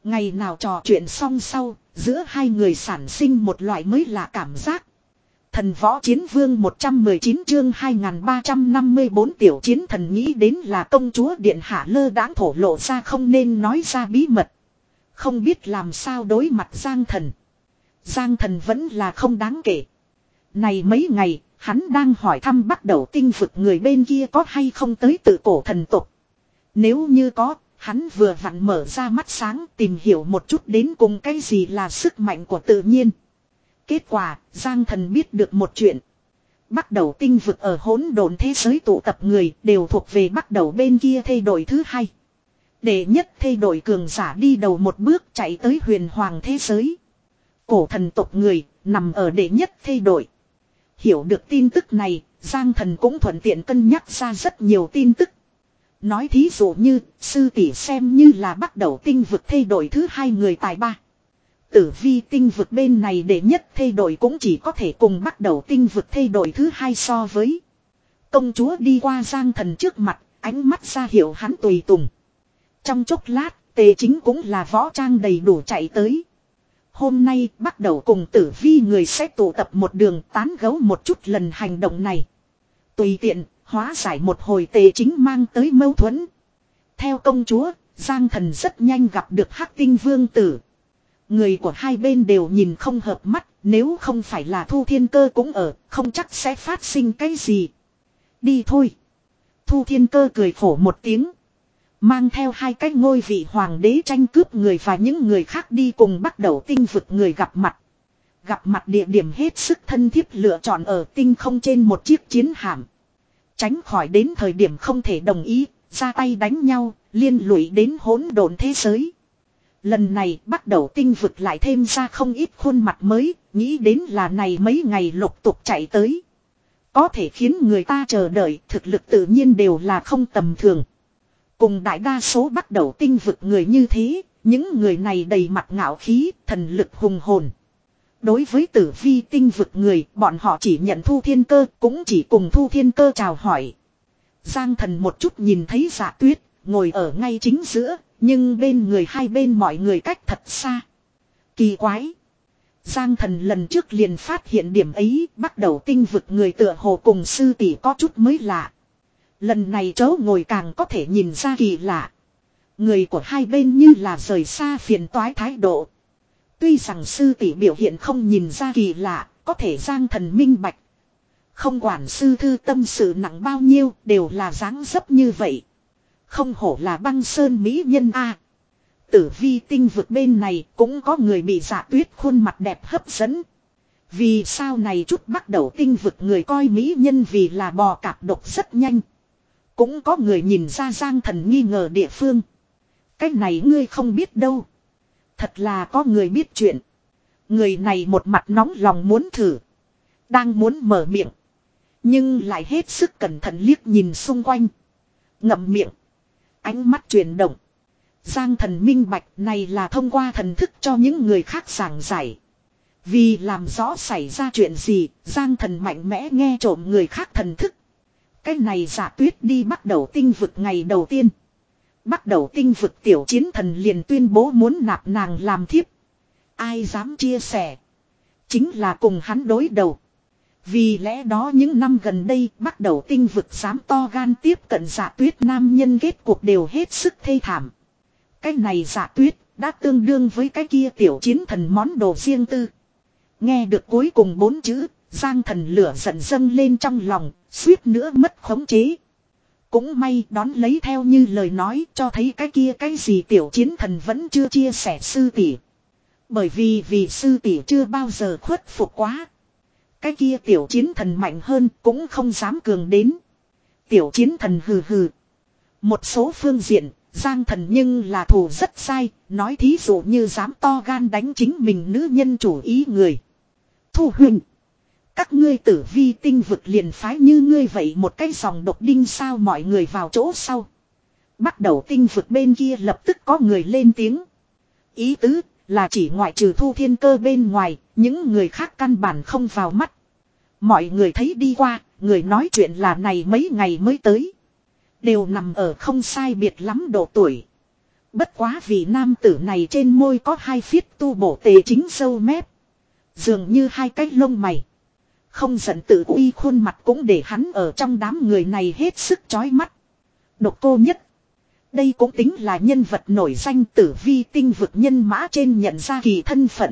Ngày nào trò chuyện xong sau, giữa hai người sản sinh một loại mới lạ cảm giác. Thần võ chiến vương một trăm mười chín chương hai nghìn ba trăm năm mươi bốn tiểu chiến thần nghĩ đến là công chúa điện hạ lơ đãng thổ lộ ra không nên nói ra bí mật. Không biết làm sao đối mặt Giang Thần. Giang Thần vẫn là không đáng kể. Này mấy ngày, hắn đang hỏi thăm bắt đầu tinh vực người bên kia có hay không tới tự cổ thần tục. Nếu như có, hắn vừa vặn mở ra mắt sáng tìm hiểu một chút đến cùng cái gì là sức mạnh của tự nhiên. Kết quả, Giang Thần biết được một chuyện. Bắt đầu tinh vực ở hỗn độn thế giới tụ tập người đều thuộc về bắt đầu bên kia thay đổi thứ hai. Đệ nhất thay đổi cường giả đi đầu một bước chạy tới huyền hoàng thế giới. Cổ thần tộc người nằm ở đệ nhất thay đổi. Hiểu được tin tức này, Giang Thần cũng thuận tiện cân nhắc ra rất nhiều tin tức. Nói thí dụ như, sư tỷ xem như là bắt đầu tinh vực thay đổi thứ hai người tài ba. Tử vi tinh vực bên này đệ nhất thay đổi cũng chỉ có thể cùng bắt đầu tinh vực thay đổi thứ hai so với. Công chúa đi qua Giang Thần trước mặt, ánh mắt ra hiệu hắn tùy tùng. Trong chốc lát, Tề Chính cũng là võ trang đầy đủ chạy tới. Hôm nay bắt đầu cùng tử vi người sẽ tụ tập một đường tán gấu một chút lần hành động này. Tùy tiện, hóa giải một hồi Tề Chính mang tới mâu thuẫn. Theo công chúa, Giang Thần rất nhanh gặp được Hắc Tinh Vương Tử. Người của hai bên đều nhìn không hợp mắt, nếu không phải là Thu Thiên Cơ cũng ở, không chắc sẽ phát sinh cái gì. Đi thôi. Thu Thiên Cơ cười khổ một tiếng. Mang theo hai cái ngôi vị hoàng đế tranh cướp người và những người khác đi cùng bắt đầu tinh vực người gặp mặt. Gặp mặt địa điểm hết sức thân thiết lựa chọn ở tinh không trên một chiếc chiến hạm. Tránh khỏi đến thời điểm không thể đồng ý, ra tay đánh nhau, liên lụy đến hỗn độn thế giới. Lần này bắt đầu tinh vực lại thêm ra không ít khuôn mặt mới, nghĩ đến là này mấy ngày lục tục chạy tới. Có thể khiến người ta chờ đợi, thực lực tự nhiên đều là không tầm thường. Cùng đại đa số bắt đầu tinh vực người như thế, những người này đầy mặt ngạo khí, thần lực hùng hồn. Đối với tử vi tinh vực người, bọn họ chỉ nhận Thu Thiên Cơ, cũng chỉ cùng Thu Thiên Cơ chào hỏi. Giang Thần một chút nhìn thấy Dạ Tuyết, ngồi ở ngay chính giữa, nhưng bên người hai bên mọi người cách thật xa. Kỳ quái. Giang Thần lần trước liền phát hiện điểm ấy, bắt đầu tinh vực người tựa hồ cùng sư tỷ có chút mới lạ. Lần này chỗ ngồi càng có thể nhìn ra kỳ lạ. Người của hai bên như là rời xa phiền toái thái độ. Tuy rằng sư tỷ biểu hiện không nhìn ra kỳ lạ, có thể Giang Thần minh bạch. Không quản sư thư tâm sự nặng bao nhiêu, đều là dáng dấp như vậy. Không hổ là băng sơn mỹ nhân a. Tử vi tinh vực bên này cũng có người bị Dạ Tuyết khuôn mặt đẹp hấp dẫn. Vì sao này chút bắt đầu tinh vực người coi mỹ nhân vì là bò cạp độc rất nhanh. Cũng có người nhìn ra Giang Thần nghi ngờ địa phương. Cái này ngươi không biết đâu. Thật là có người biết chuyện. Người này một mặt nóng lòng muốn thử. Đang muốn mở miệng. Nhưng lại hết sức cẩn thận liếc nhìn xung quanh. Ngậm miệng. Ánh mắt chuyển động. Giang Thần minh bạch này là thông qua thần thức cho những người khác giảng giải. Vì làm rõ xảy ra chuyện gì, Giang Thần mạnh mẽ nghe trộm người khác thần thức. Cái này Dạ Tuyết đi bắt đầu tinh vực ngày đầu tiên. Bắt đầu tinh vực tiểu chiến thần liền tuyên bố muốn nạp nàng làm thiếp. Ai dám chia sẻ. Chính là cùng hắn đối đầu. Vì lẽ đó những năm gần đây bắt đầu tinh vực dám to gan tiếp cận Dạ Tuyết nam nhân kết cuộc đều hết sức thê thảm. Cái này Dạ Tuyết đã tương đương với cái kia tiểu chiến thần món đồ riêng tư. Nghe được cuối cùng bốn chữ, Giang Thần lửa giận dâng lên trong lòng, suýt nữa mất khống chế. Cũng may đón lấy theo như lời nói cho thấy cái kia cái gì tiểu chiến thần vẫn chưa chia sẻ sư tỷ. Bởi vì vì sư tỷ chưa bao giờ khuất phục quá. Cái kia tiểu chiến thần mạnh hơn cũng không dám cường đến. Tiểu chiến thần hừ hừ. Một số phương diện, Giang Thần nhưng là thù rất sai, nói thí dụ như dám to gan đánh chính mình nữ nhân chủ ý người. Thu huynh. Các ngươi tử vi tinh vực liền phái như ngươi vậy một cái dòng độc đinh sao mọi người vào chỗ sau. Bắt đầu tinh vực bên kia lập tức có người lên tiếng. Ý tứ là chỉ ngoại trừ Thu Thiên Cơ bên ngoài, những người khác căn bản không vào mắt. Mọi người thấy đi qua, người nói chuyện là này mấy ngày mới tới. Đều nằm ở không sai biệt lắm độ tuổi. Bất quá vì nam tử này trên môi có hai phiết tu bổ tề chính sâu mép. Dường như hai cái lông mày. Không giận tự uy khuôn mặt cũng để hắn ở trong đám người này hết sức chói mắt. Độc Cô Nhất. Đây cũng tính là nhân vật nổi danh tử vi tinh vực nhân mã trên nhận ra kỳ thân phận.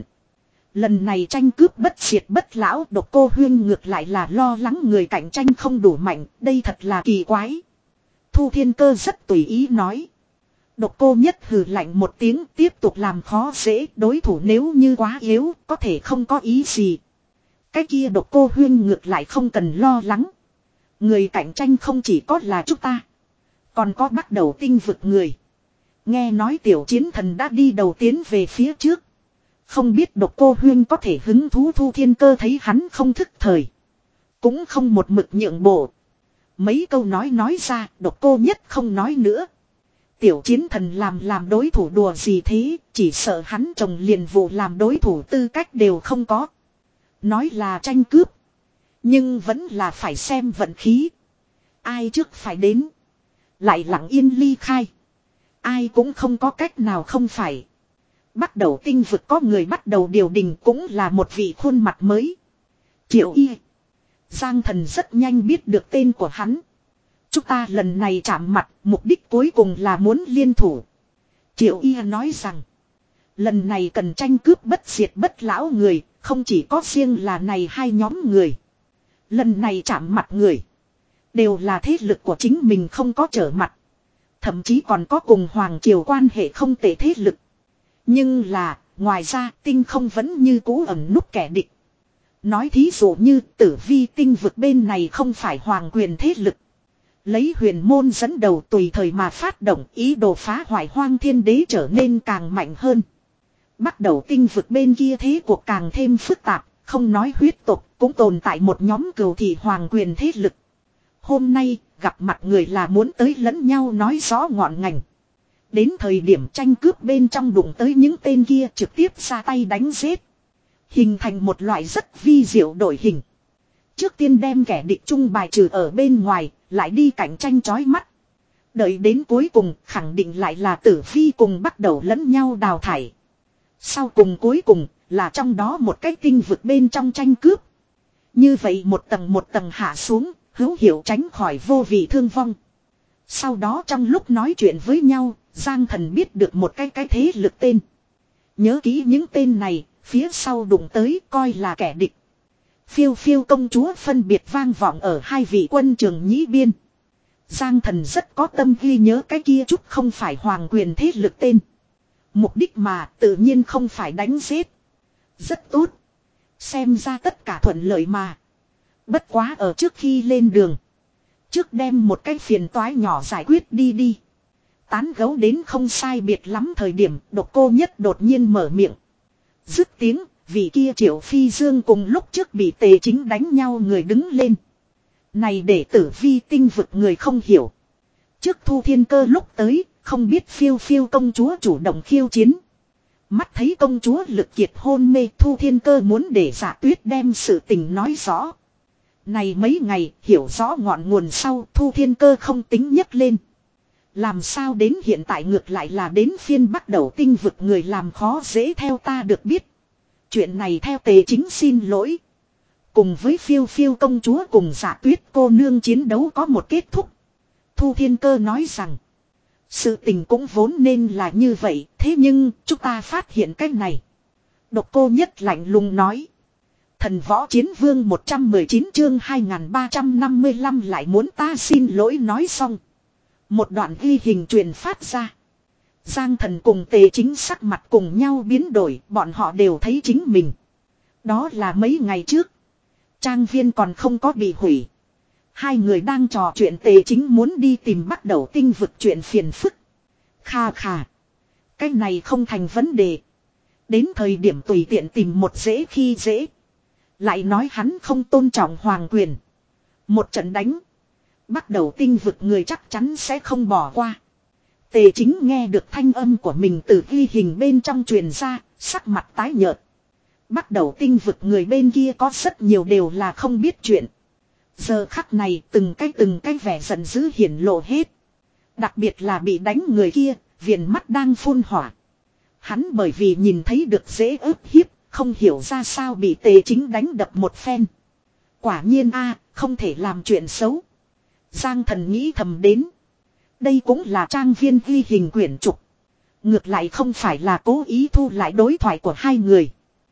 Lần này tranh cướp bất diệt bất lão, Độc Cô Huyên ngược lại là lo lắng người cạnh tranh không đủ mạnh, đây thật là kỳ quái. Thu Thiên Cơ rất tùy ý nói. Độc Cô Nhất hừ lạnh một tiếng, tiếp tục làm khó dễ, đối thủ nếu như quá yếu, có thể không có ý gì. Cái kia Độc Cô Huyên ngược lại không cần lo lắng. Người cạnh tranh không chỉ có là chúng ta, còn có bắt đầu tinh vực người. Nghe nói tiểu chiến thần đã đi đầu tiến về phía trước. Không biết Độc Cô Huyên có thể hứng thú. Thu Thiên Cơ thấy hắn không thức thời, cũng không một mực nhượng bộ. Mấy câu nói nói ra, Độc Cô Nhất không nói nữa. Tiểu chiến thần làm làm đối thủ đùa gì thế, chỉ sợ hắn chồng liền vụ làm đối thủ tư cách đều không có. Nói là tranh cướp, nhưng vẫn là phải xem vận khí. Ai trước phải đến, lại lặng yên ly khai. Ai cũng không có cách nào không phải. Bắt đầu tinh vực có người bắt đầu điều đình cũng là một vị khuôn mặt mới. Triệu Y. Giang Thần rất nhanh biết được tên của hắn. Chúng ta lần này chạm mặt, mục đích cuối cùng là muốn liên thủ. Triệu Y nói rằng, lần này cần tranh cướp bất diệt bất lão người, không chỉ có riêng là này hai nhóm người. Lần này chạm mặt người, đều là thế lực của chính mình không có trở mặt. Thậm chí còn có cùng Hoàng Triều quan hệ không tệ thế lực. Nhưng là, ngoài ra tinh không vẫn như cũ ẩn núp kẻ địch. Nói thí dụ như tử vi tinh vực bên này không phải hoàng quyền thế lực. Lấy huyền môn dẫn đầu tùy thời mà phát động ý đồ phá hoại hoang thiên đế trở nên càng mạnh hơn. Bắt đầu tinh vực bên kia thế cuộc càng thêm phức tạp, không nói huyết tục cũng tồn tại một nhóm cừu thị hoàng quyền thế lực. Hôm nay gặp mặt người là muốn tới lẫn nhau nói rõ ngọn ngành. Đến thời điểm tranh cướp bên trong đụng tới những tên kia trực tiếp ra tay đánh giết. Hình thành một loại rất vi diệu đội hình. Trước tiên đem kẻ địch chung bài trừ ở bên ngoài, lại đi cạnh tranh chói mắt. Đợi đến cuối cùng khẳng định lại là tử vi cùng bắt đầu lẫn nhau đào thải. Sau cùng cuối cùng là trong đó một cái tinh vực bên trong tranh cướp. Như vậy một tầng một tầng hạ xuống, hữu hiệu tránh khỏi vô vị thương vong. Sau đó trong lúc nói chuyện với nhau, Giang Thần biết được một cái cái thế lực tên. Nhớ kỹ những tên này, phía sau đụng tới coi là kẻ địch. Phiêu phiêu công chúa phân biệt vang vọng ở hai vị quân trường nhĩ biên. Giang Thần rất có tâm ghi nhớ cái kia chút không phải hoàng quyền thế lực tên. Mục đích mà tự nhiên không phải đánh giết. Rất tốt. Xem ra tất cả thuận lợi mà. Bất quá ở trước khi lên đường, trước đem một cái phiền toái nhỏ giải quyết đi đi. Tán gấu đến không sai biệt lắm thời điểm, Độc Cô Nhất đột nhiên mở miệng. Dứt tiếng, vị kia Triệu Phi Dương cùng lúc trước bị Tề Chính đánh nhau người đứng lên. Này để tử vi tinh vực người không hiểu. Trước Thu Thiên Cơ lúc tới, không biết phiêu phiêu công chúa chủ động khiêu chiến. Mắt thấy công chúa lực kiệt hôn mê, Thu Thiên Cơ muốn để Dạ Tuyết đem sự tình nói rõ. Này mấy ngày, hiểu rõ ngọn nguồn sau, Thu Thiên Cơ không tính nhấc lên. Làm sao đến hiện tại ngược lại là đến phiên bắt đầu tinh vực người làm khó dễ. Theo ta được biết, chuyện này theo Tề Chính xin lỗi. Cùng với phiêu phiêu công chúa cùng Dạ Tuyết cô nương chiến đấu có một kết thúc. Thu Thiên Cơ nói rằng, sự tình cũng vốn nên là như vậy, thế nhưng chúng ta phát hiện cái này. Độc Cô Nhất lạnh lùng nói. Thần Võ Chiến Vương một trăm mười chín chương hai nghìn ba trăm năm mươi lăm lại muốn ta xin lỗi nói xong. Một đoạn ghi hình truyền phát ra. Giang Thần cùng Tề Chính sắc mặt cùng nhau biến đổi, bọn họ đều thấy chính mình. Đó là mấy ngày trước. Trang viên còn không có bị hủy. Hai người đang trò chuyện, Tề Chính muốn đi tìm bắt đầu tinh vực chuyện phiền phức. Kha kha. Cái này không thành vấn đề. Đến thời điểm tùy tiện tìm một dễ khi dễ. Lại nói hắn không tôn trọng hoàng quyền. Một trận đánh. Bắt đầu tinh vực người chắc chắn sẽ không bỏ qua. Tề Chính nghe được thanh âm của mình từ ghi hình bên trong truyền ra, sắc mặt tái nhợt. Bắt đầu tinh vực người bên kia có rất nhiều đều là không biết chuyện. Giờ khắc này từng cái từng cái vẻ giận dữ hiển lộ hết. Đặc biệt là bị đánh người kia, Viền mắt đang phun hỏa. Hắn bởi vì nhìn thấy được dễ ức hiếp, không hiểu ra sao bị Tề Chính đánh đập một phen. Quả nhiên a, không thể làm chuyện xấu. Giang Thần nghĩ thầm đến. Đây cũng là trang viên ghi hình quyển trục. Ngược lại không phải là cố ý thu lại đối thoại của hai người.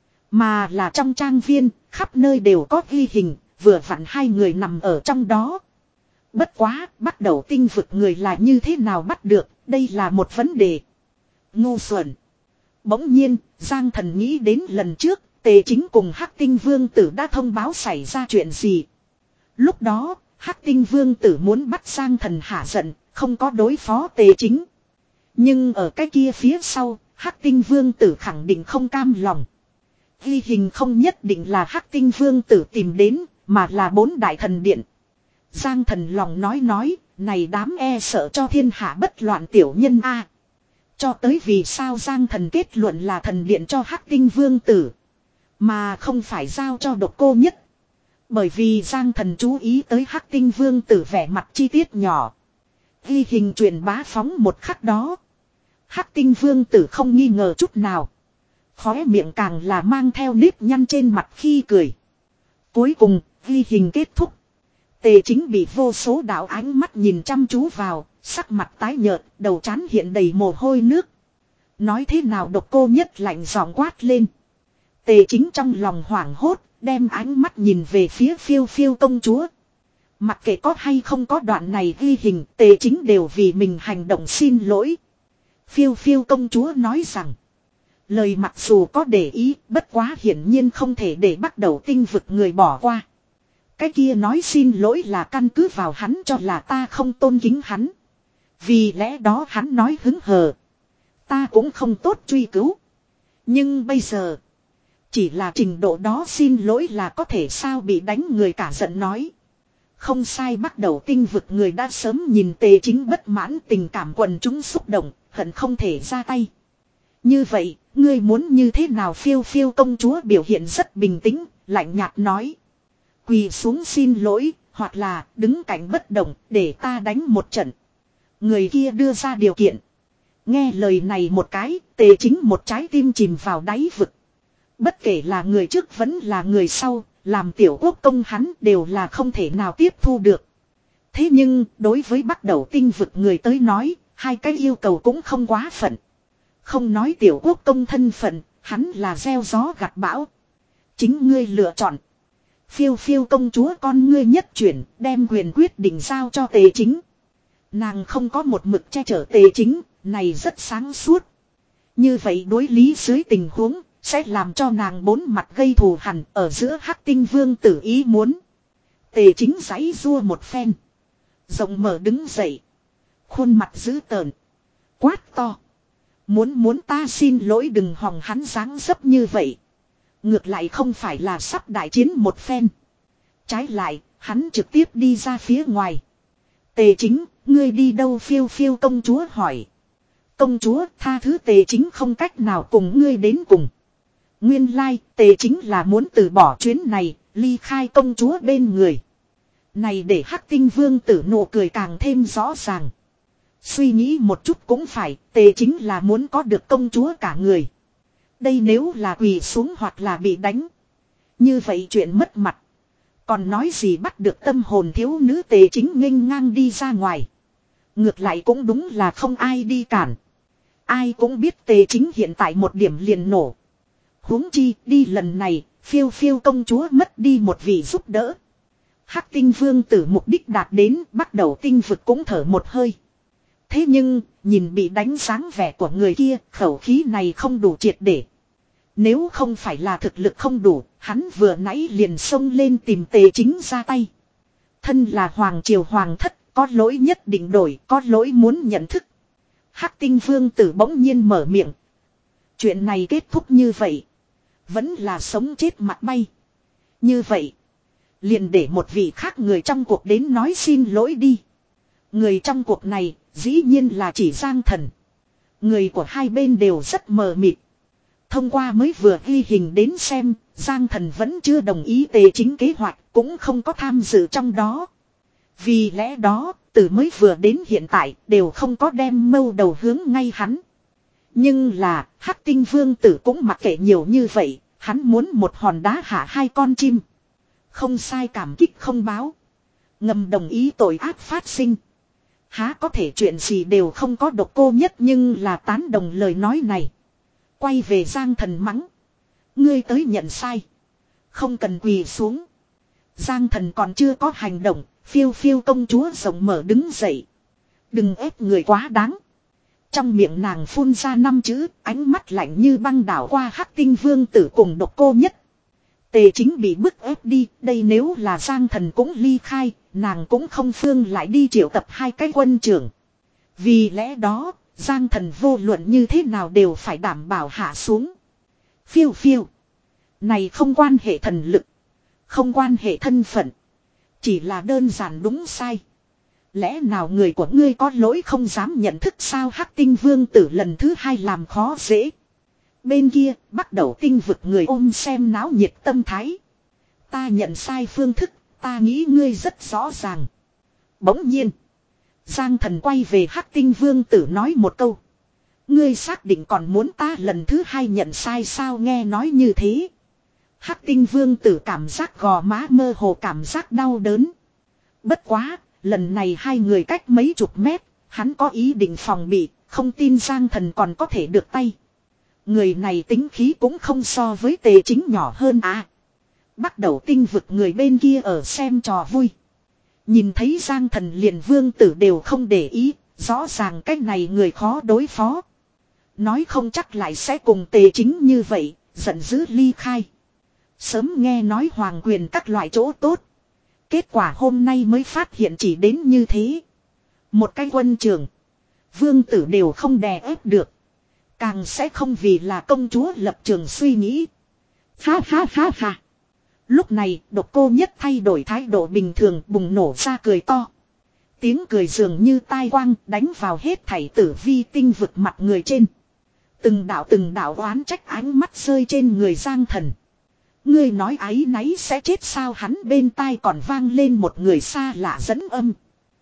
Mà là trong trang viên, khắp nơi đều có ghi hình, vừa vặn hai người nằm ở trong đó. Bất quá, bắt đầu tinh vực người là như thế nào bắt được, đây là một vấn đề. Ngu xuẩn. Bỗng nhiên, Giang Thần nghĩ đến lần trước, Tề Chính cùng Hắc Tinh Vương Tử đã thông báo xảy ra chuyện gì. Lúc đó, Hắc Tinh Vương Tử muốn bắt Giang Thần hạ giận, không có đối phó Tề Chính. Nhưng ở cái kia phía sau, Hắc Tinh Vương Tử khẳng định không cam lòng. Ghi hình không nhất định là Hắc Tinh Vương Tử tìm đến, mà là bốn đại thần điện. Giang Thần lòng nói nói, này đám e sợ cho thiên hạ bất loạn tiểu nhân a. Cho tới vì sao Giang Thần kết luận là thần điện cho Hắc Tinh Vương Tử, mà không phải giao cho Độc Cô Nhất. Bởi vì Giang Thần chú ý tới Hắc Tinh Vương Tử vẻ mặt chi tiết nhỏ. Ghi hình truyền bá phóng một khắc đó. Hắc Tinh Vương Tử không nghi ngờ chút nào. Khóe miệng càng là mang theo nếp nhăn trên mặt khi cười. Cuối cùng, ghi hình kết thúc. Tề Chính bị vô số đạo ánh mắt nhìn chăm chú vào, sắc mặt tái nhợt, đầu trán hiện đầy mồ hôi nước. Nói thế nào Độc Cô Nhất lạnh giọng quát lên. Tề Chính trong lòng hoảng hốt, đem ánh mắt nhìn về phía Phiêu Phiêu công chúa. Mặc kệ có hay không có đoạn này ghi hình, Tề Chính đều vì mình hành động xin lỗi. Phiêu Phiêu công chúa nói rằng, lời mặc dù có để ý, bất quá hiển nhiên không thể để bắt đầu tinh vực người bỏ qua. Cái kia nói xin lỗi là căn cứ vào hắn cho là ta không tôn kính hắn. Vì lẽ đó hắn nói hứng hờ. Ta cũng không tốt truy cứu. Nhưng bây giờ, chỉ là trình độ đó xin lỗi là có thể sao bị đánh người cả giận nói. Không sai, bắt đầu tinh vực người đã sớm nhìn Tề Chính bất mãn, tình cảm quần chúng xúc động, hận không thể ra tay. Như vậy, ngươi muốn như thế nào? Phiêu Phiêu công chúa biểu hiện rất bình tĩnh, lạnh nhạt nói. Quỳ xuống xin lỗi, hoặc là đứng cạnh bất động để ta đánh một trận. Người kia đưa ra điều kiện. Nghe lời này một cái, Tề Chính một trái tim chìm vào đáy vực. Bất kể là người trước vẫn là người sau, làm tiểu quốc công hắn đều là không thể nào tiếp thu được. Thế nhưng, đối với bắt đầu tinh vực người tới nói, hai cái yêu cầu cũng không quá phận. Không nói tiểu quốc công thân phận, hắn là gieo gió gặt bão. Chính ngươi lựa chọn. Phiêu Phiêu công chúa con ngươi nhất chuyển, đem quyền quyết định giao cho Tề Chính. Nàng không có một mực che chở Tề Chính, này rất sáng suốt. Như vậy đối lý dưới tình huống, sẽ làm cho nàng bốn mặt gây thù hằn ở giữa Hắc Tinh Vương Tử ý muốn. Tề Chính giãy giụa một phen. Rộng mở đứng dậy. Khuôn mặt dữ tợn. Quát to. Muốn muốn ta xin lỗi đừng hòng hắn dáng dấp như vậy. Ngược lại không phải là sắp đại chiến một phen. Trái lại, hắn trực tiếp đi ra phía ngoài. Tề Chính, ngươi đi đâu? Phiêu Phiêu công chúa hỏi. Công chúa, tha thứ Tề Chính không cách nào cùng ngươi đến cùng. Nguyên lai, Tề Chính là muốn từ bỏ chuyến này, ly khai công chúa bên người. Này để Hắc Tinh Vương Tử nụ cười càng thêm rõ ràng. Suy nghĩ một chút cũng phải, Tề Chính là muốn có được công chúa cả người. Đây nếu là quỳ xuống hoặc là bị đánh. Như vậy chuyện mất mặt. Còn nói gì bắt được tâm hồn thiếu nữ? Tề Chính nghênh ngang đi ra ngoài. Ngược lại cũng đúng là không ai đi cản. Ai cũng biết Tề Chính hiện tại một điểm liền nổ. Huống chi đi lần này, Phiêu Phiêu công chúa mất đi một vị giúp đỡ. Hắc Tinh Vương Tử mục đích đạt đến, bắt đầu tinh vực cũng thở một hơi. Thế nhưng, nhìn bị đánh sáng vẻ của người kia, khẩu khí này không đủ triệt để. Nếu không phải là thực lực không đủ, hắn vừa nãy liền xông lên tìm Tề Chính ra tay. Thân là Hoàng Triều Hoàng thất, có lỗi nhất định đổi, có lỗi muốn nhận thức. Hắc Tinh Vương Tử bỗng nhiên mở miệng. Chuyện này kết thúc như vậy. Vẫn là sống chết mặt bay. Như vậy. Liền để một vị khác người trong cuộc đến nói xin lỗi đi. Người trong cuộc này dĩ nhiên là chỉ Giang Thần. Người của hai bên đều rất mờ mịt. Thông qua mới vừa ghi hình đến xem, Giang Thần vẫn chưa đồng ý Tề Chính kế hoạch, cũng không có tham dự trong đó. Vì lẽ đó, Từ mới vừa đến hiện tại đều không có đem mâu đầu hướng ngay hắn. Nhưng là Hắc Tinh Vương tử cũng mặc kệ nhiều như vậy, hắn muốn một hòn đá hạ hai con chim. Không sai, cảm kích không báo, ngầm đồng ý tội ác phát sinh. Há có thể chuyện gì đều không có. Độc Cô Nhất nhưng là tán đồng lời nói này. Quay về Giang Thần mắng. Ngươi tới nhận sai, không cần quỳ xuống. Giang Thần còn chưa có hành động, phiêu phiêu công chúa rộng mở đứng dậy. Đừng ép người quá đáng. Trong miệng nàng phun ra năm chữ, ánh mắt lạnh như băng đảo qua Hắc Tinh Vương tử cùng Độc Cô Nhất. Tề Chính bị bức ép đi, đây nếu là Giang Thần cũng ly khai, nàng cũng không phương lại đi triệu tập hai cái quân trưởng. Vì lẽ đó, Giang Thần vô luận như thế nào đều phải đảm bảo hạ xuống. Phiêu phiêu. Này không quan hệ thần lực, không quan hệ thân phận, chỉ là đơn giản đúng sai. Lẽ nào người của ngươi có lỗi không dám nhận thức sao? Hắc Tinh Vương tử lần thứ hai làm khó dễ. Bên kia, bắt đầu tinh vực người ôm xem náo nhiệt tâm thái. Ta nhận sai phương thức, ta nghĩ ngươi rất rõ ràng. Bỗng nhiên, Giang Thần quay về Hắc Tinh Vương tử nói một câu. Ngươi xác định còn muốn ta lần thứ hai nhận sai sao? Nghe nói như thế, Hắc Tinh Vương tử cảm giác gò má mơ hồ cảm giác đau đớn. Bất quá, lần này hai người cách mấy chục mét, hắn có ý định phòng bị, không tin Giang Thần còn có thể được tay. Người này tính khí cũng không so với Tề Chính nhỏ hơn à. Bắt đầu tinh vực người bên kia ở xem trò vui. Nhìn thấy Giang Thần liền vương tử đều không để ý, rõ ràng cái này người khó đối phó. Nói không chắc lại sẽ cùng Tề Chính như vậy, giận dữ ly khai. Sớm nghe nói hoàng quyền các loại chỗ tốt, kết quả hôm nay mới phát hiện chỉ đến như thế. Một cái quân trưởng, vương tử đều không đè ép được, càng sẽ không vì là công chúa lập trường suy nghĩ. Ha ha ha ha. Lúc này Độc Cô Nhất thay đổi thái độ bình thường, bùng nổ ra cười to. Tiếng cười dường như tai quang đánh vào hết thảy tử vi tinh vực mặt người trên. Từng đạo từng đạo oán trách ánh mắt rơi trên người Giang Thần. Ngươi nói áy náy sẽ chết sao? Hắn bên tai còn vang lên một người xa lạ dẫn âm.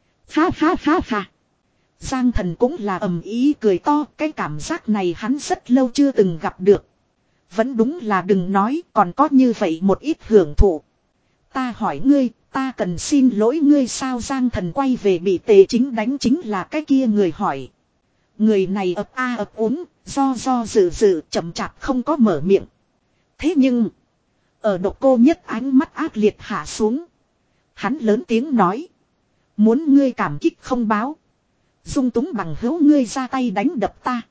Ha ha ha ha. Giang Thần cũng là ầm ý cười to, cái cảm giác này hắn rất lâu chưa từng gặp được. Vẫn đúng là đừng nói, còn có như vậy một ít hưởng thụ. Ta hỏi ngươi, ta cần xin lỗi ngươi sao? Giang Thần quay về bị Tề Chính đánh chính là cái kia người hỏi. Người này ấp a ấp úng, do do dự dự, chậm chạp không có mở miệng. Thế nhưng, ở Độc Cô Nhất ánh mắt ác liệt hạ xuống, hắn lớn tiếng nói. Muốn ngươi cảm kích không báo, dung túng bằng hữu ngươi ra tay đánh đập ta,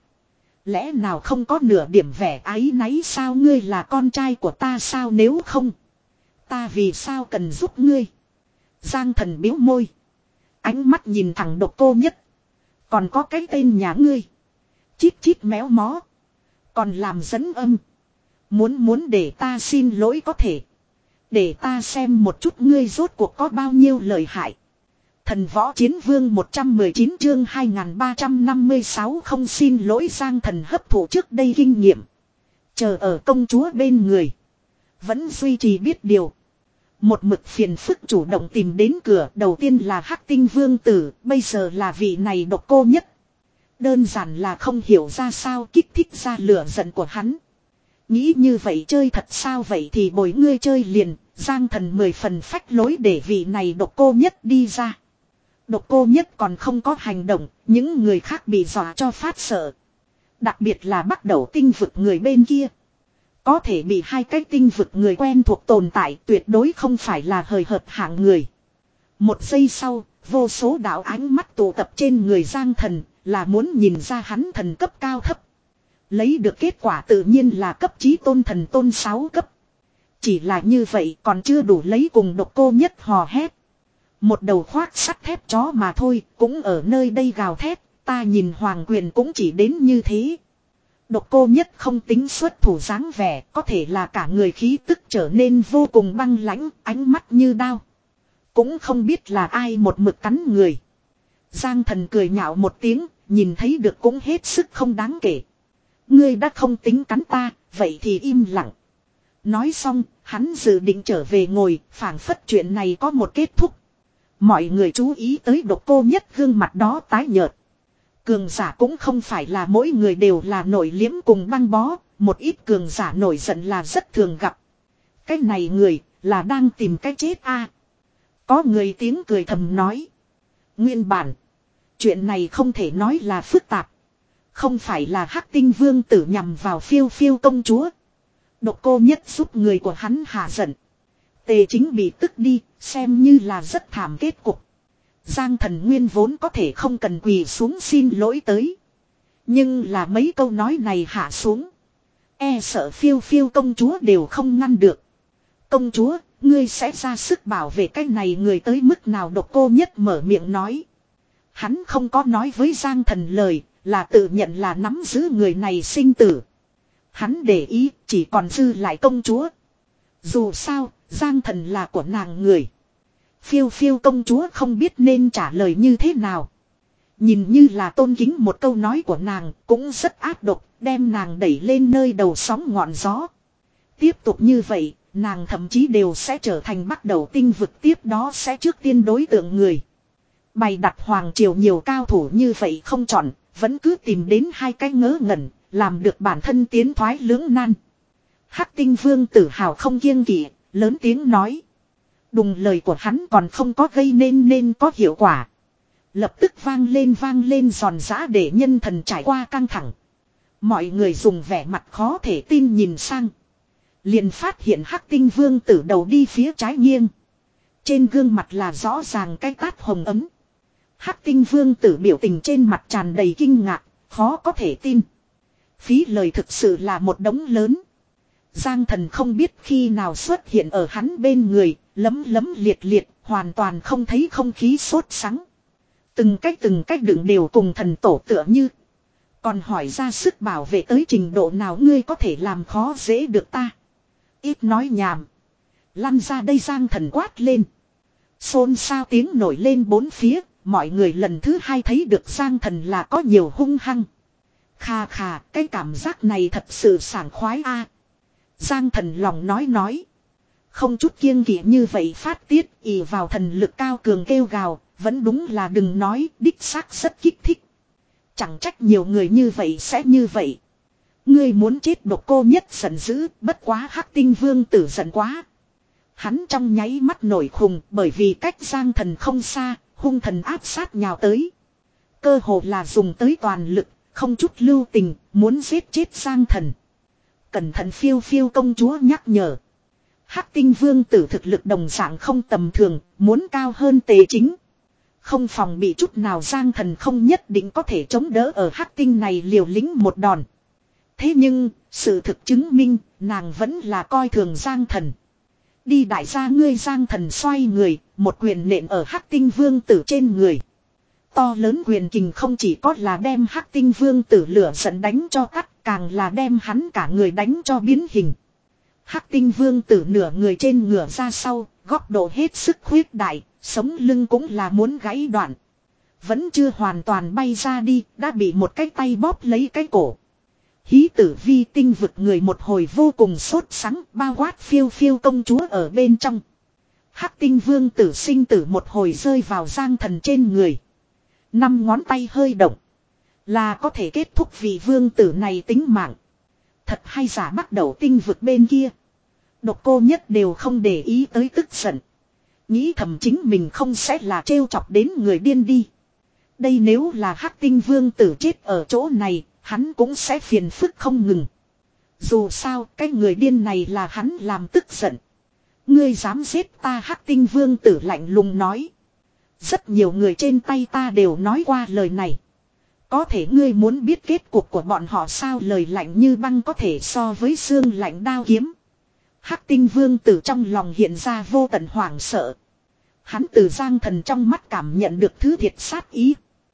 lẽ nào không có nửa điểm vẻ áy náy sao? Ngươi là con trai của ta sao? Nếu không, ta vì sao cần giúp ngươi? Giang Thần biếu môi, ánh mắt nhìn thẳng Độc Cô Nhất. Còn có cái tên nhà ngươi, chít chít méo mó, còn làm dẫn âm. Muốn muốn để ta xin lỗi có thể, để ta xem một chút ngươi rốt cuộc có bao nhiêu lợi hại. Thần Võ Chiến Vương một trăm mười chín chương hai nghìn ba trăm năm mươi sáu không xin lỗi. Giang Thần hấp thụ trước đây kinh nghiệm, chờ ở công chúa bên người, vẫn duy trì biết điều. Một mực phiền phức chủ động tìm đến cửa, đầu tiên là Hắc Tinh Vương tử, bây giờ là vị này Độc Cô Nhất. Đơn giản là không hiểu ra sao kích thích ra lửa giận của hắn. Nghĩ như vậy chơi thật sao? Vậy thì bồi ngươi chơi liền. Giang Thần mười phần phách lối để vị này Độc Cô Nhất đi ra. Độc Cô Nhất còn không có hành động, những người khác bị dọa cho phát sợ. Đặc biệt là bắt đầu tinh vực người bên kia. Có thể bị hai cái tinh vực người quen thuộc tồn tại, tuyệt đối không phải là hời hợt hạng người. Một giây sau, vô số đạo ánh mắt tụ tập trên người Giang Thần, là muốn nhìn ra hắn thần cấp cao thấp. Lấy được kết quả tự nhiên là cấp chí tôn thần tôn sáu cấp. Chỉ là như vậy còn chưa đủ lấy cùng Độc Cô Nhất hò hét. Một đầu khoác sắt thép chó mà thôi, cũng ở nơi đây gào thét, ta nhìn hoàng quyền cũng chỉ đến như thế. Độc Cô Nhất không tính xuất thủ dáng vẻ, có thể là cả người khí tức trở nên vô cùng băng lãnh, ánh mắt như đao. Cũng không biết là ai một mực cắn người. Giang Thần cười nhạo một tiếng, nhìn thấy được cũng hết sức không đáng kể. Ngươi đã không tính cắn ta, vậy thì im lặng. Nói xong, hắn dự định trở về ngồi, phảng phất chuyện này có một kết thúc. Mọi người chú ý tới Độc Cô Nhất gương mặt đó tái nhợt. Cường giả cũng không phải là mỗi người đều là nổi liếm cùng băng bó, một ít cường giả nổi giận là rất thường gặp. Cái này người là đang tìm cái chết a. Có người tiếng cười thầm nói. Nguyên bản, chuyện này không thể nói là phức tạp. Không phải là Hắc Tinh Vương tử nhằm vào Phiêu Phiêu công chúa. Độc Cô Nhất giúp người của hắn hạ giận. Tề Chính bị tức đi, xem như là rất thảm kết cục. Giang Thần Nguyên vốn có thể không cần quỳ xuống xin lỗi tới. Nhưng là mấy câu nói này hạ xuống. E sợ Phiêu Phiêu công chúa đều không ngăn được. Công chúa, ngươi sẽ ra sức bảo vệ cái này người tới mức nào? Độc Cô Nhất mở miệng nói. Hắn không có nói với Giang Thần lời, là tự nhận là nắm giữ người này sinh tử. Hắn để ý chỉ còn dư lại công chúa. Dù sao, Giang Thần là của nàng người. Phiêu Phiêu công chúa không biết nên trả lời như thế nào. Nhìn như là tôn kính một câu nói của nàng cũng rất ác độc, đem nàng đẩy lên nơi đầu sóng ngọn gió. Tiếp tục như vậy, nàng thậm chí đều sẽ trở thành bắt đầu tinh vực, tiếp đó sẽ trước tiên đối tượng người. Bày đặt hoàng triều nhiều cao thủ như vậy không chọn, vẫn cứ tìm đến hai cái ngớ ngẩn, làm được bản thân tiến thoái lưỡng nan. Hắc Tinh Vương tự hào không kiêng kỵ, lớn tiếng nói. Đùng lời của hắn còn không có gây nên nên có hiệu quả. Lập tức vang lên vang lên giòn giã để nhân thần trải qua căng thẳng. Mọi người dùng vẻ mặt khó thể tin nhìn sang. Liền phát hiện Hắc Tinh Vương tử đầu đi phía trái nghiêng. Trên gương mặt là rõ ràng cái tát hồng ấm. Hắc Tinh Vương tử biểu tình trên mặt tràn đầy kinh ngạc, khó có thể tin. Phí lời thực sự là một đống lớn. Giang Thần không biết khi nào xuất hiện ở hắn bên người, lấm lấm liệt liệt, hoàn toàn không thấy không khí sốt sắng. Từng cách từng cách đựng đều cùng thần tổ tựa như. Còn hỏi ra sức bảo vệ tới trình độ nào ngươi có thể làm khó dễ được ta. Ít nói nhảm. Lăn ra đây, Giang Thần quát lên. Xôn xao tiếng nổi lên bốn phía, mọi người lần thứ hai thấy được Giang Thần là có nhiều hung hăng. Khà khà, cái cảm giác này thật sự sảng khoái a. Giang Thần lòng nói nói. Không chút kiêng kỵ như vậy phát tiết, ì vào thần lực cao cường kêu gào, vẫn đúng là đừng nói, đích xác rất kích thích. Chẳng trách nhiều người như vậy sẽ như vậy. Ngươi muốn chết? Độc Cô Nhất giận dữ, bất quá Hắc Tinh Vương tử giận quá. Hắn trong nháy mắt nổi khùng, bởi vì cách Giang Thần không xa, hung thần áp sát nhào tới. Cơ hồ là dùng tới toàn lực, không chút lưu tình, muốn giết chết Giang Thần. Cẩn thận, Phiêu Phiêu công chúa nhắc nhở. Hắc Tinh Vương tử thực lực đồng dạng không tầm thường, muốn cao hơn Tề Chính. Không phòng bị chút nào, Giang Thần không nhất định có thể chống đỡ ở Hắc Tinh này liều lĩnh một đòn. Thế nhưng, sự thực chứng minh, nàng vẫn là coi thường Giang Thần. Đi đại gia ngươi. Giang Thần xoay người, một quyền nện ở Hắc Tinh Vương tử trên người. To lớn quyền kình không chỉ có là đem Hắc Tinh Vương tử lửa giận đánh cho tắt, càng là đem hắn cả người đánh cho biến hình. Hắc Tinh Vương tử nửa người trên ngửa ra sau, góc độ hết sức khuyết đại, sống lưng cũng là muốn gãy đoạn. Vẫn chưa hoàn toàn bay ra đi, đã bị một cái tay bóp lấy cái cổ. Hí tử vi tinh vực người một hồi vô cùng sốt sắng, bao quát Phiêu Phiêu công chúa ở bên trong. Hắc Tinh Vương tử sinh tử một hồi rơi vào Giang Thần trên người. Năm ngón tay hơi động, là có thể kết thúc vị vương tử này tính mạng. Thật hay giả? Bắt đầu tinh vực bên kia, Độc Cô Nhất đều không để ý tới, tức giận. Nghĩ thầm chính mình không sẽ là trêu chọc đến người điên đi. Đây nếu là Hắc Tinh Vương tử chết ở chỗ này, hắn cũng sẽ phiền phức không ngừng. Dù sao, cái người điên này là hắn làm tức giận. Ngươi dám giết ta? Hắc Tinh Vương tử lạnh lùng nói. Rất nhiều người trên tay ta đều nói qua lời này. Có thể ngươi muốn biết kết cục của bọn họ sao? Lời lạnh như băng có thể so với xương lạnh đao kiếm. Hắc Tinh Vương tử trong lòng hiện ra vô tận hoảng sợ. Hắn từ Giang Thần trong mắt cảm nhận được thứ thiệt sát ý.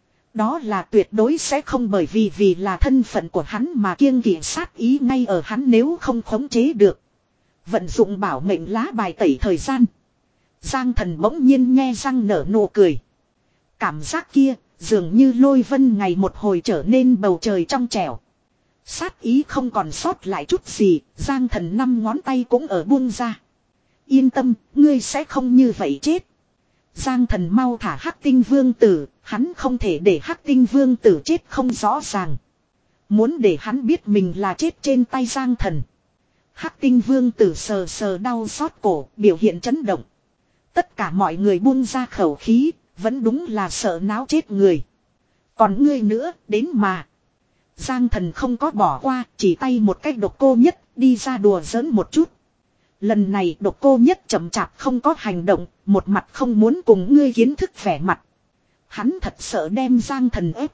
Đó là tuyệt đối sẽ không bởi vì vì là thân phận của hắn mà kiêng kỵ sát ý ngay ở hắn nếu không khống chế được. Vận dụng bảo mệnh lá bài tẩy thời gian. Giang Thần bỗng nhiên nhe răng nở nụ cười. Cảm giác kia dường như lôi vân ngày một hồi trở nên bầu trời trong trẻo. Sát ý không còn sót lại chút gì, Giang Thần năm ngón tay cũng ở buông ra. Yên tâm, ngươi sẽ không như vậy chết. Giang Thần mau thả Hắc Tinh Vương Tử, hắn không thể để Hắc Tinh Vương Tử chết không rõ ràng. Muốn để hắn biết mình là chết trên tay Giang Thần. Hắc Tinh Vương Tử sờ sờ đau xót cổ, biểu hiện chấn động. Tất cả mọi người buông ra khẩu khí, vẫn đúng là sợ náo chết người. Còn ngươi nữa, đến mà. Giang Thần không có bỏ qua, chỉ tay một cách Độc Cô Nhất, đi ra đùa giỡn một chút. Lần này Độc Cô Nhất chậm chạp không có hành động, một mặt không muốn cùng ngươi kiến thức vẻ mặt. Hắn thật sợ đem Giang Thần ép.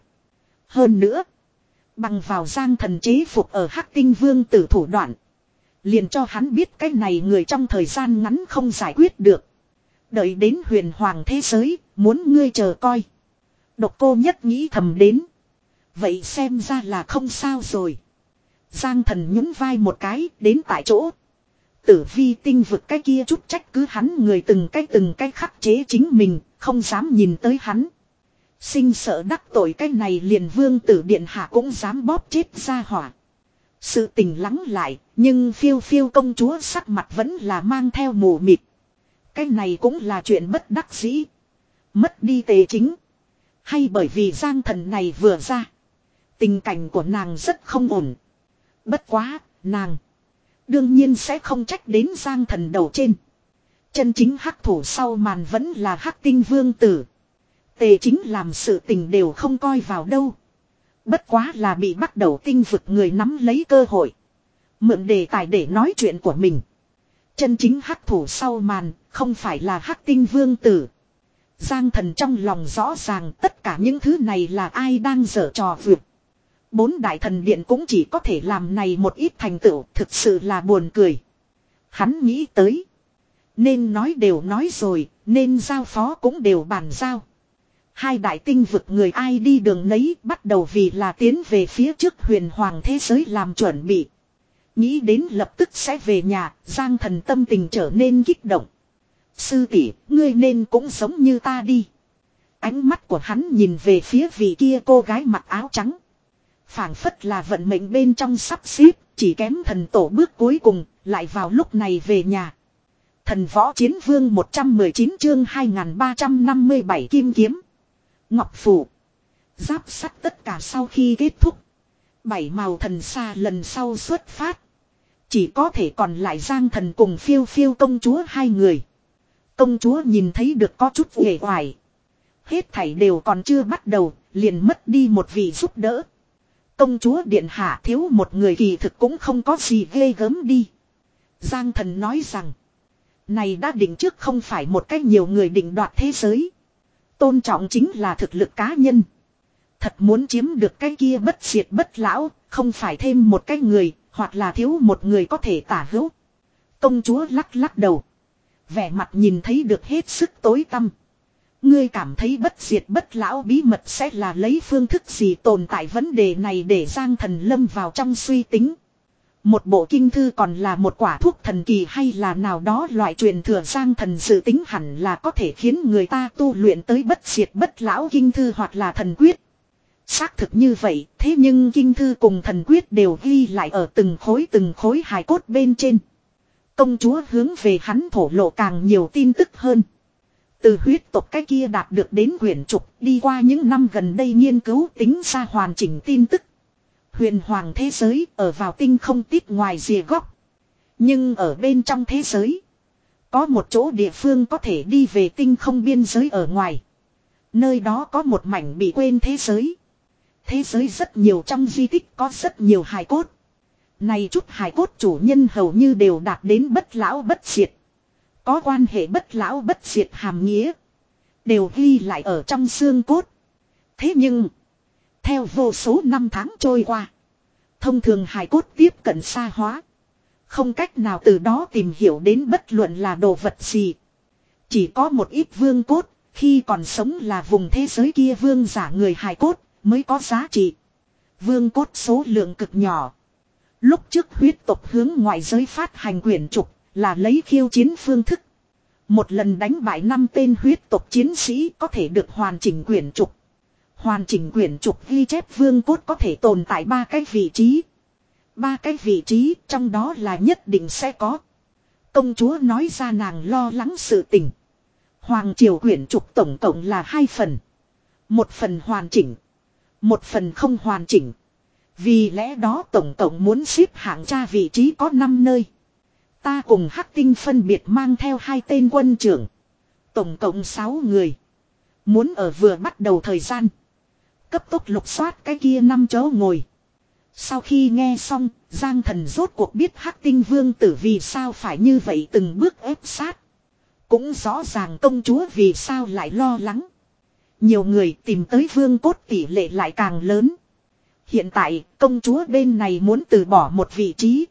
Hơn nữa, bằng vào Giang Thần chế phục ở Hắc Tinh Vương Tử thủ đoạn, liền cho hắn biết cái này người trong thời gian ngắn không giải quyết được. Đợi đến huyền hoàng thế giới, muốn ngươi chờ coi. Độc Cô Nhất nghĩ thầm đến. Vậy xem ra là không sao rồi. Giang Thần nhún vai một cái, đến tại chỗ. Tử vi tinh vực cái kia chút trách cứ hắn người từng cái từng cái khắc chế chính mình, không dám nhìn tới hắn. Sinh sợ đắc tội cái này liền Vương Tử Điện Hạ cũng dám bóp chết ra hỏa. Sự tình lắng lại, nhưng phiêu phiêu công chúa sắc mặt vẫn là mang theo mù mịt. Cái này cũng là chuyện bất đắc dĩ. Mất đi tề chính. Hay bởi vì Giang Thần này vừa ra, tình cảnh của nàng rất không ổn. Bất quá, nàng đương nhiên sẽ không trách đến Giang Thần đầu trên. Chân chính hắc thủ sau màn vẫn là Hắc Tinh Vương Tử. Tề chính làm sự tình đều không coi vào đâu. Bất quá là bị bắt đầu tinh vực người nắm lấy cơ hội. Mượn đề tài để nói chuyện của mình. Chân chính hắc thủ sau màn không phải là Hắc Tinh Vương Tử. Giang Thần trong lòng rõ ràng tất cả những thứ này là ai đang giở trò vượt. Bốn đại thần điện cũng chỉ có thể làm này một ít thành tựu, thực sự là buồn cười. Hắn nghĩ tới. Nên nói đều nói rồi, nên giao phó cũng đều bàn giao. Hai đại tinh vực người ai đi đường nấy bắt đầu vì là tiến về phía trước huyền hoàng thế giới làm chuẩn bị. Nghĩ đến lập tức sẽ về nhà, Giang Thần tâm tình trở nên kích động. Sư tỷ, ngươi nên cũng giống như ta đi. Ánh mắt của hắn nhìn về phía vị kia cô gái mặc áo trắng. Phảng phất là vận mệnh bên trong sắp xếp, chỉ kém thần tổ bước cuối cùng, lại vào lúc này về nhà. Thần võ chiến vương một trăm mười chín chương hai nghìn ba trăm năm mươi bảy kim kiếm. Ngọc phủ. Giáp sắt tất cả sau khi kết thúc. Bảy màu thần xa lần sau xuất phát. Chỉ có thể còn lại Giang Thần cùng phiêu phiêu công chúa hai người. Công chúa nhìn thấy được có chút uể oải. Hết thảy đều còn chưa bắt đầu, liền mất đi một vị giúp đỡ. Công chúa điện hạ thiếu một người kỳ thực cũng không có gì ghê gớm đi. Giang Thần nói rằng. Này đã định trước không phải một cách nhiều người định đoạt thế giới. Tôn trọng chính là thực lực cá nhân. Thật muốn chiếm được cái kia bất diệt bất lão, không phải thêm một cái người, hoặc là thiếu một người có thể tả hữu. Công chúa lắc lắc đầu. Vẻ mặt nhìn thấy được hết sức tối tăm. Ngươi cảm thấy bất diệt bất lão bí mật sẽ là lấy phương thức gì tồn tại vấn đề này để Giang Thần lâm vào trong suy tính. Một bộ kinh thư còn là một quả thuốc thần kỳ hay là nào đó loại truyền thừa Giang Thần dự tính hẳn là có thể khiến người ta tu luyện tới bất diệt bất lão kinh thư hoặc là thần quyết. Xác thực như vậy, thế nhưng kinh thư cùng thần quyết đều ghi lại ở từng khối từng khối hài cốt bên trên. Công chúa hướng về hắn thổ lộ càng nhiều tin tức hơn. Từ huyết tộc cái kia đạt được đến quyển trục, đi qua những năm gần đây nghiên cứu tính ra hoàn chỉnh tin tức. Huyền hoàng thế giới ở vào tinh không tít ngoài rìa góc. Nhưng ở bên trong thế giới, có một chỗ địa phương có thể đi về tinh không biên giới ở ngoài. Nơi đó có một mảnh bị quên thế giới. Thế giới rất nhiều trong di tích có rất nhiều hài cốt. Này chút hài cốt chủ nhân hầu như đều đạt đến bất lão bất diệt. Có quan hệ bất lão bất diệt hàm nghĩa. Đều ghi lại ở trong xương cốt. Thế nhưng, theo vô số năm tháng trôi qua, thông thường hài cốt tiếp cận xa hóa. Không cách nào từ đó tìm hiểu đến bất luận là đồ vật gì. Chỉ có một ít vương cốt, khi còn sống là vùng thế giới kia vương giả người hài cốt, mới có giá trị. Vương cốt số lượng cực nhỏ. Lúc trước huyết tộc hướng ngoại giới phát hành quyển trục, là lấy khiêu chiến phương thức. Một lần đánh bại năm tên huyết tộc chiến sĩ có thể được hoàn chỉnh quyển trục. Hoàn chỉnh quyển trục ghi chép vương cốt có thể tồn tại ba cái vị trí. Ba cái vị trí trong đó là nhất định sẽ có. Công chúa nói ra nàng lo lắng sự tình. Hoàng triều quyển trục tổng cộng là hai phần. Một phần hoàn chỉnh. Một phần không hoàn chỉnh. Vì lẽ đó tổng cộng muốn xếp hạng tra vị trí có năm nơi. Ta cùng Hắc Tinh phân biệt mang theo hai tên quân trưởng. Tổng cộng sáu người. Muốn ở vừa bắt đầu thời gian. Cấp tốc lục soát cái kia năm chỗ ngồi. Sau khi nghe xong, Giang Thần rốt cuộc biết Hắc Tinh vương tử vì sao phải như vậy từng bước ép sát. Cũng rõ ràng công chúa vì sao lại lo lắng. Nhiều người tìm tới vương cốt tỷ lệ lại càng lớn. Hiện tại công chúa bên này muốn từ bỏ một vị trí.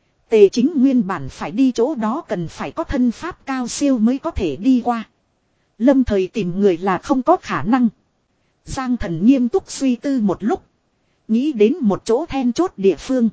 Tề Chính nguyên bản phải đi chỗ đó cần phải có thân pháp cao siêu mới có thể đi qua. Lâm thời tìm người là không có khả năng. Giang Thần nghiêm túc suy tư một lúc. Nghĩ đến một chỗ then chốt địa phương.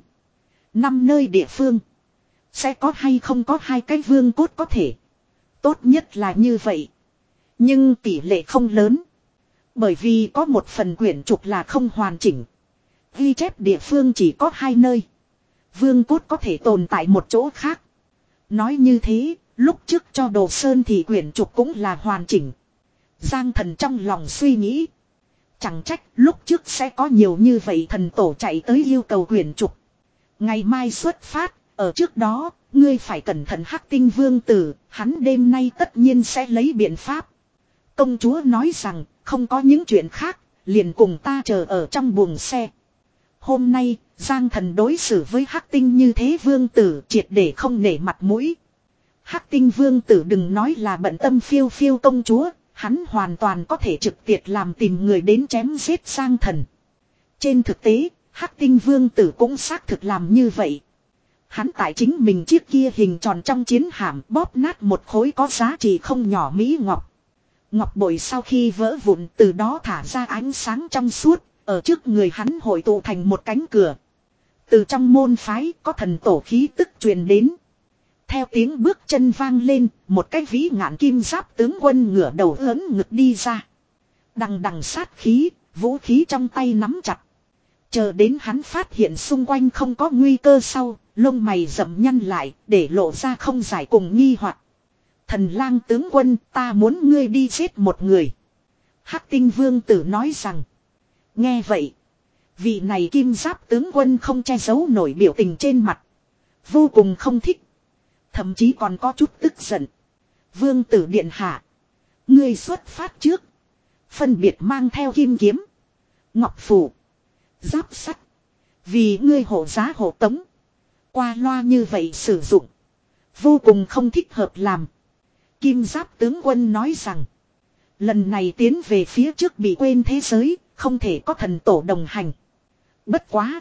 Năm nơi địa phương. Sẽ có hay không có hai cái vương cốt có thể. Tốt nhất là như vậy. Nhưng tỷ lệ không lớn. Bởi vì có một phần quyển trục là không hoàn chỉnh. Ghi chép địa phương chỉ có hai nơi. Vương cốt có thể tồn tại một chỗ khác. Nói như thế, lúc trước cho Đồ Sơn thì quyển trục cũng là hoàn chỉnh. Giang Thần trong lòng suy nghĩ. Chẳng trách lúc trước sẽ có nhiều như vậy thần tổ chạy tới yêu cầu quyển trục. Ngày mai xuất phát, ở trước đó, ngươi phải cẩn thận Hắc Tinh vương tử, hắn đêm nay tất nhiên sẽ lấy biện pháp. Công chúa nói rằng, không có những chuyện khác, liền cùng ta chờ ở trong buồng xe. Hôm nay, Giang Thần đối xử với Hắc Tinh như thế vương tử triệt để không nể mặt mũi. Hắc Tinh vương tử đừng nói là bận tâm phiêu phiêu công chúa, hắn hoàn toàn có thể trực tiếp làm tìm người đến chém giết Giang Thần. Trên thực tế, Hắc Tinh vương tử cũng xác thực làm như vậy. Hắn tại chính mình chiếc kia hình tròn trong chiến hạm bóp nát một khối có giá trị không nhỏ mỹ ngọc. Ngọc bội sau khi vỡ vụn từ đó thả ra ánh sáng trong suốt, ở trước người hắn hội tụ thành một cánh cửa. Từ trong môn phái có thần tổ khí tức truyền đến. Theo tiếng bước chân vang lên, một cái vĩ ngạn kim giáp tướng quân ngửa đầu ớn ngực đi ra. Đằng đằng sát khí, vũ khí trong tay nắm chặt. Chờ đến hắn phát hiện xung quanh không có nguy cơ sau, lông mày rậm nhăn lại, để lộ ra không giải cùng nghi hoặc. Thần lang tướng quân, ta muốn ngươi đi giết một người. Hắc Tinh vương tử nói rằng. Nghe vậy, vị này kim giáp tướng quân không che giấu nổi biểu tình trên mặt. Vô cùng không thích. Thậm chí còn có chút tức giận. Vương tử điện hạ. Ngươi xuất phát trước. Phân biệt mang theo kim kiếm. Ngọc phủ. Giáp sắt. Vì ngươi hộ giá hộ tống. Qua loa như vậy sử dụng. Vô cùng không thích hợp làm. Kim giáp tướng quân nói rằng. Lần này tiến về phía trước bị quên thế giới. Không thể có thần tổ đồng hành. Bất quá.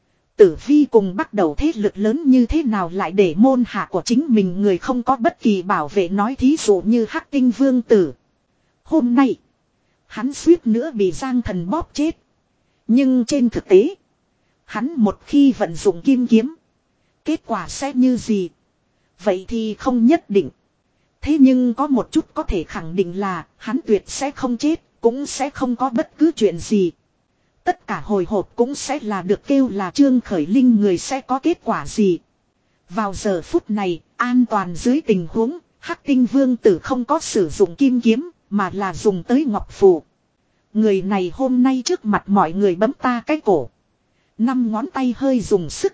Tử vi cùng bắt đầu thế lực lớn như thế nào lại để môn hạ của chính mình người không có bất kỳ bảo vệ, nói thí dụ như Hắc Tinh vương tử. Hôm nay. Hắn suýt nữa bị Giang Thần bóp chết. Nhưng trên thực tế. Hắn một khi vận dụng kim kiếm. Kết quả sẽ như gì? Vậy thì không nhất định. Thế nhưng có một chút có thể khẳng định là hắn tuyệt sẽ không chết. Cũng sẽ không có bất cứ chuyện gì. Tất cả hồi hộp cũng sẽ là được kêu là Trương Khởi Linh người sẽ có kết quả gì. Vào giờ phút này, an toàn dưới tình huống, Hắc Tinh vương tử không có sử dụng kim kiếm, mà là dùng tới ngọc phù. Người này hôm nay trước mặt mọi người bấm ta cái cổ. Năm ngón tay hơi dùng sức.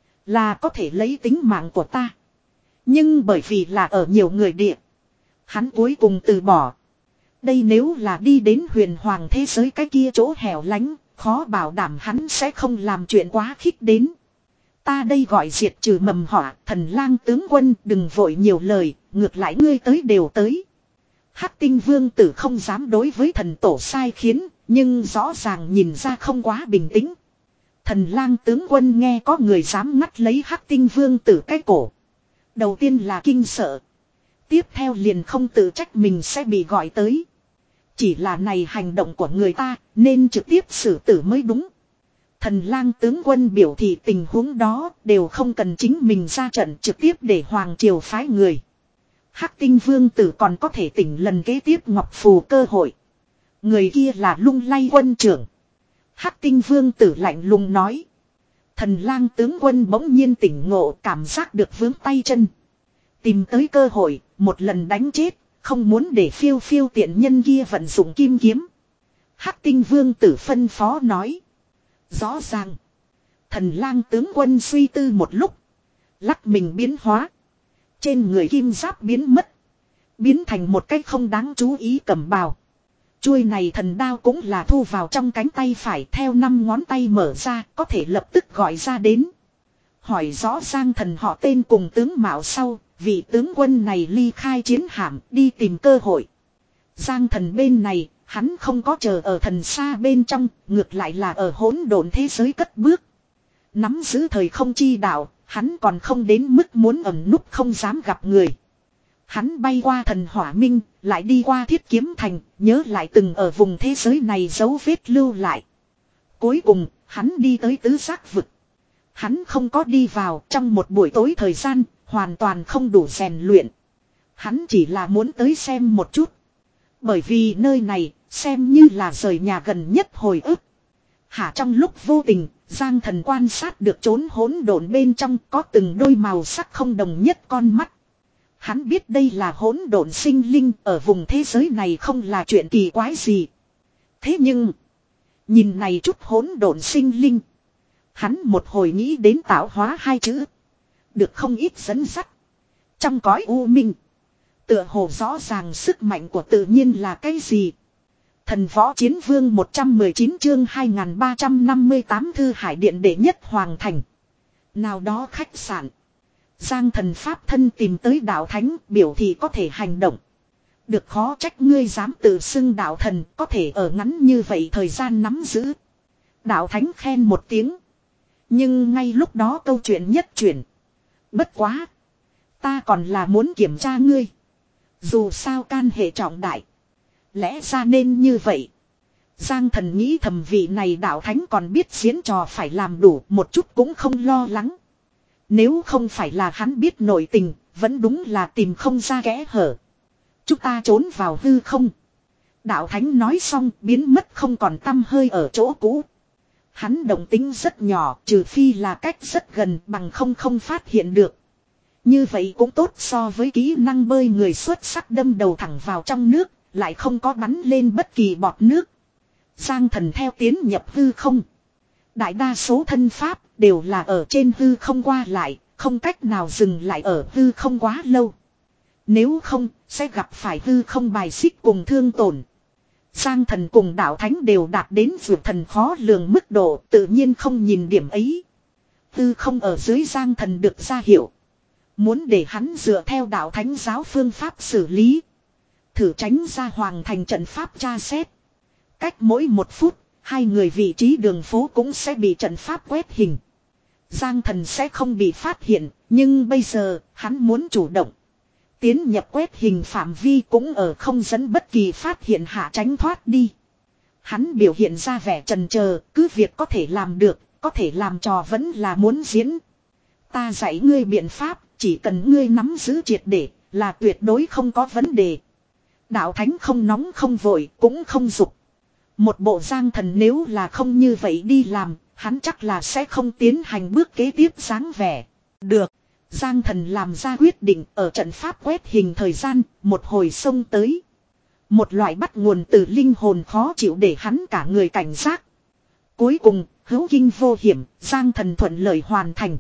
Là có thể lấy tính mạng của ta. Nhưng bởi vì là ở nhiều người địa. Hắn cuối cùng từ bỏ. Đây nếu là đi đến huyền hoàng thế giới cái kia chỗ hẻo lánh, khó bảo đảm hắn sẽ không làm chuyện quá khích đến. Ta đây gọi diệt trừ mầm họa, thần lang tướng quân đừng vội nhiều lời, ngược lại ngươi tới đều tới. Hắc Tinh vương tử không dám đối với thần tổ sai khiến, nhưng rõ ràng nhìn ra không quá bình tĩnh. Thần lang tướng quân nghe có người dám ngắt lấy Hắc Tinh vương tử cái cổ. Đầu tiên là kinh sợ. Tiếp theo liền không tự trách mình sẽ bị gọi tới. Chỉ là này hành động của người ta nên trực tiếp xử tử mới đúng. Thần lang tướng quân biểu thị tình huống đó đều không cần chính mình ra trận, trực tiếp để hoàng triều phái người. Hắc Tinh vương tử còn có thể tỉnh lần kế tiếp ngọc phù cơ hội. Người kia là Lung Lay quân trưởng. Hắc Tinh vương tử lạnh lùng nói. Thần lang tướng quân bỗng nhiên tỉnh ngộ, cảm giác được vướng tay chân. Tìm tới cơ hội, một lần đánh chết, không muốn để phiêu phiêu tiện nhân kia vận dụng kim kiếm. Hắc Tinh Vương tử phân phó nói. Rõ ràng. Thần lang tướng quân suy tư một lúc. Lắc mình biến hóa. Trên người kim giáp biến mất. Biến thành một cái không đáng chú ý cẩm bào. Chuôi này thần đao cũng là thu vào trong cánh tay phải, theo năm ngón tay mở ra, có thể lập tức gọi ra đến. Hỏi rõ Giang Thần họ tên cùng tướng mạo sau, vị tướng quân này ly khai chiến hạm đi tìm cơ hội. Giang Thần bên này, hắn không có chờ ở thần xa bên trong, ngược lại là ở hỗn độn thế giới cất bước. Nắm giữ thời không chi đạo, hắn còn không đến mức muốn ẩn núp không dám gặp người. Hắn bay qua thần hỏa minh, lại đi qua thiết kiếm thành, nhớ lại từng ở vùng thế giới này dấu vết lưu lại. Cuối cùng, hắn đi tới tứ giác vực. Hắn không có đi vào trong một buổi tối thời gian, hoàn toàn không đủ rèn luyện. Hắn chỉ là muốn tới xem một chút. Bởi vì nơi này, xem như là rời nhà gần nhất hồi ức. Hả trong lúc vô tình, Giang Thần quan sát được chốn hỗn độn bên trong có từng đôi màu sắc không đồng nhất con mắt. Hắn biết đây là hỗn độn sinh linh, ở vùng thế giới này không là chuyện kỳ quái gì. Thế nhưng, nhìn này chút hỗn độn sinh linh, hắn một hồi nghĩ đến tạo hóa hai chữ, được không ít dẫn dắt. Trong cõi u minh, tựa hồ rõ ràng sức mạnh của tự nhiên là cái gì. Thần võ chiến vương một trăm mười chín chương hai nghìn ba trăm năm mươi tám Thư Hải Điện đệ nhất hoàng thành. Nào đó khách sạn. Giang Thần pháp thân tìm tới đạo thánh, biểu thị có thể hành động. Được khó trách ngươi dám tự xưng đạo thần, có thể ở ngắn như vậy thời gian nắm giữ. Đạo thánh khen một tiếng. Nhưng ngay lúc đó câu chuyện nhất chuyển. Bất quá. Ta còn là muốn kiểm tra ngươi. Dù sao can hệ trọng đại. Lẽ ra nên như vậy. Giang Thần nghĩ thầm vị này đạo thánh còn biết diễn trò phải làm đủ, một chút cũng không lo lắng. Nếu không phải là hắn biết nội tình, vẫn đúng là tìm không ra kẽ hở. Chúng ta trốn vào hư không. Đạo thánh nói xong biến mất không còn tăm hơi ở chỗ cũ. Hắn động tính rất nhỏ, trừ phi là cách rất gần bằng không không phát hiện được. Như vậy cũng tốt so với kỹ năng bơi người xuất sắc đâm đầu thẳng vào trong nước, lại không có bắn lên bất kỳ bọt nước. Giang Thần theo tiến nhập hư không. Đại đa số thân pháp đều là ở trên hư không qua lại, không cách nào dừng lại ở hư không quá lâu. Nếu không, sẽ gặp phải hư không bài xích cùng thương tổn. Giang Thần cùng đạo thánh đều đạt đến vượt thần khó lường mức độ, tự nhiên không nhìn điểm ấy. Hư không ở dưới Giang Thần được ra hiểu. Muốn để hắn dựa theo đạo thánh giáo phương pháp xử lý. Thử tránh ra hoàng thành trận pháp tra xét. Cách mỗi một phút, hai người vị trí đường phố cũng sẽ bị trận pháp quét hình. Giang Thần sẽ không bị phát hiện, nhưng bây giờ, hắn muốn chủ động. Tiến nhập quét hình phạm vi cũng ở không dẫn bất kỳ phát hiện hạ tránh thoát đi. Hắn biểu hiện ra vẻ trần chờ, cứ việc có thể làm được, có thể làm trò vẫn là muốn diễn. Ta dạy ngươi biện pháp, chỉ cần ngươi nắm giữ triệt để, là tuyệt đối không có vấn đề. Đạo thánh không nóng không vội, cũng không dục. Một bộ Giang Thần nếu là không như vậy đi làm, hắn chắc là sẽ không tiến hành bước kế tiếp dáng vẻ. Được, Giang Thần làm ra quyết định ở trận pháp quét hình thời gian, một hồi xông tới. Một loại bắt nguồn từ linh hồn khó chịu để hắn cả người cảnh giác. Cuối cùng, hữu kinh vô hiểm, Giang Thần thuận lợi hoàn thành.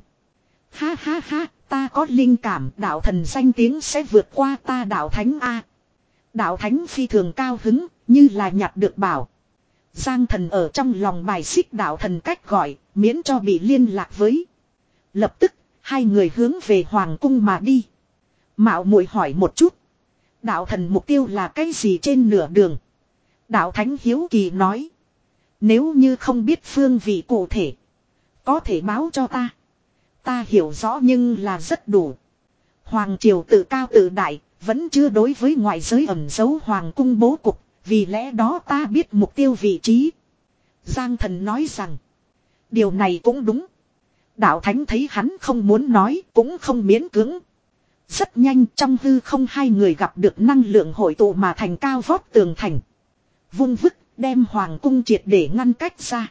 Ha ha ha, ta có linh cảm đạo thần danh tiếng sẽ vượt qua ta đạo thánh A. Đạo thánh phi thường cao hứng, như là nhặt được bảo. Giang Thần ở trong lòng bài xích đạo thần cách gọi, miễn cho bị liên lạc với. Lập tức, hai người hướng về hoàng cung mà đi. Mạo muội hỏi một chút. Đạo thần mục tiêu là cái gì trên nửa đường? Đạo thánh hiếu kỳ nói. Nếu như không biết phương vị cụ thể, có thể báo cho ta. Ta hiểu rõ nhưng là rất đủ. Hoàng triều tự cao tự đại, vẫn chưa đối với ngoại giới ẩn giấu hoàng cung bố cục, vì lẽ đó ta biết mục tiêu vị trí. Giang Thần nói rằng, điều này cũng đúng. Đạo thánh thấy hắn không muốn nói, cũng không miễn cưỡng. Rất nhanh trong hư không hai người gặp được năng lượng hội tụ mà thành cao vót tường thành. Vung vức, đem hoàng cung triệt để ngăn cách ra.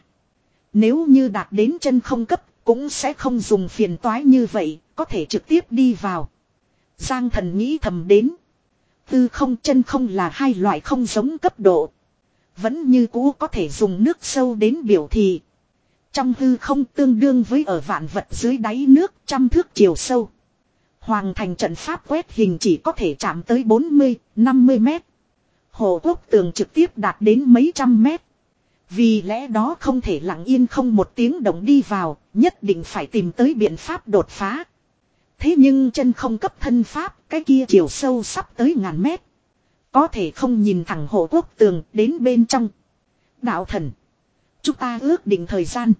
Nếu như đạt đến chân không cấp, cũng sẽ không dùng phiền toái như vậy, có thể trực tiếp đi vào. Giang Thần nghĩ thầm đến. Tư không chân không là hai loại không giống cấp độ. Vẫn như cũ có thể dùng nước sâu đến biểu thị. Trong hư không tương đương với ở vạn vật dưới đáy nước trăm thước chiều sâu. Hoàng thành trận pháp quét hình chỉ có thể chạm tới bốn mươi, năm mươi mét. Hồ quốc tường trực tiếp đạt đến mấy trăm mét. Vì lẽ đó không thể lặng yên không một tiếng động đi vào, nhất định phải tìm tới biện pháp đột phá. Thế nhưng chân không cấp thân pháp, cái kia chiều sâu sắp tới ngàn mét. Có thể không nhìn thẳng hồ quốc tường đến bên trong. Đạo thần. Chúng ta ước định thời gian.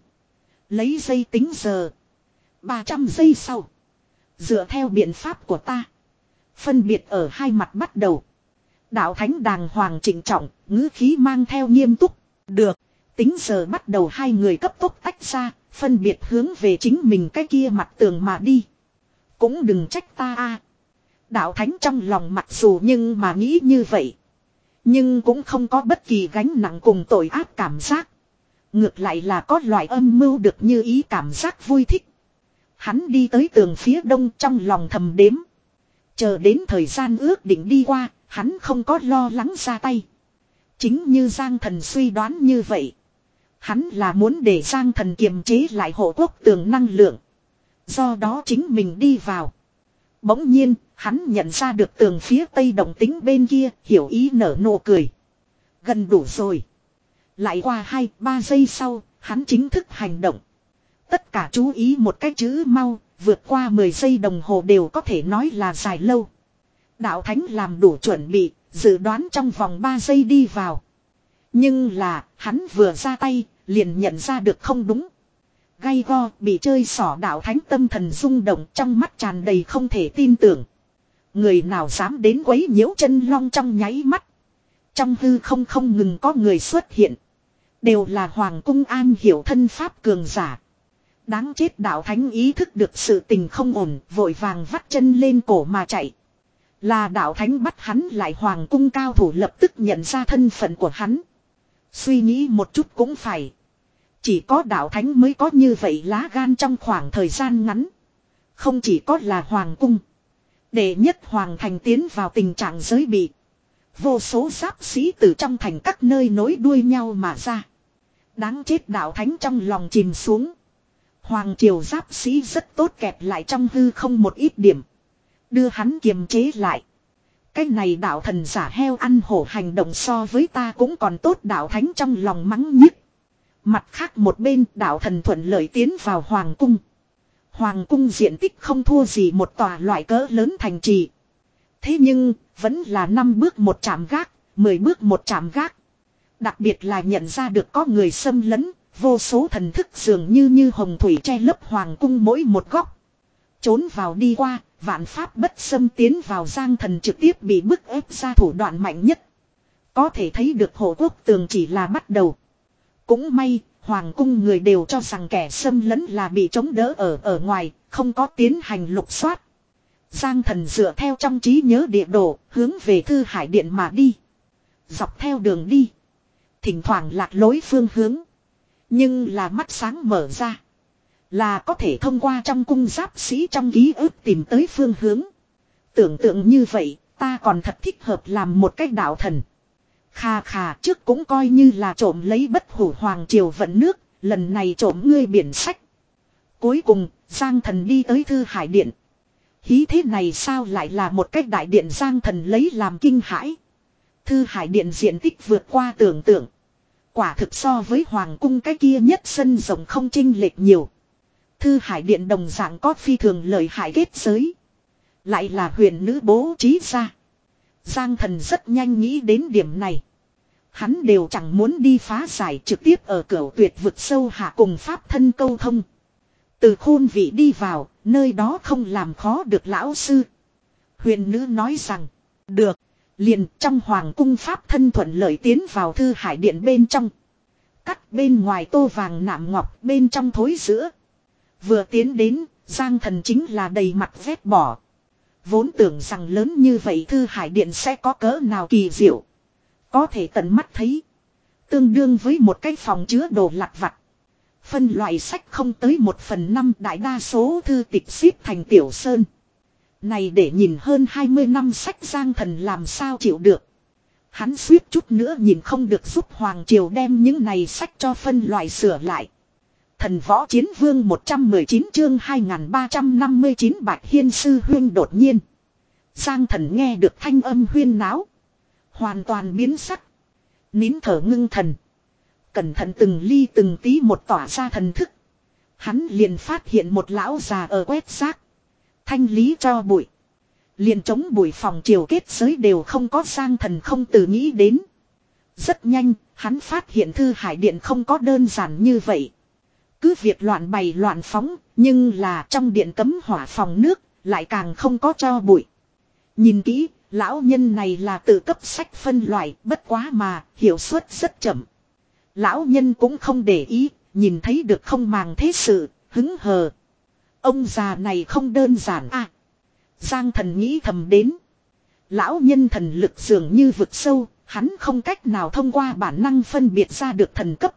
Lấy giây tính giờ. ba trăm giây sau. Dựa theo biện pháp của ta. Phân biệt ở hai mặt bắt đầu. Đạo thánh đàng hoàng trịnh trọng, ngữ khí mang theo nghiêm túc. Được. Tính giờ bắt đầu hai người cấp tốc tách ra. Phân biệt hướng về chính mình cái kia mặt tường mà đi. Cũng đừng trách ta a. Đạo thánh trong lòng mặc dù nhưng mà nghĩ như vậy. Nhưng cũng không có bất kỳ gánh nặng cùng tội ác cảm giác. Ngược lại là có loại âm mưu được như ý cảm giác vui thích. Hắn đi tới tường phía đông trong lòng thầm đếm. Chờ đến thời gian ước định đi qua, hắn không có lo lắng ra tay. Chính như Giang Thần suy đoán như vậy. Hắn là muốn để Giang Thần kiềm chế lại hộ quốc tường năng lượng. Do đó chính mình đi vào. Bỗng nhiên, hắn nhận ra được tường phía tây động tính bên kia, hiểu ý nở nụ cười. Gần đủ rồi. Lại qua hai ba giây sau, hắn chính thức hành động. Tất cả chú ý một cái chữ mau, vượt qua mười giây đồng hồ đều có thể nói là dài lâu. Đạo thánh làm đủ chuẩn bị, dự đoán trong vòng ba giây đi vào. Nhưng là, hắn vừa ra tay, liền nhận ra được không đúng. Gay go bị chơi xỏ đạo thánh tâm thần rung động trong mắt tràn đầy không thể tin tưởng. Người nào dám đến quấy nhiễu chân long trong nháy mắt. Trong hư không không ngừng có người xuất hiện. Đều là hoàng cung an hiểu thân pháp cường giả. Đáng chết đạo thánh ý thức được sự tình không ổn, vội vàng vắt chân lên cổ mà chạy. Là đạo thánh bắt hắn lại hoàng cung cao thủ lập tức nhận ra thân phận của hắn. Suy nghĩ một chút cũng phải. Chỉ có đạo thánh mới có như vậy lá gan trong khoảng thời gian ngắn. Không chỉ có là hoàng cung. Để nhất hoàng thành tiến vào tình trạng giới bị. Vô số giáp sĩ từ trong thành các nơi nối đuôi nhau mà ra. Đáng chết đạo thánh trong lòng chìm xuống. Hoàng triều giáp sĩ rất tốt kẹp lại trong hư không một ít điểm. Đưa hắn kiềm chế lại. Cái này đạo thần giả heo ăn hổ hành động so với ta cũng còn tốt đạo thánh trong lòng mắng nhiếc. Mặt khác một bên đạo thần thuận lợi tiến vào hoàng cung. Hoàng cung diện tích không thua gì một tòa loại cỡ lớn thành trì. Thế nhưng, vẫn là năm bước một trạm gác, mười bước một trạm gác. Đặc biệt là nhận ra được có người xâm lấn, vô số thần thức dường như như hồng thủy che lấp hoàng cung mỗi một góc. Trốn vào đi qua, vạn pháp bất xâm tiến vào Giang Thần trực tiếp bị bức ép ra thủ đoạn mạnh nhất. Có thể thấy được hộ quốc tường chỉ là bắt đầu. Cũng may, hoàng cung người đều cho rằng kẻ xâm lấn là bị chống đỡ ở ở ngoài, không có tiến hành lục soát. Giang Thần dựa theo trong trí nhớ địa đồ, hướng về Thư Hải Điện mà đi. Dọc theo đường đi. Thỉnh thoảng lạc lối phương hướng. Nhưng là mắt sáng mở ra. Là có thể thông qua trong cung giáp sĩ trong ký ức tìm tới phương hướng. Tưởng tượng như vậy, ta còn thật thích hợp làm một cách đạo thần. Khà khà trước cũng coi như là trộm lấy bất hủ hoàng triều vận nước, lần này trộm ngươi biển sách. Cuối cùng, Giang Thần đi tới Thư Hải Điện. Hí thế này sao lại là một cách đại điện Giang Thần lấy làm kinh hãi. Thư Hải Điện diện tích vượt qua tưởng tượng. Quả thực so với hoàng cung cái kia nhất sân rộng không chênh lệch nhiều. Thư Hải Điện đồng dạng có phi thường lợi hại kết giới. Lại là huyền nữ bố trí ra. Giang Thần rất nhanh nghĩ đến điểm này. Hắn đều chẳng muốn đi phá giải trực tiếp ở cửa tuyệt vực sâu hạ cùng pháp thân câu thông. Từ khôn vị đi vào, nơi đó không làm khó được lão sư. Huyền nữ nói rằng, được, liền trong hoàng cung pháp thân thuận lợi tiến vào Thư Hải Điện bên trong. Cắt bên ngoài tô vàng nạm ngọc bên trong thối giữa. Vừa tiến đến, Giang Thần chính là đầy mặt vét bỏ. Vốn tưởng rằng lớn như vậy Thư Hải Điện sẽ có cỡ nào kỳ diệu. Có thể tận mắt thấy. Tương đương với một cái phòng chứa đồ lặt vặt. Phân loại sách không tới một phần năm đại đa số thư tịch xếp thành tiểu sơn. Này để nhìn hơn hai mươi năm sách Giang Thần làm sao chịu được. Hắn suýt chút nữa nhìn không được giúp Hoàng Triều đem những này sách cho phân loại sửa lại. Thần võ chiến vương một trăm mười chín chương hai nghìn ba trăm năm mươi chín Bạch Hiên sư huyên đột nhiên. Giang Thần nghe được thanh âm huyên náo. Hoàn toàn biến sắc. Nín thở ngưng thần. Cẩn thận từng ly từng tí một tỏa ra thần thức. Hắn liền phát hiện một lão già ở quét rác. Thanh lý cho bụi. Liền chống bụi phòng triều kết giới đều không có. Giang Thần không từ nghĩ đến. Rất nhanh, hắn phát hiện Thư Hải Điện không có đơn giản như vậy. Cứ việc loạn bày loạn phóng, nhưng là trong điện cấm hỏa phòng nước, lại càng không có cho bụi. Nhìn kỹ, lão nhân này là tự cấp sách phân loại, bất quá mà, hiệu suất rất chậm. Lão nhân cũng không để ý, nhìn thấy được không màng thế sự, hứng hờ. Ông già này không đơn giản à. Giang Thần nghĩ thầm đến. Lão nhân thần lực dường như vực sâu, hắn không cách nào thông qua bản năng phân biệt ra được thần cấp.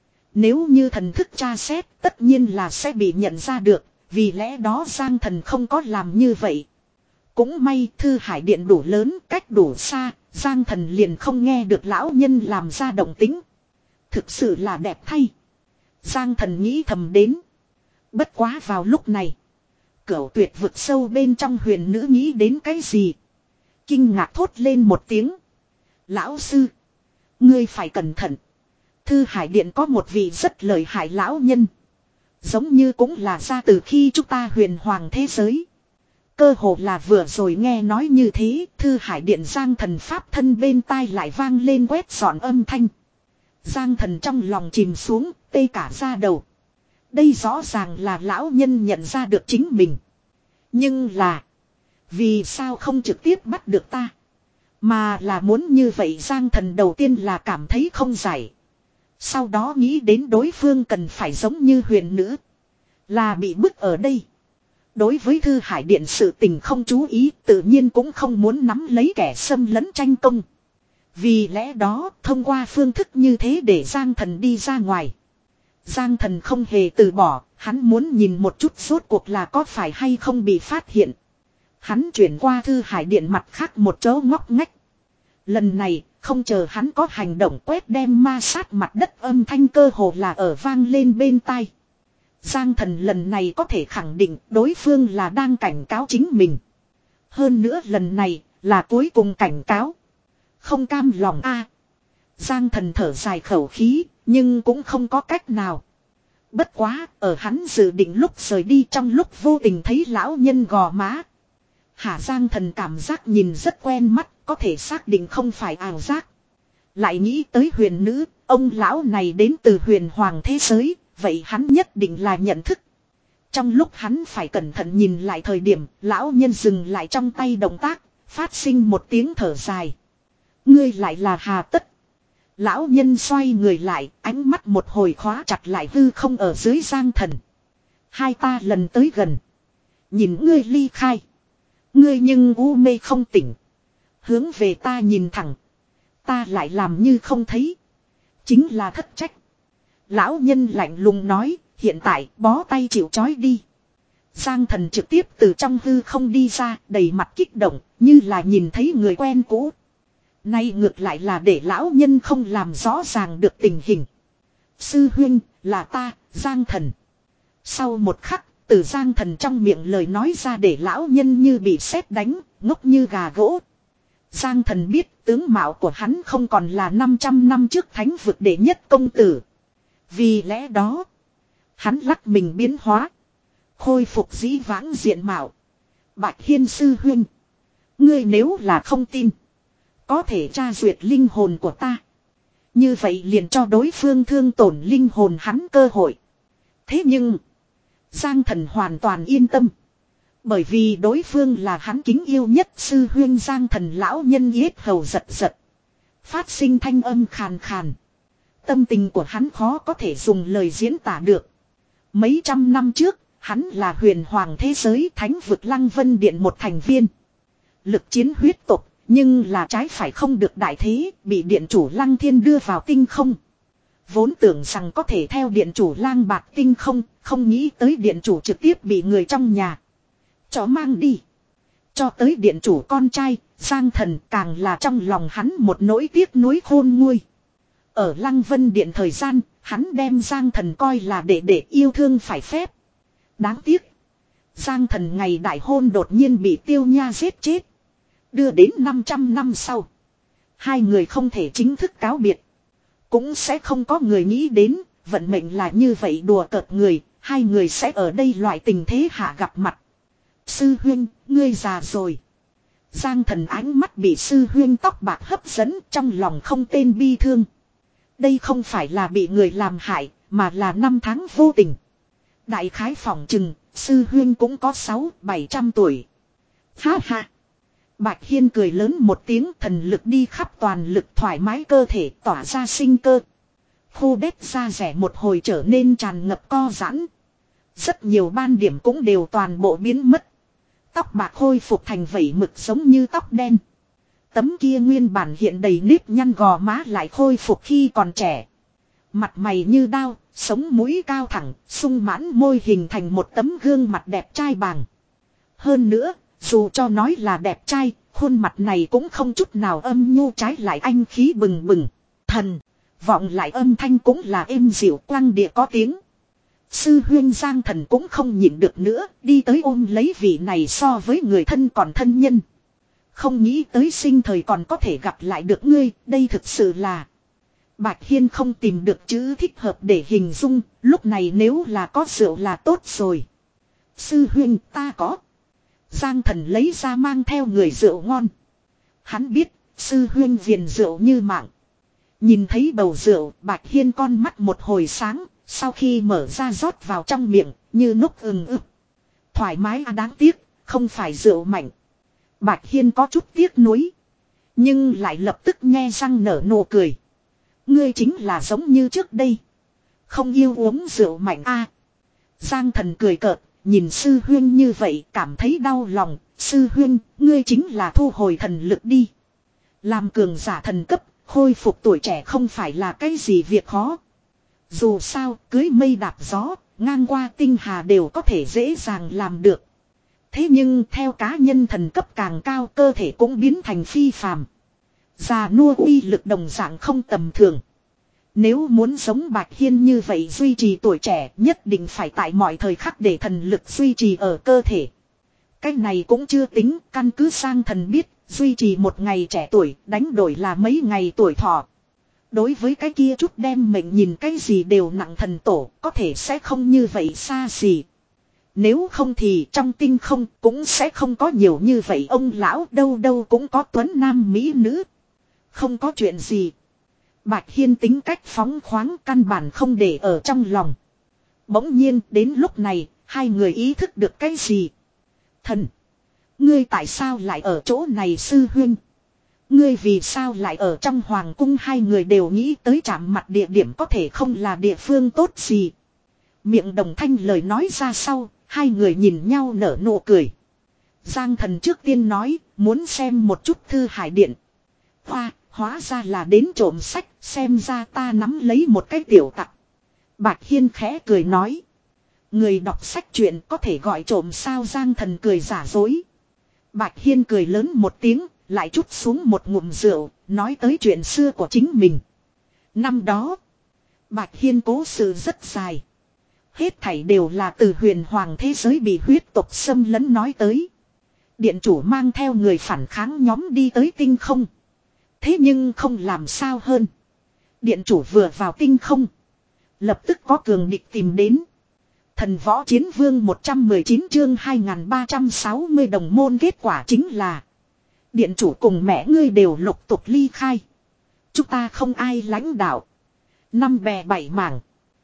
Nếu như thần thức tra xét, tất nhiên là sẽ bị nhận ra được, vì lẽ đó Giang Thần không có làm như vậy. Cũng may Thư Hải Điện đủ lớn, cách đủ xa, Giang Thần liền không nghe được lão nhân làm ra động tính. Thực sự là đẹp thay. Giang Thần nghĩ thầm đến. Bất quá vào lúc này. Cửu Tuyệt vực sâu bên trong huyền nữ nghĩ đến cái gì. Kinh ngạc thốt lên một tiếng. Lão sư. Ngươi phải cẩn thận. Thư Hải Điện có một vị rất lợi hại lão nhân. Giống như cũng là ra từ khi chúng ta huyền hoàng thế giới. Cơ hồ là vừa rồi nghe nói như thế. Thư Hải Điện Giang Thần pháp thân bên tai lại vang lên quét dọn âm thanh. Giang Thần trong lòng chìm xuống, tê cả da đầu. Đây rõ ràng là lão nhân nhận ra được chính mình. Nhưng là. Vì sao không trực tiếp bắt được ta. Mà là muốn như vậy. Giang Thần đầu tiên là cảm thấy không giải. Sau đó nghĩ đến đối phương cần phải giống như huyền nữ. Là bị bức ở đây. Đối với Thư Hải Điện sự tình không chú ý. Tự nhiên cũng không muốn nắm lấy kẻ xâm lấn tranh công. Vì lẽ đó thông qua phương thức như thế để Giang Thần đi ra ngoài. Giang Thần không hề từ bỏ. Hắn muốn nhìn một chút rốt cuộc là có phải hay không bị phát hiện. Hắn chuyển qua Thư Hải Điện mặt khác một chỗ ngóc ngách. Lần này không chờ hắn có hành động quét đem ma sát mặt đất, âm thanh cơ hồ là ở vang lên bên tai. Giang Thần lần này có thể khẳng định đối phương là đang cảnh cáo chính mình. Hơn nữa lần này là cuối cùng cảnh cáo. Không cam lòng a. Giang Thần thở dài khẩu khí, nhưng cũng không có cách nào. Bất quá, ở hắn dự định lúc rời đi trong lúc vô tình thấy lão nhân gò má. Hả, Giang Thần cảm giác nhìn rất quen mắt, có thể xác định không phải ảo giác. Lại nghĩ tới huyền nữ, ông lão này đến từ huyền hoàng thế giới, vậy hắn nhất định là nhận thức. Trong lúc hắn phải cẩn thận nhìn lại thời điểm, lão nhân dừng lại trong tay động tác, phát sinh một tiếng thở dài. Ngươi lại là Hà Tất. Lão nhân xoay người lại, ánh mắt một hồi khóa chặt lại hư không ở dưới Giang Thần. Hai ta lần tới gần. Nhìn ngươi ly khai. Ngươi nhưng u mê không tỉnh. Hướng về ta nhìn thẳng. Ta lại làm như không thấy. Chính là thất trách. Lão nhân lạnh lùng nói, hiện tại bó tay chịu trói đi. Giang Thần trực tiếp từ trong hư không đi ra, đầy mặt kích động, như là nhìn thấy người quen cũ. Nay ngược lại là để lão nhân không làm rõ ràng được tình hình. Sư huynh, là ta, Giang Thần. Sau một khắc, từ Giang Thần trong miệng lời nói ra để lão nhân như bị sét đánh, ngốc như gà gỗ. Giang Thần biết tướng mạo của hắn không còn là năm trăm năm trước thánh vực đệ nhất công tử. Vì lẽ đó, hắn lắc mình biến hóa. Khôi phục dĩ vãng diện mạo. Bạch Hiên sư huynh. Ngươi nếu là không tin. Có thể tra duyệt linh hồn của ta. Như vậy liền cho đối phương thương tổn linh hồn hắn cơ hội. Thế nhưng, Giang Thần hoàn toàn yên tâm. Bởi vì đối phương là hắn kính yêu nhất sư huyên. Giang Thần lão nhân yết hầu giật giật. Phát sinh thanh âm khàn khàn. Tâm tình của hắn khó có thể dùng lời diễn tả được. Mấy trăm năm trước, hắn là huyền hoàng thế giới thánh vực Lăng Vân Điện một thành viên. Lực chiến huyết tộc, nhưng là trái phải không được đại thế, bị điện chủ Lăng Thiên đưa vào tinh không. Vốn tưởng rằng có thể theo điện chủ lang bạc tinh không, không nghĩ tới điện chủ trực tiếp bị người trong nhà chó mang đi. Cho tới điện chủ con trai, Giang Thần càng là trong lòng hắn một nỗi tiếc nuối khôn nguôi. Ở Lăng Vân Điện thời gian, hắn đem Giang Thần coi là để để yêu thương phải phép. Đáng tiếc. Giang Thần ngày đại hôn đột nhiên bị Tiêu Nha giết chết. Đưa đến năm trăm năm sau. Hai người không thể chính thức cáo biệt. Cũng sẽ không có người nghĩ đến, vận mệnh là như vậy đùa cợt người, hai người sẽ ở đây loại tình thế hạ gặp mặt. Sư huynh, ngươi già rồi. Giang Thần ánh mắt bị sư huynh tóc bạc hấp dẫn, trong lòng không tên bi thương. Đây không phải là bị người làm hại, mà là năm tháng vô tình. Đại khái phỏng chừng, sư huynh cũng có sáu, bảy trăm tuổi. Ha ha. Bạch Hiên cười lớn một tiếng, thần lực đi khắp toàn lực thoải mái cơ thể tỏa ra sinh cơ. Khô đét da rẻ một hồi trở nên tràn ngập co giãn. Rất nhiều ban điểm cũng đều toàn bộ biến mất. Tóc bạc khôi phục thành vảy mực giống như tóc đen. Tấm kia nguyên bản hiện đầy nếp nhăn gò má lại khôi phục khi còn trẻ. Mặt mày như đao, sống mũi cao thẳng, sung mãn môi hình thành một tấm gương mặt đẹp trai bàng. Hơn nữa, dù cho nói là đẹp trai, khuôn mặt này cũng không chút nào âm nhu, trái lại anh khí bừng bừng. Thần, vọng lại âm thanh cũng là êm dịu quang địa có tiếng. Sư huyên Giang Thần cũng không nhịn được nữa, đi tới ôm lấy vị này so với người thân còn thân nhân. Không nghĩ tới sinh thời còn có thể gặp lại được ngươi, đây thực sự là... Bạch Hiên không tìm được chữ thích hợp để hình dung, lúc này nếu là có rượu là tốt rồi. Sư huynh ta có. Giang Thần lấy ra mang theo người rượu ngon. Hắn biết, sư huynh viền rượu như mạng. Nhìn thấy bầu rượu, Bạch Hiên con mắt một hồi sáng, sau khi mở ra rót vào trong miệng, như núc ừng ực. Thoải mái à, đáng tiếc, không phải rượu mạnh. Bạch Hiên có chút tiếc nuối, nhưng lại lập tức nhe răng nở nụ cười. Ngươi chính là giống như trước đây. Không yêu uống rượu mạnh a. À. Giang Thần cười cợt, nhìn sư huyên như vậy cảm thấy đau lòng. Sư huyên, ngươi chính là thu hồi thần lực đi. Làm cường giả thần cấp, khôi phục tuổi trẻ không phải là cái gì việc khó. Dù sao, cưới mây đạp gió, ngang qua tinh hà đều có thể dễ dàng làm được. Thế nhưng theo cá nhân thần cấp càng cao, cơ thể cũng biến thành phi phàm. Già nua uy lực đồng dạng không tầm thường. Nếu muốn giống Bạch Hiên như vậy duy trì tuổi trẻ, nhất định phải tại mọi thời khắc để thần lực duy trì ở cơ thể. Cái này cũng chưa tính, căn cứ sang thần biết, duy trì một ngày trẻ tuổi, đánh đổi là mấy ngày tuổi thọ. Đối với cái kia chút đem mệnh nhìn cái gì đều nặng thần tổ, có thể sẽ không như vậy xa xỉ. Nếu không thì trong tinh không cũng sẽ không có nhiều như vậy ông lão, đâu đâu cũng có tuấn nam mỹ nữ. Không có chuyện gì. Bạch Hiên tính cách phóng khoáng, căn bản không để ở trong lòng. Bỗng nhiên đến lúc này, hai người ý thức được cái gì. Thần, ngươi tại sao lại ở chỗ này sư huynh? Ngươi vì sao lại ở trong hoàng cung? Hai người đều nghĩ tới chạm mặt địa điểm có thể không là địa phương tốt gì. Miệng đồng thanh lời nói ra sau, hai người nhìn nhau nở nụ cười. Giang Thần trước tiên nói, muốn xem một chút thư hải điện. Hoa, hóa ra là đến trộm sách, xem ra ta nắm lấy một cái tiểu tặc. Bạch Hiên khẽ cười nói. Người đọc sách truyện có thể gọi trộm sao? Giang Thần cười giả dối. Bạch Hiên cười lớn một tiếng, lại trút xuống một ngụm rượu, nói tới chuyện xưa của chính mình. Năm đó, Bạch Hiên cố sự rất dài. Hết thảy đều là từ huyền hoàng thế giới bị huyết tộc xâm lấn nói tới. Điện chủ mang theo người phản kháng nhóm đi tới tinh không. Thế nhưng không làm sao hơn. Điện chủ vừa vào tinh không, lập tức có cường địch tìm đến. Thần võ chiến vương một trăm mười chín chương hai nghìn ba trăm sáu mươi đồng môn, kết quả chính là điện chủ cùng mẹ ngươi đều lục tục ly khai. Chúng ta không ai lãnh đạo. Năm bè bảy mảng.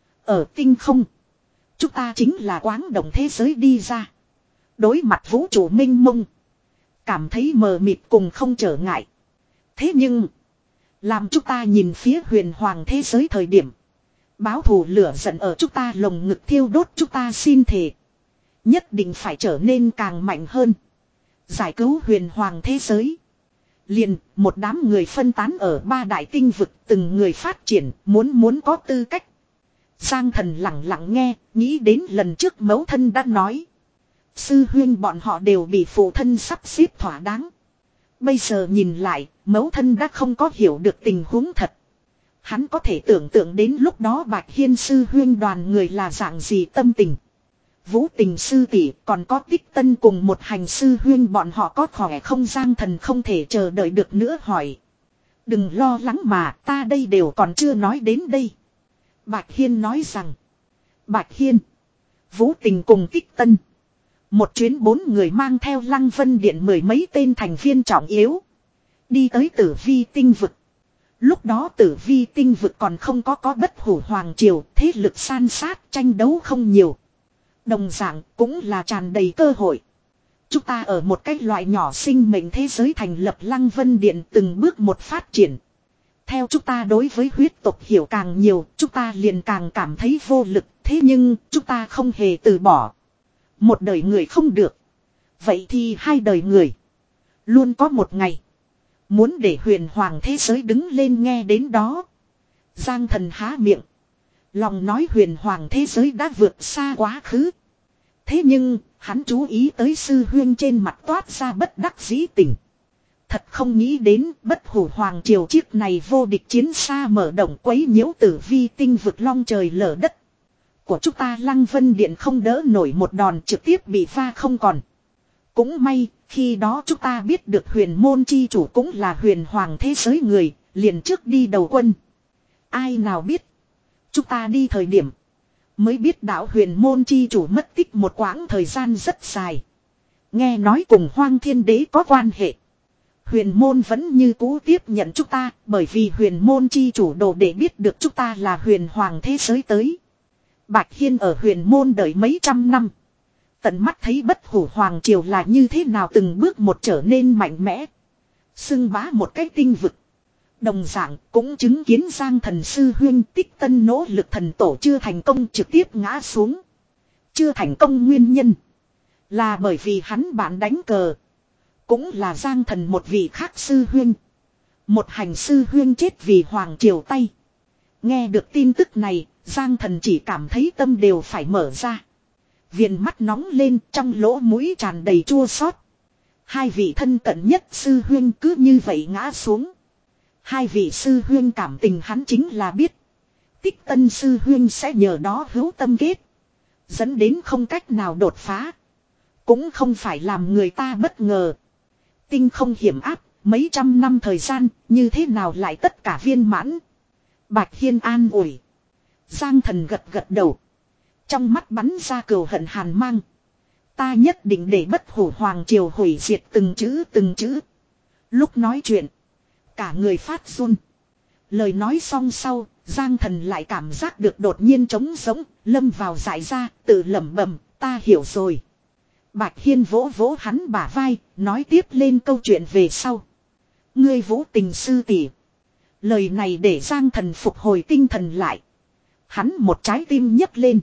Ở tinh không, chúng ta chính là quáng động thế giới đi ra. Đối mặt vũ trụ mênh mông, cảm thấy mờ mịt cùng không trở ngại. Thế nhưng, làm chúng ta nhìn phía huyền hoàng thế giới thời điểm, báo thù lửa giận ở chúng ta lồng ngực thiêu đốt. Chúng ta xin thề, nhất định phải trở nên càng mạnh hơn, giải cứu huyền hoàng thế giới. Liền một đám người phân tán ở ba đại tinh vực, từng người phát triển, muốn muốn có tư cách. Giang Thần lặng lặng nghe, nghĩ đến lần trước mẫu thân đã nói, Sư huyên bọn họ đều bị phụ thân sắp xếp thỏa đáng. Bây giờ nhìn lại, mẫu thân đã không có hiểu được tình huống thật. Hắn có thể tưởng tượng đến lúc đó Bạch Hiên sư huyên đoàn người là dạng gì tâm tình. Vũ Tình sư tỷ còn có Tích Tân cùng một hành sư huyên bọn họ có khỏe không? Giang Thần không thể chờ đợi được nữa hỏi. Đừng lo lắng mà, ta đây đều còn chưa nói đến đây. Bạch Hiên nói rằng. Bạch Hiên, Vũ Tình cùng Tích Tân. Một chuyến bốn người mang theo Lăng Vân Điện mười mấy tên thành viên trọng yếu. Đi tới Tử Vi tinh vực. Lúc đó Tử Vi tinh vực còn không có có Bất Hủ Hoàng Triều, thế lực san sát, tranh đấu không nhiều. Đồng dạng cũng là tràn đầy cơ hội. Chúng ta ở một cái loại nhỏ sinh mệnh thế giới thành lập Lăng Vân Điện từng bước một phát triển. Theo chúng ta đối với huyết tộc hiểu càng nhiều, chúng ta liền càng cảm thấy vô lực. Thế nhưng chúng ta không hề từ bỏ. Một đời người không được. Vậy thì hai đời người. Luôn có một ngày. Muốn để huyền hoàng thế giới đứng lên nghe đến đó. Giang Thần há miệng. Lòng nói huyền hoàng thế giới đã vượt xa quá khứ. Thế nhưng, hắn chú ý tới sư huyên trên mặt toát ra bất đắc dĩ tình. Thật không nghĩ đến Bất Hủ Hoàng Triều chiếc này vô địch chiến xa mở động quấy nhiễu Tử Vi tinh vực long trời lở đất. Của chúng ta Lăng Vân Điện không đỡ nổi một đòn, trực tiếp bị pha không còn. Cũng may, khi đó chúng ta biết được huyền môn chi chủ cũng là huyền hoàng thế giới người, liền trước đi đầu quân. Ai nào biết, chúng ta đi thời điểm, mới biết đạo huyền môn chi chủ mất tích một quãng thời gian rất dài. Nghe nói cùng Hoang Thiên Đế có quan hệ. Huyền môn vẫn như cũ tiếp nhận chúng ta, bởi vì huyền môn chi chủ đồ để biết được chúng ta là huyền hoàng thế giới tới. Bạch Hiên ở huyền môn đợi mấy trăm năm. Tận mắt thấy Bất Hủ Hoàng Triều là như thế nào từng bước một trở nên mạnh mẽ. Xưng bá một cái tinh vực. Đồng dạng cũng chứng kiến Giang Thần sư huyên Tích Tân nỗ lực thần tổ chưa thành công trực tiếp ngã xuống. Chưa thành công nguyên nhân là bởi vì hắn bạn đánh cờ. Cũng là Giang Thần một vị khác sư huyên. Một hành sư huyên chết vì Hoàng Triều tay. Nghe được tin tức này, Giang Thần chỉ cảm thấy tâm đều phải mở ra. Viền mắt nóng lên, trong lỗ mũi tràn đầy chua xót. Hai vị thân cận nhất sư huyên cứ như vậy ngã xuống. Hai vị sư huyên cảm tình hắn chính là biết. Tích Tân sư huyên sẽ nhờ đó hữu tâm kết. Dẫn đến không cách nào đột phá. Cũng không phải làm người ta bất ngờ. Tinh không hiểm áp, mấy trăm năm thời gian, như thế nào lại tất cả viên mãn. Bạch Hiên an ủi. Giang Thần gật gật đầu. Trong mắt bắn ra cừu hận hàn mang. Ta nhất định để Bất Hủ Hoàng Triều hủy diệt từng chữ từng chữ. Lúc nói chuyện, cả người phát run. Lời nói xong sau, Giang Thần lại cảm giác được đột nhiên trống rỗng, lâm vào dại ra, tự lẩm bẩm, ta hiểu rồi. Bạch Hiên vỗ vỗ hắn bả vai, nói tiếp lên câu chuyện về sau. Ngươi Vũ Tình sư tỷ. Lời này để Giang Thần phục hồi tinh thần lại. Hắn một trái tim nhấc lên.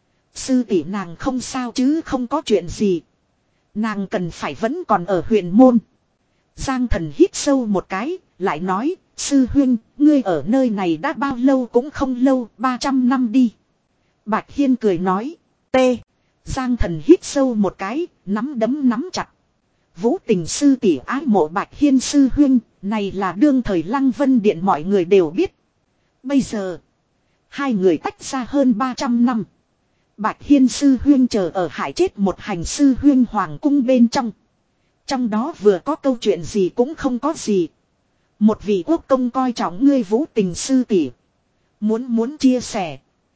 Sư tỷ nàng không sao chứ, không có chuyện gì. Nàng cần phải vẫn còn ở huyền môn. Giang Thần hít sâu một cái, lại nói, sư huynh, ngươi ở nơi này đã bao lâu? Cũng không lâu, ba trăm năm đi. Bạch Hiên cười nói, T. Giang Thần hít sâu một cái, nắm đấm nắm chặt. Vũ Tình sư tỷ ái mộ Bạch Hiên sư huynh, này là đương thời Lăng Vân Điện mọi người đều biết. Bây giờ, hai người tách ra hơn ba trăm năm. Bạch Hiên sư huyên chờ ở hại chết một hành sư huyên hoàng cung bên trong. Trong đó vừa có câu chuyện gì cũng không có gì. Một vị quốc công coi trọng ngươi Vũ Tình sư tỷ, Muốn muốn chia sẻ.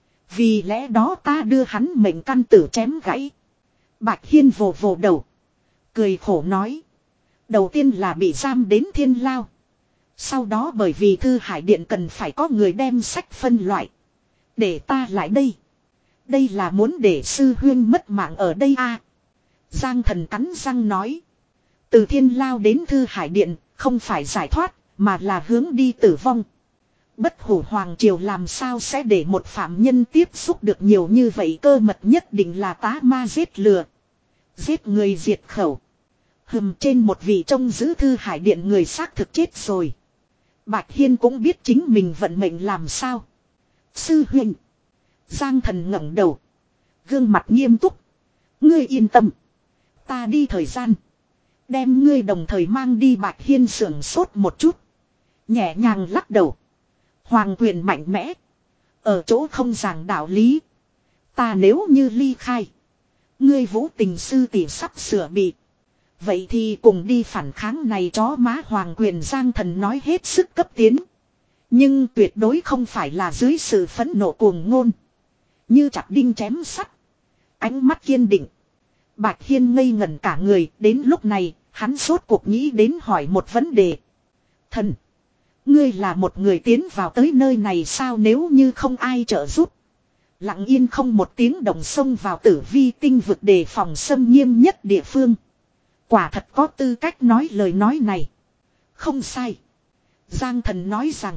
Vì lẽ đó ta đưa hắn mệnh căn tử chém gãy. Bạch Hiên vồ vồ đầu. Cười khổ nói. Đầu tiên là bị giam đến thiên lao. Sau đó bởi vì Thư Hải Điện cần phải có người đem sách phân loại. Để ta lại đây. Đây là muốn để sư huyên mất mạng ở đây à. Giang Thần cắn răng nói. Từ thiên lao đến Thư Hải Điện không phải giải thoát mà là hướng đi tử vong. Bất Hủ Hoàng Triều làm sao sẽ để một phạm nhân tiếp xúc được nhiều như vậy, cơ mật nhất định là tá ma giết lừa. Giết người diệt khẩu. Hừm, trên một vị trông giữ Thư Hải Điện người xác thực chết rồi. Bạch Hiên cũng biết chính mình vận mệnh làm sao. Sư huynh. Giang Thần ngẩng đầu. Gương mặt nghiêm túc. Ngươi yên tâm. Ta đi thời gian. Đem ngươi đồng thời mang đi. Bạch Hiên sưởng sốt một chút. Nhẹ nhàng lắc đầu. Hoàng quyền mạnh mẽ. Ở chỗ không giảng đạo lý. Ta nếu như ly khai. Ngươi Vũ Tình sư tỷ sắp sửa bị. Vậy thì cùng đi phản kháng này chó má. Hoàng quyền Giang Thần nói hết sức cấp tiến. Nhưng tuyệt đối không phải là dưới sự phẫn nộ cuồng ngôn. Như chặt đinh chém sắt. Ánh mắt kiên định. Bạch Hiên ngây ngẩn cả người. Đến lúc này hắn rốt cuộc nghĩ đến hỏi một vấn đề. Thần. Ngươi là một người tiến vào tới nơi này sao nếu như không ai trợ giúp. Lặng yên không một tiếng động xông vào tử vi tinh vực đề phòng xâm nghiêm nhất địa phương. Quả thật có tư cách nói lời nói này. Không sai. Giang Thần nói rằng.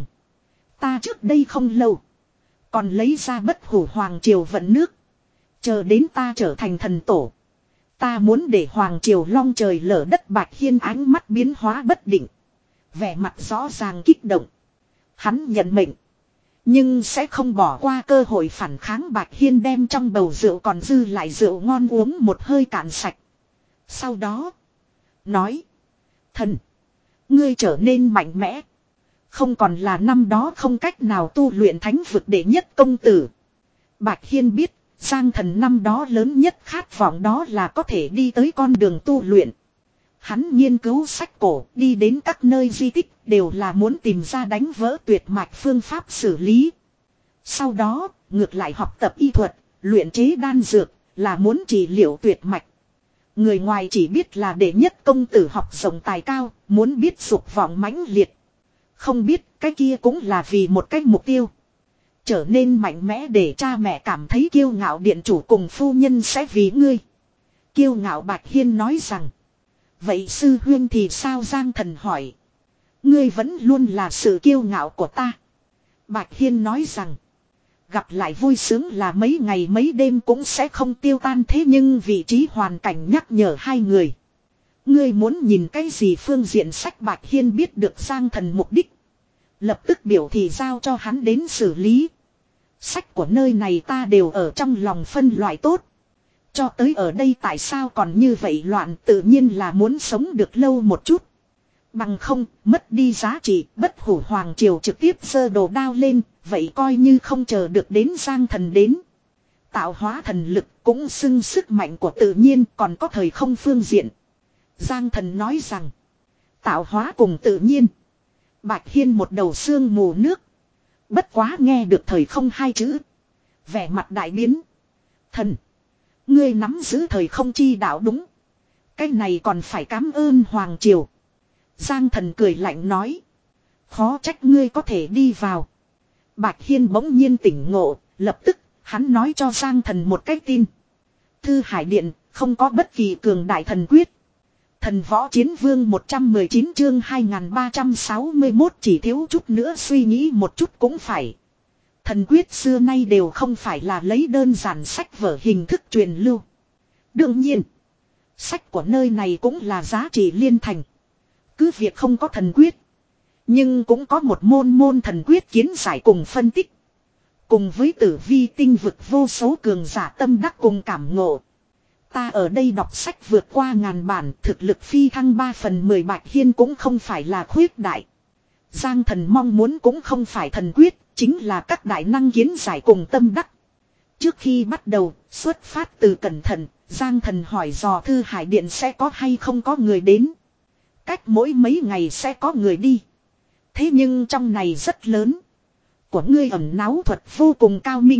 Ta trước đây không lâu. Còn lấy ra bất hủ hoàng triều vận nước. Chờ đến ta trở thành thần tổ. Ta muốn để hoàng triều long trời lở đất. Bạch Hiên ánh mắt biến hóa bất định. Vẻ mặt rõ ràng kích động. Hắn nhận mệnh. Nhưng sẽ không bỏ qua cơ hội phản kháng. Bạch Hiên đem trong bầu rượu còn dư lại rượu ngon uống một hơi cạn sạch. Sau đó. Nói. Thần. Ngươi trở nên mạnh mẽ. Không còn là năm đó không cách nào tu luyện thánh vực đệ nhất công tử. Bạch Hiên biết. Giang Thần năm đó lớn nhất khát vọng đó là có thể đi tới con đường tu luyện. Hắn nghiên cứu sách cổ đi đến các nơi di tích đều là muốn tìm ra đánh vỡ tuyệt mạch phương pháp xử lý. Sau đó, ngược lại học tập y thuật, luyện chế đan dược là muốn trị liệu tuyệt mạch. Người ngoài chỉ biết là đệ nhất công tử học rộng tài cao, muốn biết dục vọng mãnh liệt. Không biết cái kia cũng là vì một cái mục tiêu. Trở nên mạnh mẽ để cha mẹ cảm thấy kiêu ngạo điện chủ cùng phu nhân sẽ vì ngươi. Kiêu ngạo Bạch Hiên nói rằng. Vậy sư huyên thì sao Giang Thần hỏi. Ngươi vẫn luôn là sự kiêu ngạo của ta. Bạch Hiên nói rằng. Gặp lại vui sướng là mấy ngày mấy đêm cũng sẽ không tiêu tan thế nhưng vị trí hoàn cảnh nhắc nhở hai người. Ngươi muốn nhìn cái gì phương diện sách Bạch Hiên biết được Giang Thần mục đích. Lập tức biểu thì giao cho hắn đến xử lý. Sách của nơi này ta đều ở trong lòng phân loại tốt. Cho tới ở đây tại sao còn như vậy loạn tự nhiên là muốn sống được lâu một chút. Bằng không, mất đi giá trị, bất hủ hoàng triều trực tiếp giơ đồ đao lên, vậy coi như không chờ được đến Giang Thần đến. Tạo hóa thần lực cũng xưng sức mạnh của tự nhiên còn có thời không phương diện. Giang Thần nói rằng, tạo hóa cùng tự nhiên. Bạch Hiên một đầu xương mù nước. Bất quá nghe được thời không hai chữ. Vẻ mặt đại biến. Thần. Ngươi nắm giữ thời không chi đạo đúng. Cái này còn phải cảm ơn Hoàng Triều. Giang Thần cười lạnh nói. Khó trách ngươi có thể đi vào. Bạch Hiên bỗng nhiên tỉnh ngộ. Lập tức hắn nói cho Giang Thần một cái tin. Thư Hải Điện không có bất kỳ cường đại thần quyết. Thần Võ Chiến Vương một trăm mười chín chương hai nghìn ba trăm sáu mươi mốt chỉ thiếu chút nữa suy nghĩ một chút cũng phải. Thần quyết xưa nay đều không phải là lấy đơn giản sách vở hình thức truyền lưu. Đương nhiên, sách của nơi này cũng là giá trị liên thành. Cứ việc không có thần quyết, nhưng cũng có một môn môn thần quyết kiến giải cùng phân tích. Cùng với tử vi tinh vực vô số cường giả tâm đắc cùng cảm ngộ. Ta ở đây đọc sách vượt qua ngàn bản, thực lực phi thăng ba phần mười. Bạch Hiên cũng không phải là khuyết đại. Giang Thần mong muốn cũng không phải thần quyết, chính là các đại năng kiến giải cùng tâm đắc. Trước khi bắt đầu, xuất phát từ cẩn thận, Giang Thần hỏi dò Thư Hải Điện sẽ có hay không có người đến. Cách mỗi mấy ngày sẽ có người đi. Thế nhưng trong này rất lớn. Của ngươi ẩn náu thuật vô cùng cao minh.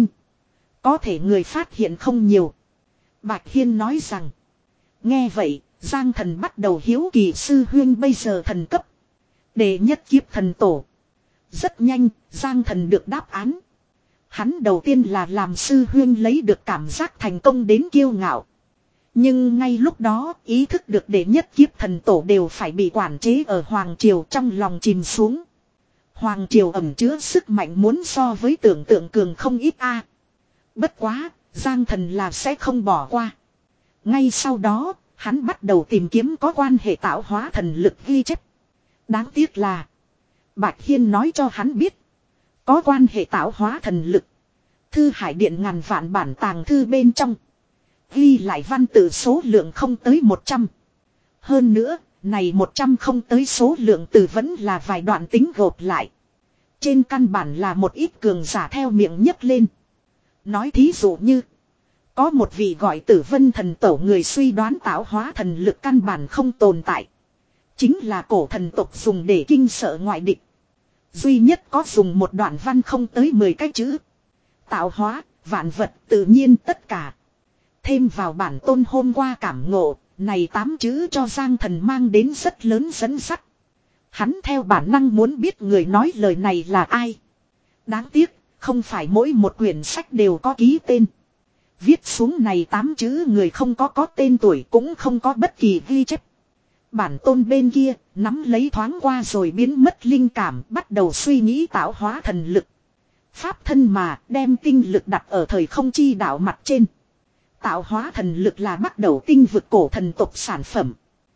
Có thể người phát hiện không nhiều. Bạch Hiên nói rằng. Nghe vậy, Giang Thần bắt đầu hiếu kỳ sư huyên bây giờ thần cấp. Đệ nhất kiếp thần tổ. Rất nhanh, Giang Thần được đáp án. Hắn đầu tiên là làm sư huyên lấy được cảm giác thành công đến kiêu ngạo. Nhưng ngay lúc đó, ý thức được đệ nhất kiếp thần tổ đều phải bị quản chế ở Hoàng Triều trong lòng chìm xuống. Hoàng Triều ẩn chứa sức mạnh muốn so với tưởng tượng cường không ít a. Bất quá, Giang Thần là sẽ không bỏ qua. Ngay sau đó, hắn bắt đầu tìm kiếm có quan hệ tạo hóa thần lực ghi chép. Đáng tiếc là Bạch Hiên nói cho hắn biết. Có quan hệ tạo hóa thần lực. Thư Hải Điện ngàn vạn bản tàng thư bên trong. ghi lại văn tự số lượng không tới một trăm. Hơn nữa, này một trăm không tới số lượng từ vẫn là vài đoạn tính gộp lại. Trên căn bản là một ít cường giả theo miệng nhấc lên. Nói thí dụ như, có một vị gọi Tử Vân thần tổ người suy đoán tạo hóa thần lực căn bản không tồn tại. Chính là cổ thần tộc dùng để kinh sợ ngoại địch. Duy nhất có dùng một đoạn văn không tới mười cái chữ. Tạo hóa, vạn vật, tự nhiên tất cả. Thêm vào bản tôn hôm qua cảm ngộ, này tám chữ cho Giang Thần mang đến rất lớn dẫn dắt. Hắn theo bản năng muốn biết người nói lời này là ai. Đáng tiếc, không phải mỗi một quyển sách đều có ký tên. Viết xuống này tám chữ người không có có tên tuổi cũng không có bất kỳ ghi chép. Bản tôn bên kia, nắm lấy thoáng qua rồi biến mất linh cảm, bắt đầu suy nghĩ tạo hóa thần lực. Pháp thân mà, đem tinh lực đặt ở thời không chi đạo mặt trên. Tạo hóa thần lực là bắt đầu tinh vực cổ thần tộc sản phẩm.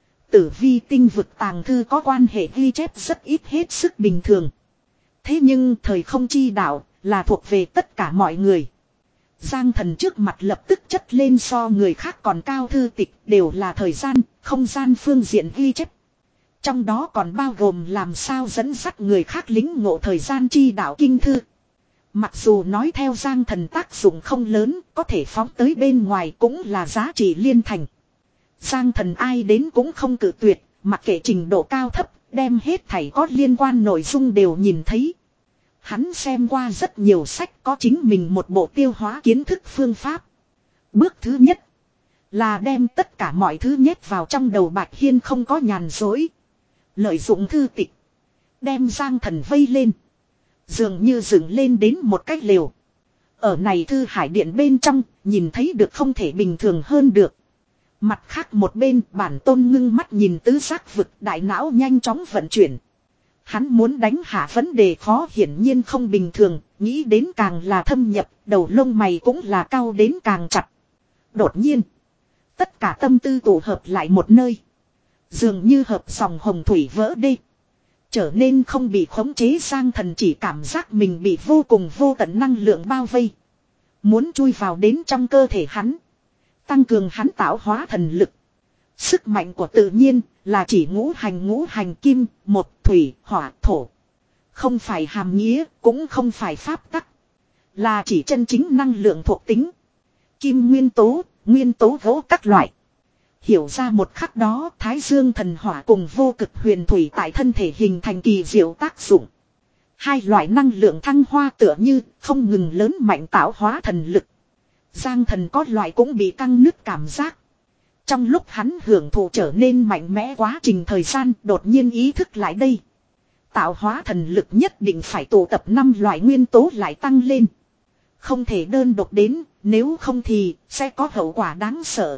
Tử vi tinh vực tàng thư có quan hệ ghi chép rất ít hết sức bình thường. Thế nhưng thời không chi đạo là thuộc về tất cả mọi người. Giang Thần trước mặt lập tức chất lên so người khác còn cao thư tịch đều là thời gian, không gian phương diện ghi chép. Trong đó còn bao gồm làm sao dẫn dắt người khác lính ngộ thời gian chi đạo kinh thư. Mặc dù nói theo Giang Thần tác dụng không lớn, có thể phóng tới bên ngoài cũng là giá trị liên thành. Giang Thần ai đến cũng không cự tuyệt, mặc kệ trình độ cao thấp, đem hết thảy có liên quan nội dung đều nhìn thấy. Hắn xem qua rất nhiều sách có chính mình một bộ tiêu hóa kiến thức phương pháp. Bước thứ nhất là đem tất cả mọi thứ nhét vào trong đầu Bạch Hiên không có nhàn dối. Lợi dụng thư tịch, đem Giang Thần vây lên. Dường như dựng lên đến một cái lều. Ở này thư hải điện bên trong, nhìn thấy được không thể bình thường hơn được. Mặt khác một bên bản tôn ngưng mắt nhìn tứ giác vực đại não nhanh chóng vận chuyển. Hắn muốn đánh hạ vấn đề khó hiển nhiên không bình thường, nghĩ đến càng là thâm nhập, đầu lông mày cũng là cao đến càng chặt. Đột nhiên, tất cả tâm tư tụ hợp lại một nơi. Dường như hợp dòng hồng thủy vỡ đê. Trở nên không bị khống chế. Giang Thần chỉ cảm giác mình bị vô cùng vô tận năng lượng bao vây. Muốn chui vào đến trong cơ thể hắn. Tăng cường hắn tạo hóa thần lực. Sức mạnh của tự nhiên là chỉ ngũ hành ngũ hành kim, một thủy, hỏa, thổ. Không phải hàm nghĩa, cũng không phải pháp tắc. Là chỉ chân chính năng lượng thuộc tính. Kim nguyên tố, nguyên tố gỗ các loại. Hiểu ra một khắc đó Thái Dương thần hỏa cùng vô cực huyền thủy tại thân thể hình thành kỳ diệu tác dụng. Hai loại năng lượng thăng hoa tựa như không ngừng lớn mạnh tạo hóa thần lực. Giang Thần có loại cũng bị căng nứt cảm giác. Trong lúc hắn hưởng thụ trở nên mạnh mẽ quá trình thời gian đột nhiên ý thức lại đây. Tạo hóa thần lực nhất định phải tụ tập năm loại nguyên tố lại tăng lên. Không thể đơn độc đến, nếu không thì sẽ có hậu quả đáng sợ.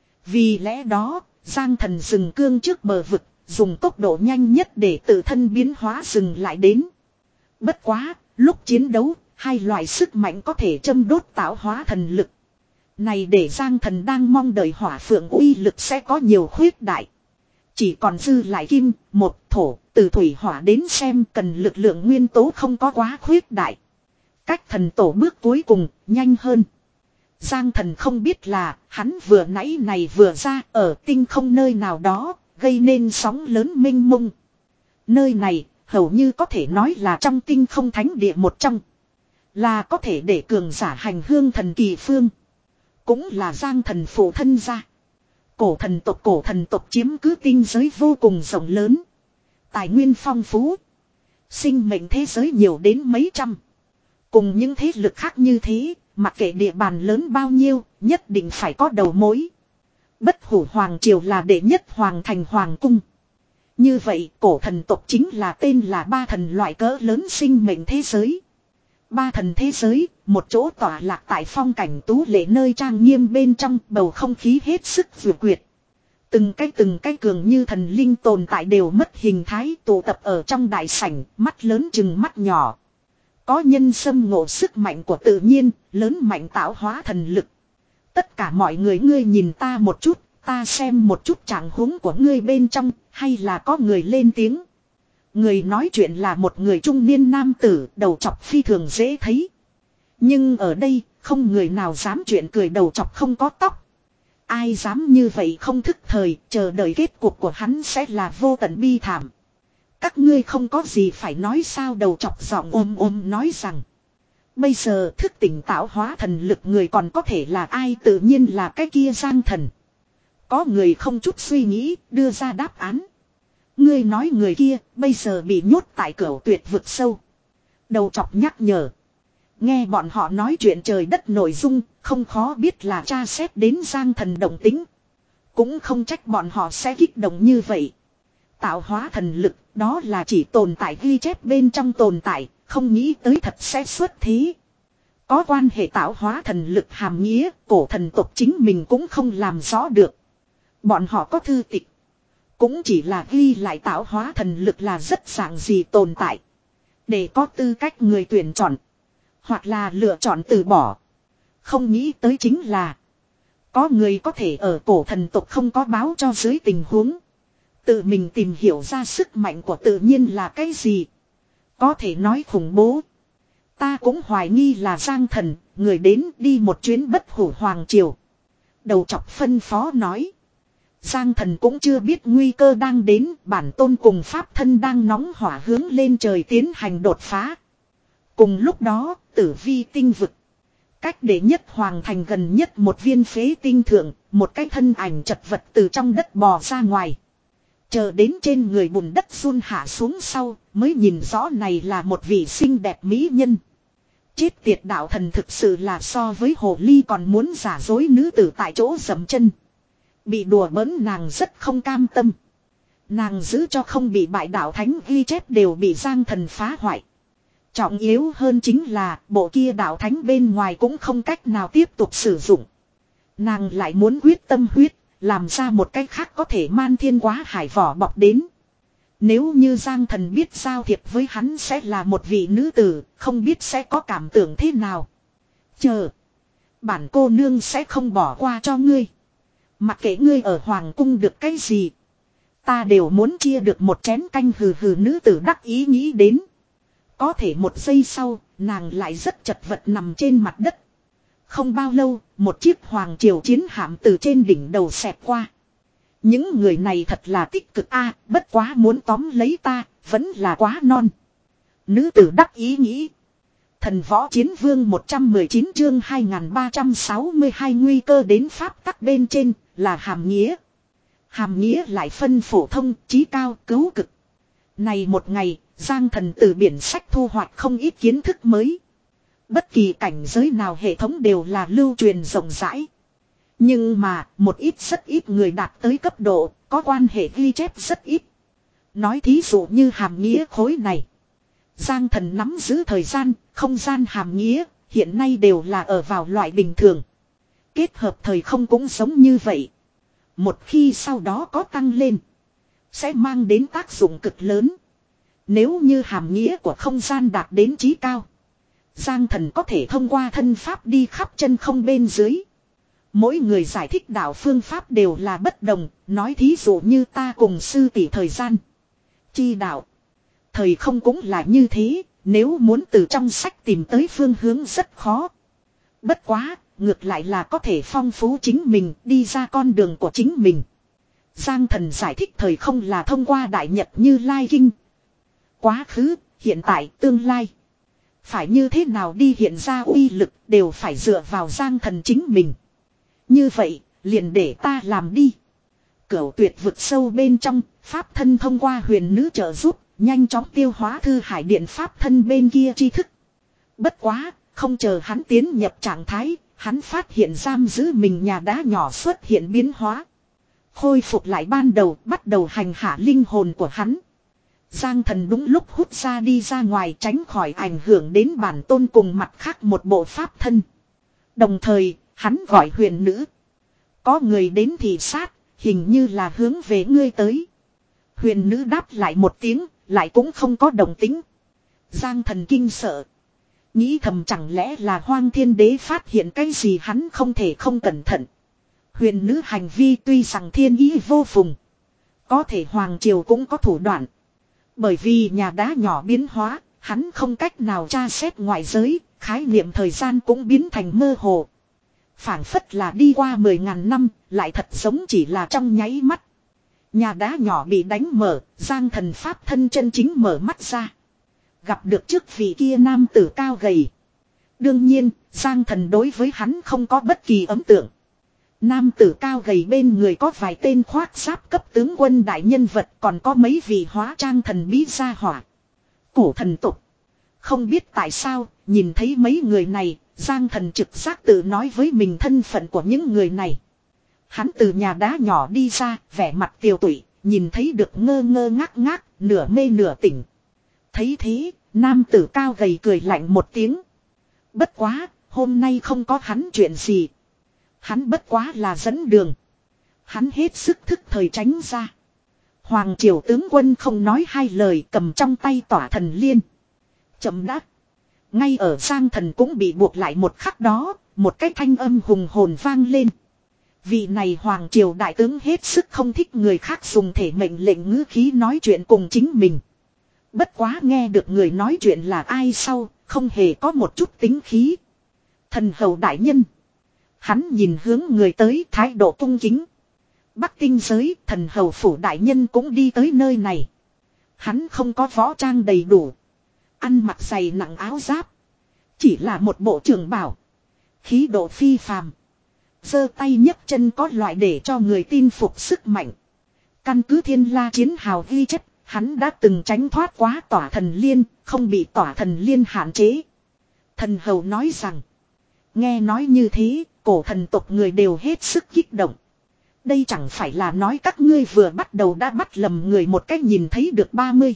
Vì lẽ đó, Giang Thần dừng cương trước bờ vực, dùng tốc độ nhanh nhất để tự thân biến hóa dừng lại đến. Bất quá, lúc chiến đấu, hai loại sức mạnh có thể châm đốt tạo hóa thần lực. Này để Giang Thần đang mong đợi hỏa phượng uy lực sẽ có nhiều khuyết đại. Chỉ còn dư lại kim, một thổ, từ thủy hỏa đến xem cần lực lượng nguyên tố không có quá khuyết đại. Cách thần tổ bước cuối cùng, nhanh hơn. Giang Thần không biết là, hắn vừa nãy này vừa ra ở tinh không nơi nào đó, gây nên sóng lớn mênh mông. Nơi này, hầu như có thể nói là trong tinh không thánh địa một trong. Là có thể để cường giả hành hương thần kỳ phương. Cũng là Giang Thần phụ thân ra. Cổ thần tộc cổ thần tộc chiếm cứ tinh giới vô cùng rộng lớn. Tài nguyên phong phú. Sinh mệnh thế giới nhiều đến mấy trăm. Cùng những thế lực khác như thế, mặc kệ địa bàn lớn bao nhiêu, nhất định phải có đầu mối. Bất hủ hoàng triều là đệ nhất hoàng thành hoàng cung. Như vậy, cổ thần tộc chính là tên là ba thần loại cỡ lớn sinh mệnh thế giới. Ba thần thế giới, một chỗ tỏa lạc tại phong cảnh tú lệ nơi trang nghiêm bên trong bầu không khí hết sức vừa quyệt. Từng cái từng cái cường như thần linh tồn tại đều mất hình thái tụ tập ở trong đại sảnh, mắt lớn chừng mắt nhỏ. Có nhân xâm ngộ sức mạnh của tự nhiên, lớn mạnh tạo hóa thần lực. Tất cả mọi người ngươi nhìn ta một chút, ta xem một chút trạng huống của ngươi bên trong, hay là có người lên tiếng. Người nói chuyện là một người trung niên nam tử, đầu chọc phi thường dễ thấy. Nhưng ở đây, không người nào dám chuyện cười đầu chọc không có tóc. Ai dám như vậy không thức thời, chờ đợi kết cục của hắn sẽ là vô tận bi thảm. Các ngươi không có gì phải nói sao, đầu chọc giọng ôm ôm nói rằng. Bây giờ thức tỉnh tạo hóa thần lực người còn có thể là ai, tự nhiên là cái kia Giang Thần. Có người không chút suy nghĩ, đưa ra đáp án. Ngươi nói người kia, bây giờ bị nhốt tại Cửu Tuyệt vực sâu. Đầu chọc nhắc nhở. Nghe bọn họ nói chuyện trời đất nội dung, không khó biết là tra xét đến Giang Thần động tính. Cũng không trách bọn họ sẽ kích động như vậy. Tạo hóa thần lực, đó là chỉ tồn tại ghi chép bên trong tồn tại, không nghĩ tới thật sẽ xuất thế. Có quan hệ tạo hóa thần lực hàm nghĩa, cổ thần tộc chính mình cũng không làm rõ được. Bọn họ có thư tịch. Cũng chỉ là ghi lại tạo hóa thần lực là rất dạng gì tồn tại. Để có tư cách người tuyển chọn. Hoặc là lựa chọn từ bỏ. Không nghĩ tới chính là. Có người có thể ở cổ thần tộc không có báo cho dưới tình huống. Tự mình tìm hiểu ra sức mạnh của tự nhiên là cái gì. Có thể nói khủng bố. Ta cũng hoài nghi là Giang Thần, người đến đi một chuyến Bất Hủ Hoàng Triều. Đầu chọc phân phó nói. Giang Thần cũng chưa biết nguy cơ đang đến, bản tôn cùng pháp thân đang nóng hỏa hướng lên trời tiến hành đột phá. Cùng lúc đó, tử vi tinh vực. Cách đệ nhất hoàng thành gần nhất một viên phế tinh thượng, một cái thân ảnh chật vật từ trong đất bò ra ngoài. Chờ đến trên người bùn đất run hạ xuống sau, mới nhìn rõ này là một vị xinh đẹp mỹ nhân. Chết tiệt đạo thần thực sự là so với hồ ly còn muốn giả dối nữ tử tại chỗ dầm chân. Bị đùa bỡn nàng rất không cam tâm. Nàng giữ cho không bị bại đạo thánh ghi chép đều bị Giang Thần phá hoại. Trọng yếu hơn chính là bộ kia đạo thánh bên ngoài cũng không cách nào tiếp tục sử dụng. Nàng lại muốn quyết tâm huyết, làm ra một cách khác có thể man thiên quá hải vỏ bọc đến. Nếu như Giang Thần biết giao thiệp với hắn sẽ là một vị nữ tử, không biết sẽ có cảm tưởng thế nào. Chờ. Bản cô nương sẽ không bỏ qua cho ngươi. Mặc kệ ngươi ở hoàng cung được cái gì. Ta đều muốn chia được một chén canh, hừ hừ nữ tử đắc ý nghĩ đến. Có thể một giây sau, nàng lại rất chật vật nằm trên mặt đất. Không bao lâu, một chiếc hoàng triều chiến hạm từ trên đỉnh đầu xẹt qua. Những người này thật là tích cực a, bất quá muốn tóm lấy ta, vẫn là quá non. Nữ tử đắc ý nghĩ. Thần võ chiến vương một trăm mười chín chương hai nghìn ba trăm sáu mươi hai nguy cơ đến pháp tắc bên trên, là hàm nghĩa. Hàm nghĩa lại phân phổ thông, trí cao, cứu cực. Này một ngày, Giang Thần từ biển sách thu hoạch không ít kiến thức mới. Bất kỳ cảnh giới nào hệ thống đều là lưu truyền rộng rãi. Nhưng mà, một ít rất ít người đạt tới cấp độ, có quan hệ ghi chép rất ít. Nói thí dụ như hàm nghĩa khối này. Giang Thần nắm giữ thời gian, không gian hàm nghĩa, hiện nay đều là ở vào loại bình thường. Kết hợp thời không cũng giống như vậy. Một khi sau đó có tăng lên, sẽ mang đến tác dụng cực lớn. Nếu như hàm nghĩa của không gian đạt đến trí cao, Giang Thần có thể thông qua thân pháp đi khắp chân không bên dưới. Mỗi người giải thích đạo phương pháp đều là bất đồng, nói thí dụ như ta cùng sư tỷ thời gian. Chi đạo. Thời không cũng là như thế, nếu muốn từ trong sách tìm tới phương hướng rất khó. Bất quá, ngược lại là có thể phong phú chính mình, đi ra con đường của chính mình. Giang Thần giải thích thời không là thông qua Đại Nhật Như Lai Kinh. Quá khứ, hiện tại, tương lai. Phải như thế nào đi hiện ra uy lực đều phải dựa vào Giang Thần chính mình. Như vậy, liền để ta làm đi. Cửu Tuyệt vực sâu bên trong, pháp thân thông qua huyền nữ trợ giúp, nhanh chóng tiêu hóa thư hải điện pháp thân bên kia tri thức. Bất quá, không chờ hắn tiến nhập trạng thái, hắn phát hiện giam giữ mình nhà đá nhỏ xuất hiện biến hóa. Khôi phục lại ban đầu, bắt đầu hành hạ linh hồn của hắn. Giang Thần đúng lúc hút ra đi ra ngoài, tránh khỏi ảnh hưởng đến bản tôn cùng mặt khác một bộ pháp thân. Đồng thời, hắn gọi huyền nữ. Có người đến thị sát, hình như là hướng về ngươi tới. Huyền nữ đáp lại một tiếng, lại cũng không có đồng tính. Giang Thần kinh sợ. Nghĩ thầm chẳng lẽ là Hoang Thiên Đế phát hiện cái gì hắn không thể không cẩn thận. Huyền nữ hành vi tuy rằng thiên ý vô phùng. Có thể Hoàng Triều cũng có thủ đoạn. Bởi vì nhà đá nhỏ biến hóa, hắn không cách nào tra xét ngoại giới, khái niệm thời gian cũng biến thành mơ hồ. Phảng phất là đi qua mười ngàn năm, lại thật giống chỉ là trong nháy mắt. Nhà đá nhỏ bị đánh mở, Giang Thần pháp thân chân chính mở mắt ra. Gặp được trước vị kia nam tử cao gầy. Đương nhiên, Giang Thần đối với hắn không có bất kỳ ấn tượng. Nam tử cao gầy bên người có vài tên khoác giáp cấp tướng quân đại nhân vật, còn có mấy vị hóa trang thần bí gia hỏa. Cổ thần tục. Không biết tại sao, nhìn thấy mấy người này, Giang Thần trực giác tự nói với mình thân phận của những người này. Hắn từ nhà đá nhỏ đi ra, vẻ mặt tiều tụy, nhìn thấy được ngơ ngơ ngác ngác, nửa mê nửa tỉnh. Thấy thế, nam tử cao gầy cười lạnh một tiếng. Bất quá, hôm nay không có hắn chuyện gì. Hắn bất quá là dẫn đường. Hắn hết sức thức thời tránh ra. Hoàng triều tướng quân không nói hai lời, cầm trong tay tỏa thần liên. Chậm đáp. Ngay ở Giang Thần cũng bị buộc lại một khắc đó, một cái thanh âm hùng hồn vang lên. Vị này hoàng triều đại tướng hết sức không thích người khác dùng thể mệnh lệnh ngữ khí nói chuyện cùng chính mình. Bất quá nghe được người nói chuyện là ai sau, không hề có một chút tính khí. Thần hầu đại nhân. Hắn nhìn hướng người tới, thái độ cung kính. Bắc Kinh giới, thần hầu phủ đại nhân cũng đi tới nơi này. Hắn không có võ trang đầy đủ. Ăn mặc dày nặng áo giáp. Chỉ là một bộ trường bào. Khí độ phi phàm. Giơ tay nhấc chân có loại để cho người tin phục sức mạnh. Căn cứ thiên la chiến hào ghi chất, hắn đã từng tránh thoát quá tỏa thần liên, không bị tỏa thần liên hạn chế. Thần hầu nói rằng. Nghe nói như thế, cổ thần tộc người đều hết sức kích động. Đây chẳng phải là nói các ngươi vừa bắt đầu đã bắt lầm người một cách nhìn thấy được ba mươi,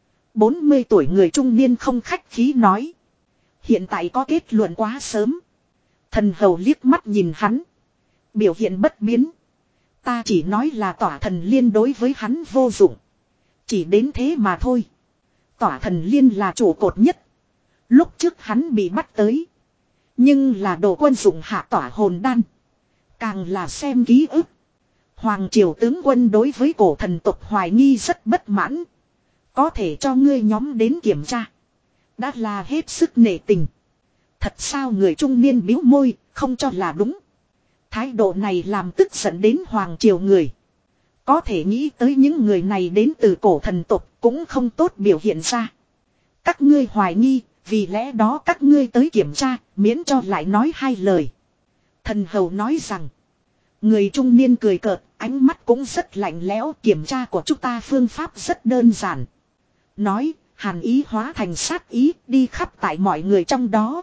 bốn mươi tuổi người trung niên không khách khí nói. Hiện tại có kết luận quá sớm. Thần hầu liếc mắt nhìn hắn. Biểu hiện bất biến. Ta chỉ nói là tỏa thần liên đối với hắn vô dụng. Chỉ đến thế mà thôi. Tỏa thần liên là trụ cột nhất. Lúc trước hắn bị bắt tới. Nhưng là đồ quân dụng hạ tỏa hồn đan. Càng là xem ký ức. Hoàng triều tướng quân đối với cổ thần tộc hoài nghi rất bất mãn. Có thể cho ngươi nhóm đến kiểm tra. Đã là hết sức nể tình. Thật sao người trung niên bĩu môi, không cho là đúng. Thái độ này làm tức giận đến hoàng triều người. Có thể nghĩ tới những người này đến từ cổ thần tộc cũng không tốt biểu hiện ra. Các ngươi hoài nghi, vì lẽ đó các ngươi tới kiểm tra, miễn cho lại nói hai lời. Thần hầu nói rằng. Người trung niên cười cợt, ánh mắt cũng rất lạnh lẽo, kiểm tra của chúng ta phương pháp rất đơn giản. Nói, hàn ý hóa thành sát ý, đi khắp tại mọi người trong đó.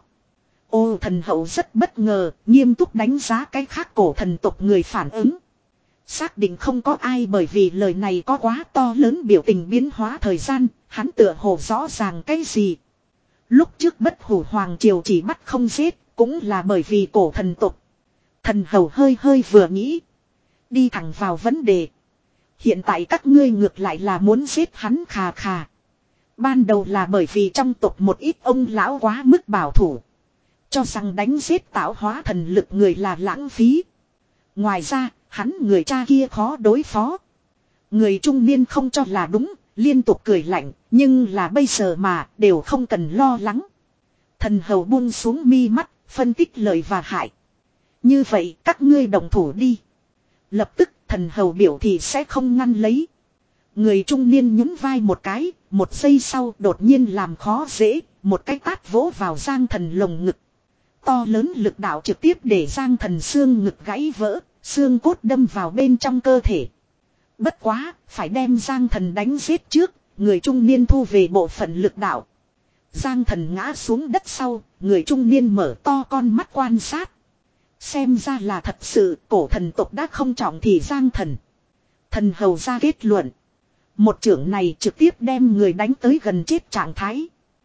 Ô thần hậu rất bất ngờ, nghiêm túc đánh giá cái khác cổ thần tộc người phản ứng. Xác định không có ai bởi vì lời này có quá to lớn biểu tình biến hóa thời gian, hắn tựa hồ rõ ràng cái gì. Lúc trước bất hủ hoàng triều chỉ bắt không giết, cũng là bởi vì cổ thần tộc. Thần hầu hơi hơi vừa nghĩ. Đi thẳng vào vấn đề. Hiện tại các ngươi ngược lại là muốn giết hắn khà khà. Ban đầu là bởi vì trong tộc một ít ông lão quá mức bảo thủ. Cho rằng đánh giết tạo hóa thần lực người là lãng phí. Ngoài ra, hắn người cha kia khó đối phó. Người trung niên không cho là đúng, liên tục cười lạnh, nhưng là bây giờ mà đều không cần lo lắng. Thần hầu buông xuống mi mắt, phân tích lợi và hại. Như vậy các ngươi đồng thủ đi. Lập tức thần hầu biểu thì sẽ không ngăn lấy. Người trung niên nhún vai một cái, một giây sau đột nhiên làm khó dễ, một cái tát vỗ vào Giang Thần lồng ngực. To lớn lực đạo trực tiếp để Giang Thần xương ngực gãy vỡ, xương cốt đâm vào bên trong cơ thể. Bất quá, phải đem Giang Thần đánh giết trước, người trung niên thu về bộ phận lực đạo. Giang Thần ngã xuống đất sau, người trung niên mở to con mắt quan sát. Xem ra là thật sự cổ thần tộc đã không trọng thì Giang Thần. Thần hầu ra kết luận. Một trưởng này trực tiếp đem người đánh tới gần chết trạng thái.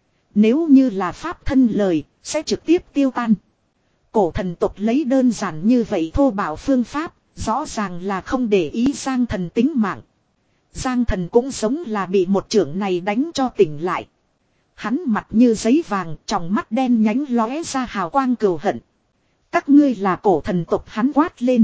Nếu như là pháp thân lời, sẽ trực tiếp tiêu tan. Cổ thần tộc lấy đơn giản như vậy thô bạo phương pháp, rõ ràng là không để ý Giang Thần tính mạng. Giang Thần cũng giống là bị một trưởng này đánh cho tỉnh lại. Hắn mặt như giấy vàng, tròng mắt đen nhánh lóe ra hào quang cừu hận. Các ngươi là cổ thần tộc, hắn quát lên.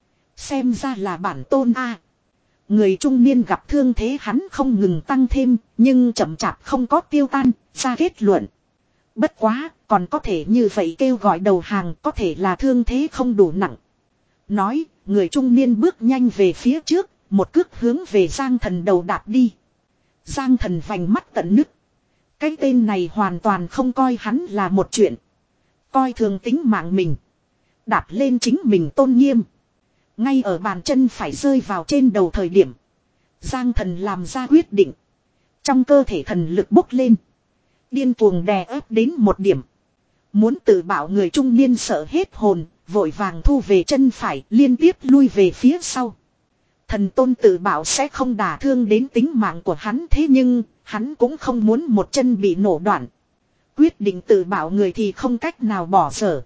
Xem ra là bản tôn a. Người trung niên gặp thương thế hắn không ngừng tăng thêm, nhưng chậm chạp không có tiêu tan, ra kết luận. Bất quá, còn có thể như vậy kêu gọi đầu hàng, có thể là thương thế không đủ nặng. Nói, người trung niên bước nhanh về phía trước, một cước hướng về Giang Thần đầu đạp đi. Giang Thần vành mắt tận nứt. Cái tên này hoàn toàn không coi hắn là một chuyện. Coi thường tính mạng mình. Đạp lên chính mình tôn nghiêm. Ngay ở bàn chân phải rơi vào trên đầu thời điểm. Giang Thần làm ra quyết định. Trong cơ thể thần lực bốc lên. Điên cuồng đè ép đến một điểm. Muốn tự bảo người trung niên sợ hết hồn. Vội vàng thu về chân phải liên tiếp lui về phía sau. Thần tôn tự bảo sẽ không đả thương đến tính mạng của hắn, thế nhưng hắn cũng không muốn một chân bị nổ đoạn. Quyết định tự bảo người thì không cách nào bỏ dở.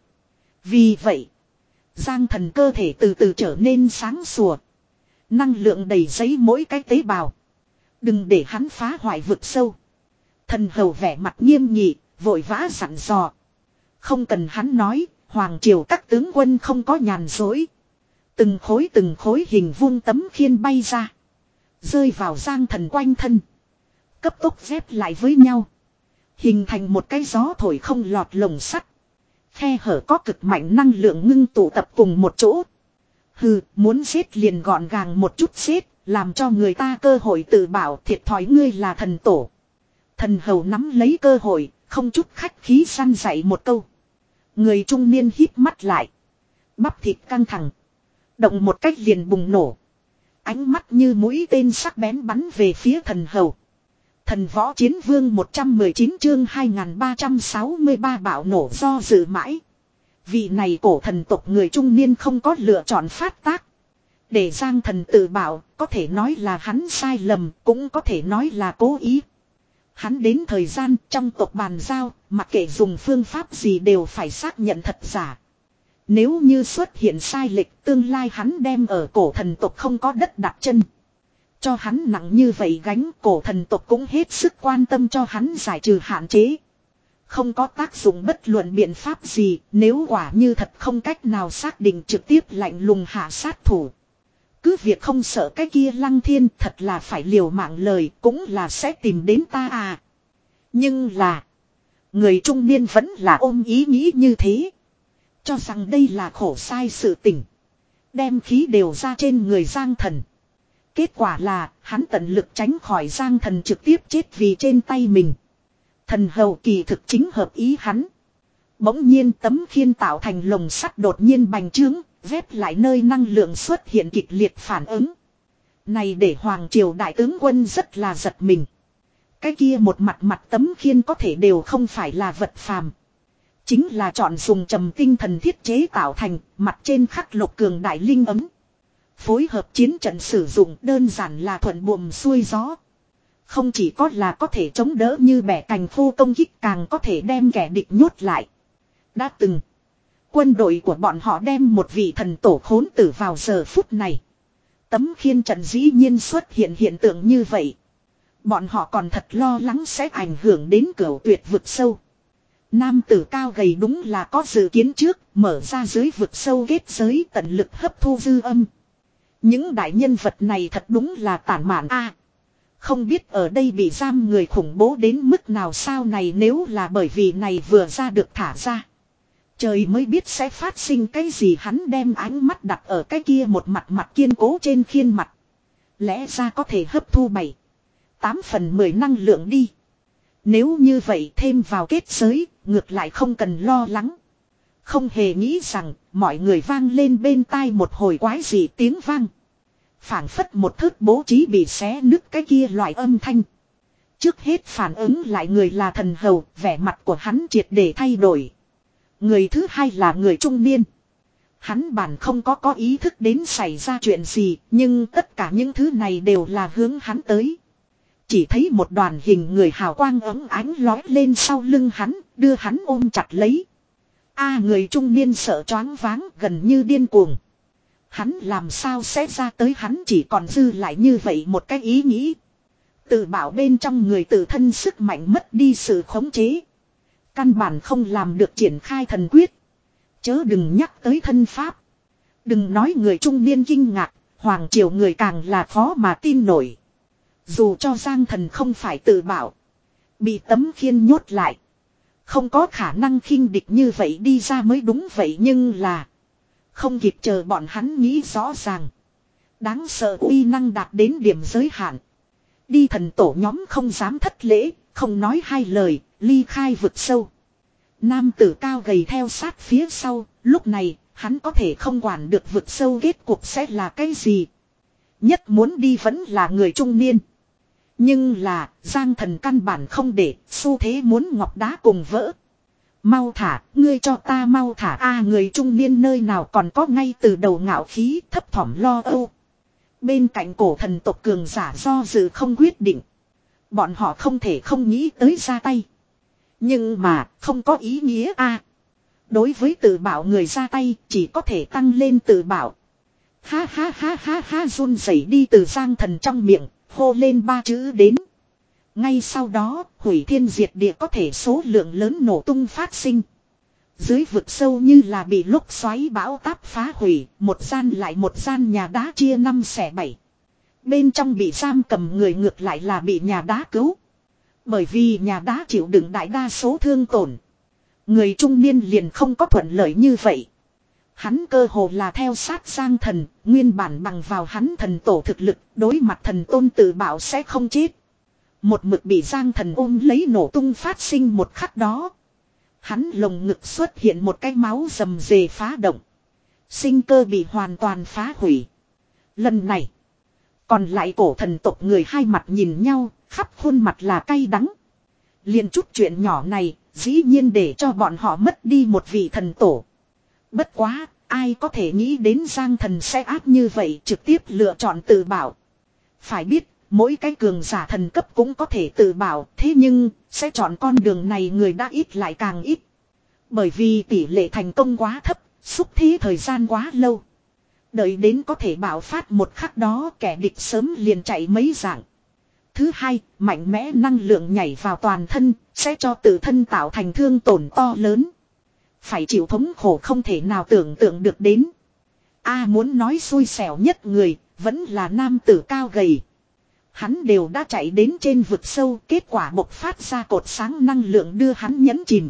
Vì vậy, Giang Thần cơ thể từ từ trở nên sáng sủa. Năng lượng đầy giấy mỗi cái tế bào. Đừng để hắn phá hoại vực sâu. Thần hầu vẻ mặt nghiêm nghị, vội vã dặn dò. Không cần hắn nói, hoàng triều các tướng quân không có nhàn dối. Từng khối từng khối hình vuông tấm khiên bay ra. Rơi vào Giang Thần quanh thân. Cấp tốc dép lại với nhau. Hình thành một cái gió thổi không lọt lồng sắt. Khe hở có cực mạnh năng lượng ngưng tụ tập cùng một chỗ. Hừ, muốn giết liền gọn gàng một chút giết, làm cho người ta cơ hội tự bảo thiệt thòi ngươi là thần tổ. Thần hầu nắm lấy cơ hội, không chút khách khí săn dạy một câu. Người trung niên híp mắt lại. Bắp thịt căng thẳng. Động một cách liền bùng nổ. Ánh mắt như mũi tên sắc bén bắn về phía thần hầu. Thần võ chiến vương một trăm mười chín chương hai nghìn ba trăm sáu mươi ba bạo nổ do dự mãi. Vị này cổ thần tộc người trung niên không có lựa chọn phát tác. Để Giang Thần tự bảo, có thể nói là hắn sai lầm, cũng có thể nói là cố ý. Hắn đến thời gian trong tộc bàn giao, mặc kệ dùng phương pháp gì đều phải xác nhận thật giả. Nếu như xuất hiện sai lệch, tương lai hắn đem ở cổ thần tộc không có đất đặt chân. Cho hắn nặng như vậy gánh, cổ thần tộc cũng hết sức quan tâm cho hắn giải trừ hạn chế. Không có tác dụng bất luận biện pháp gì, nếu quả như thật không cách nào xác định trực tiếp lạnh lùng hạ sát thủ. Cứ việc không sợ cái kia Lăng Thiên thật là phải liều mạng lời, cũng là sẽ tìm đến ta à. Nhưng là, người trung niên vẫn là ôm ý nghĩ như thế. Cho rằng đây là khổ sai sự tình. Đem khí đều ra trên người Giang Thần. Kết quả là hắn tận lực tránh khỏi Giang Thần trực tiếp chết vì trên tay mình. Thần hầu kỳ thực chính hợp ý hắn. Bỗng nhiên tấm khiên tạo thành lồng sắt đột nhiên bành trướng, vét lại nơi năng lượng xuất hiện kịch liệt phản ứng. Này để Hoàng Triều đại tướng quân rất là giật mình. Cái kia một mặt mặt tấm khiên có thể đều không phải là vật phàm. Chính là chọn dùng trầm tinh thần thiết chế tạo thành, mặt trên khắc lục cường đại linh ấm. Phối hợp chiến trận sử dụng đơn giản là thuận buồm xuôi gió. Không chỉ có là có thể chống đỡ như bẻ cành khô công kích, càng có thể đem kẻ địch nhốt lại. Đã từng, quân đội của bọn họ đem một vị thần tổ khốn tử vào giờ phút này. Tấm khiên trận dĩ nhiên xuất hiện hiện tượng như vậy. Bọn họ còn thật lo lắng sẽ ảnh hưởng đến cửu tuyệt vực sâu. Nam tử cao gầy đúng là có dự kiến trước, mở ra dưới vực sâu kết giới tận lực hấp thu dư âm. Những đại nhân vật này thật đúng là tản mạn a. Không biết ở đây bị giam người khủng bố đến mức nào sao này, nếu là bởi vì này vừa ra được thả ra. Trời mới biết sẽ phát sinh cái gì, hắn đem ánh mắt đặt ở cái kia một mặt mặt kiên cố trên khiên mặt. Lẽ ra có thể hấp thu bảy, tám phần mười năng lượng đi. Nếu như vậy thêm vào kết giới, ngược lại không cần lo lắng. Không hề nghĩ rằng, mọi người vang lên bên tai một hồi quái dị tiếng vang. Phảng phất một thước bố trí bị xé nứt cái kia loại âm thanh. Trước hết phản ứng lại người là thần hầu, vẻ mặt của hắn triệt để thay đổi. Người thứ hai là người trung niên. Hắn bản không có có ý thức đến xảy ra chuyện gì, nhưng tất cả những thứ này đều là hướng hắn tới. Chỉ thấy một đoàn hình người hào quang ấm ánh lói lên sau lưng hắn, đưa hắn ôm chặt lấy. A người trung niên sợ choáng váng, gần như điên cuồng. Hắn làm sao sẽ ra tới, hắn chỉ còn dư lại như vậy một cái ý nghĩ. Tự bảo bên trong người tự thân sức mạnh mất đi sự khống chế. Căn bản không làm được triển khai thần quyết. Chớ đừng nhắc tới thân pháp. Đừng nói người trung niên kinh ngạc, Hoàng Triều người càng là khó mà tin nổi. Dù cho Giang Thần không phải tự bảo, bị tấm khiên nhốt lại, Không có khả năng khinh địch như vậy đi ra mới đúng vậy, nhưng là không kịp chờ bọn hắn nghĩ rõ ràng. Đáng sợ uy năng đạt đến điểm giới hạn. Đi thần tổ nhóm không dám thất lễ, không nói hai lời, ly khai vực sâu. Nam tử cao gầy theo sát phía sau, lúc này hắn có thể không quản được vực sâu kết cục sẽ là cái gì. Nhất muốn đi vẫn là người trung niên. Nhưng là Giang Thần căn bản không để, xu thế muốn ngọc đá cùng vỡ. Mau thả, ngươi cho ta mau thả a. Người trung niên nơi nào còn có ngay từ đầu ngạo khí, thấp thỏm lo âu. Bên cạnh cổ thần tộc cường giả do dự không quyết định. Bọn họ không thể không nghĩ tới ra tay. Nhưng mà không có ý nghĩa a. Đối với tự bảo người ra tay chỉ có thể tăng lên tự bảo. Ha ha ha ha ha, run rẩy đi từ Giang Thần trong miệng, hô lên ba chữ đến. Ngay sau đó, hủy thiên diệt địa có thể số lượng lớn nổ tung phát sinh. Dưới vực sâu như là bị lúc xoáy bão táp phá hủy, một gian lại một gian nhà đá chia năm xẻ bảy. Bên trong bị giam cầm người ngược lại là bị nhà đá cứu. Bởi vì nhà đá chịu đựng đại đa số thương tổn. Người trung niên liền không có thuận lợi như vậy. Hắn cơ hồ là theo sát Giang Thần, nguyên bản bằng vào hắn thần tổ thực lực, đối mặt thần tôn tự bảo sẽ không chết. Một mực bị Giang Thần ôm lấy nổ tung phát sinh một khắc đó. Hắn lồng ngực xuất hiện một cái máu rầm rề phá động. Sinh cơ bị hoàn toàn phá hủy. Lần này, còn lại cổ thần tộc người hai mặt nhìn nhau, khắp khuôn mặt là cay đắng. Liền chút chuyện nhỏ này, dĩ nhiên để cho bọn họ mất đi một vị thần tổ. Bất quá, ai có thể nghĩ đến Giang Thần sẽ ác như vậy, trực tiếp lựa chọn tự bảo. Phải biết, mỗi cái cường giả thần cấp cũng có thể tự bảo, thế nhưng, sẽ chọn con đường này người đã ít lại càng ít. Bởi vì tỷ lệ thành công quá thấp, xúc thí thời gian quá lâu. Đợi đến có thể bảo phát một khắc đó, kẻ địch sớm liền chạy mấy dạng. Thứ hai, mạnh mẽ năng lượng nhảy vào toàn thân, sẽ cho tự thân tạo thành thương tổn to lớn. Phải chịu thống khổ không thể nào tưởng tượng được đến. A muốn nói xui xẻo nhất người, vẫn là nam tử cao gầy. Hắn đều đã chạy đến trên vực sâu, kết quả bộc phát ra cột sáng năng lượng đưa hắn nhấn chìm.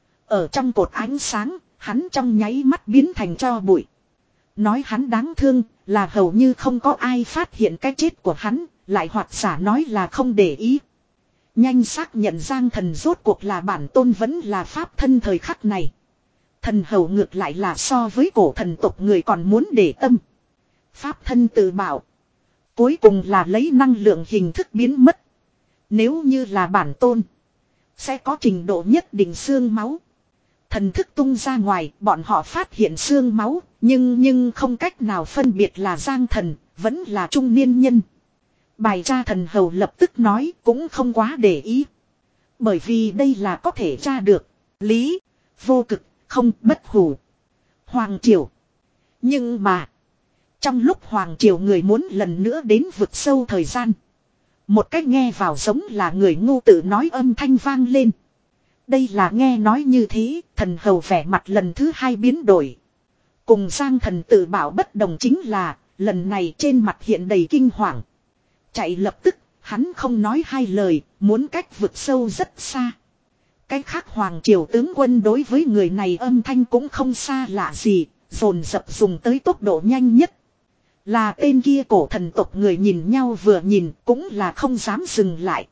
Ở trong cột ánh sáng, hắn trong nháy mắt biến thành tro bụi. Nói hắn đáng thương, là hầu như không có ai phát hiện cái chết của hắn, lại hoặc giả nói là không để ý. Nhanh xác nhận Giang Thần rốt cuộc là bản tôn vẫn là pháp thân thời khắc này. Thần hầu ngược lại là so với cổ thần tộc người còn muốn để tâm. Pháp thân tự bảo. Cuối cùng là lấy năng lượng hình thức biến mất. Nếu như là bản tôn, sẽ có trình độ nhất định xương máu. Thần thức tung ra ngoài, bọn họ phát hiện xương máu, nhưng nhưng không cách nào phân biệt là Giang Thần, vẫn là trung niên nhân. Bài tra thần hầu lập tức nói cũng không quá để ý. Bởi vì đây là có thể tra được. Lý, vô cực, không bất hủ. Hoàng triều. Nhưng mà, trong lúc Hoàng triều người muốn lần nữa đến vực sâu thời gian. Một cách nghe vào giống là người ngu tự nói âm thanh vang lên. Đây là nghe nói như thế, thần hầu vẻ mặt lần thứ hai biến đổi. Cùng Giang Thần tự bảo bất đồng chính là, lần này trên mặt hiện đầy kinh hoàng. Chạy lập tức, hắn không nói hai lời, muốn cách vực sâu rất xa. Cái khác Hoàng triều tướng quân đối với người này âm thanh cũng không xa lạ gì, dồn dập dùng tới tốc độ nhanh nhất. Là tên kia cổ thần tộc người nhìn nhau vừa nhìn cũng là không dám dừng lại.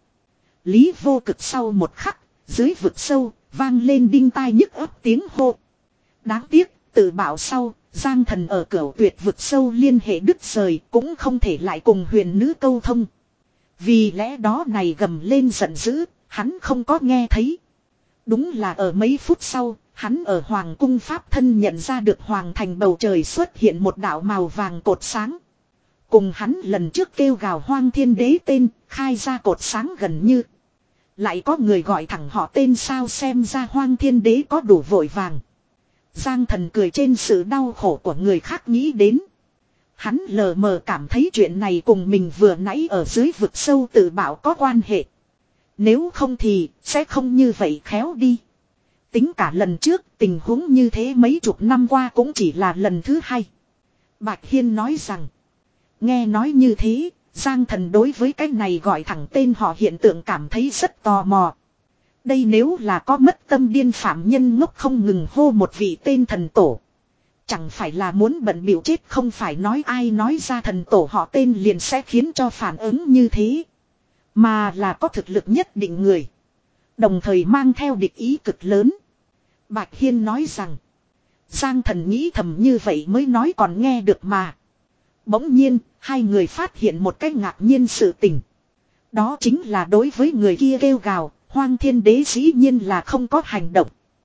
Lý vô cực sau một khắc, dưới vực sâu, vang lên đinh tai nhức ấp tiếng hô. Đáng tiếc, tự bảo sau, Giang Thần ở cửu tuyệt vực sâu liên hệ đứt rời cũng không thể lại cùng huyền nữ câu thông. Vì lẽ đó này gầm lên giận dữ, hắn không có nghe thấy. Đúng là ở mấy phút sau, hắn ở Hoàng cung Pháp thân nhận ra được Hoàng thành bầu trời xuất hiện một đạo màu vàng cột sáng. Cùng hắn lần trước kêu gào Hoang Thiên Đế tên, khai ra cột sáng gần như. Lại có người gọi thẳng họ tên sao, xem ra Hoang Thiên Đế có đủ vội vàng. Giang Thần cười trên sự đau khổ của người khác nghĩ đến. Hắn lờ mờ cảm thấy chuyện này cùng mình vừa nãy ở dưới vực sâu tự bảo có quan hệ. Nếu không thì sẽ không như vậy khéo đi. Tính cả lần trước tình huống như thế mấy chục năm qua cũng chỉ là lần thứ hai. Bạch Hiên nói rằng. Nghe nói như thế, Giang Thần đối với cái này gọi thẳng tên họ hiện tượng cảm thấy rất tò mò. Đây nếu là có mất tâm điên phạm nhân ngốc không ngừng hô một vị tên thần tổ. Chẳng phải là muốn bận biểu chết, không phải nói ai nói ra thần tổ họ tên liền sẽ khiến cho phản ứng như thế. Mà là có thực lực nhất định người. Đồng thời mang theo địch ý cực lớn. Bạch Hiên nói rằng. Giang Thần nghĩ thầm như vậy mới nói còn nghe được mà. Bỗng nhiên, hai người phát hiện một cách ngạc nhiên sự tình. Đó chính là đối với người kia kêu gào, Hoang Thiên Đế dĩ nhiên là không có hành động.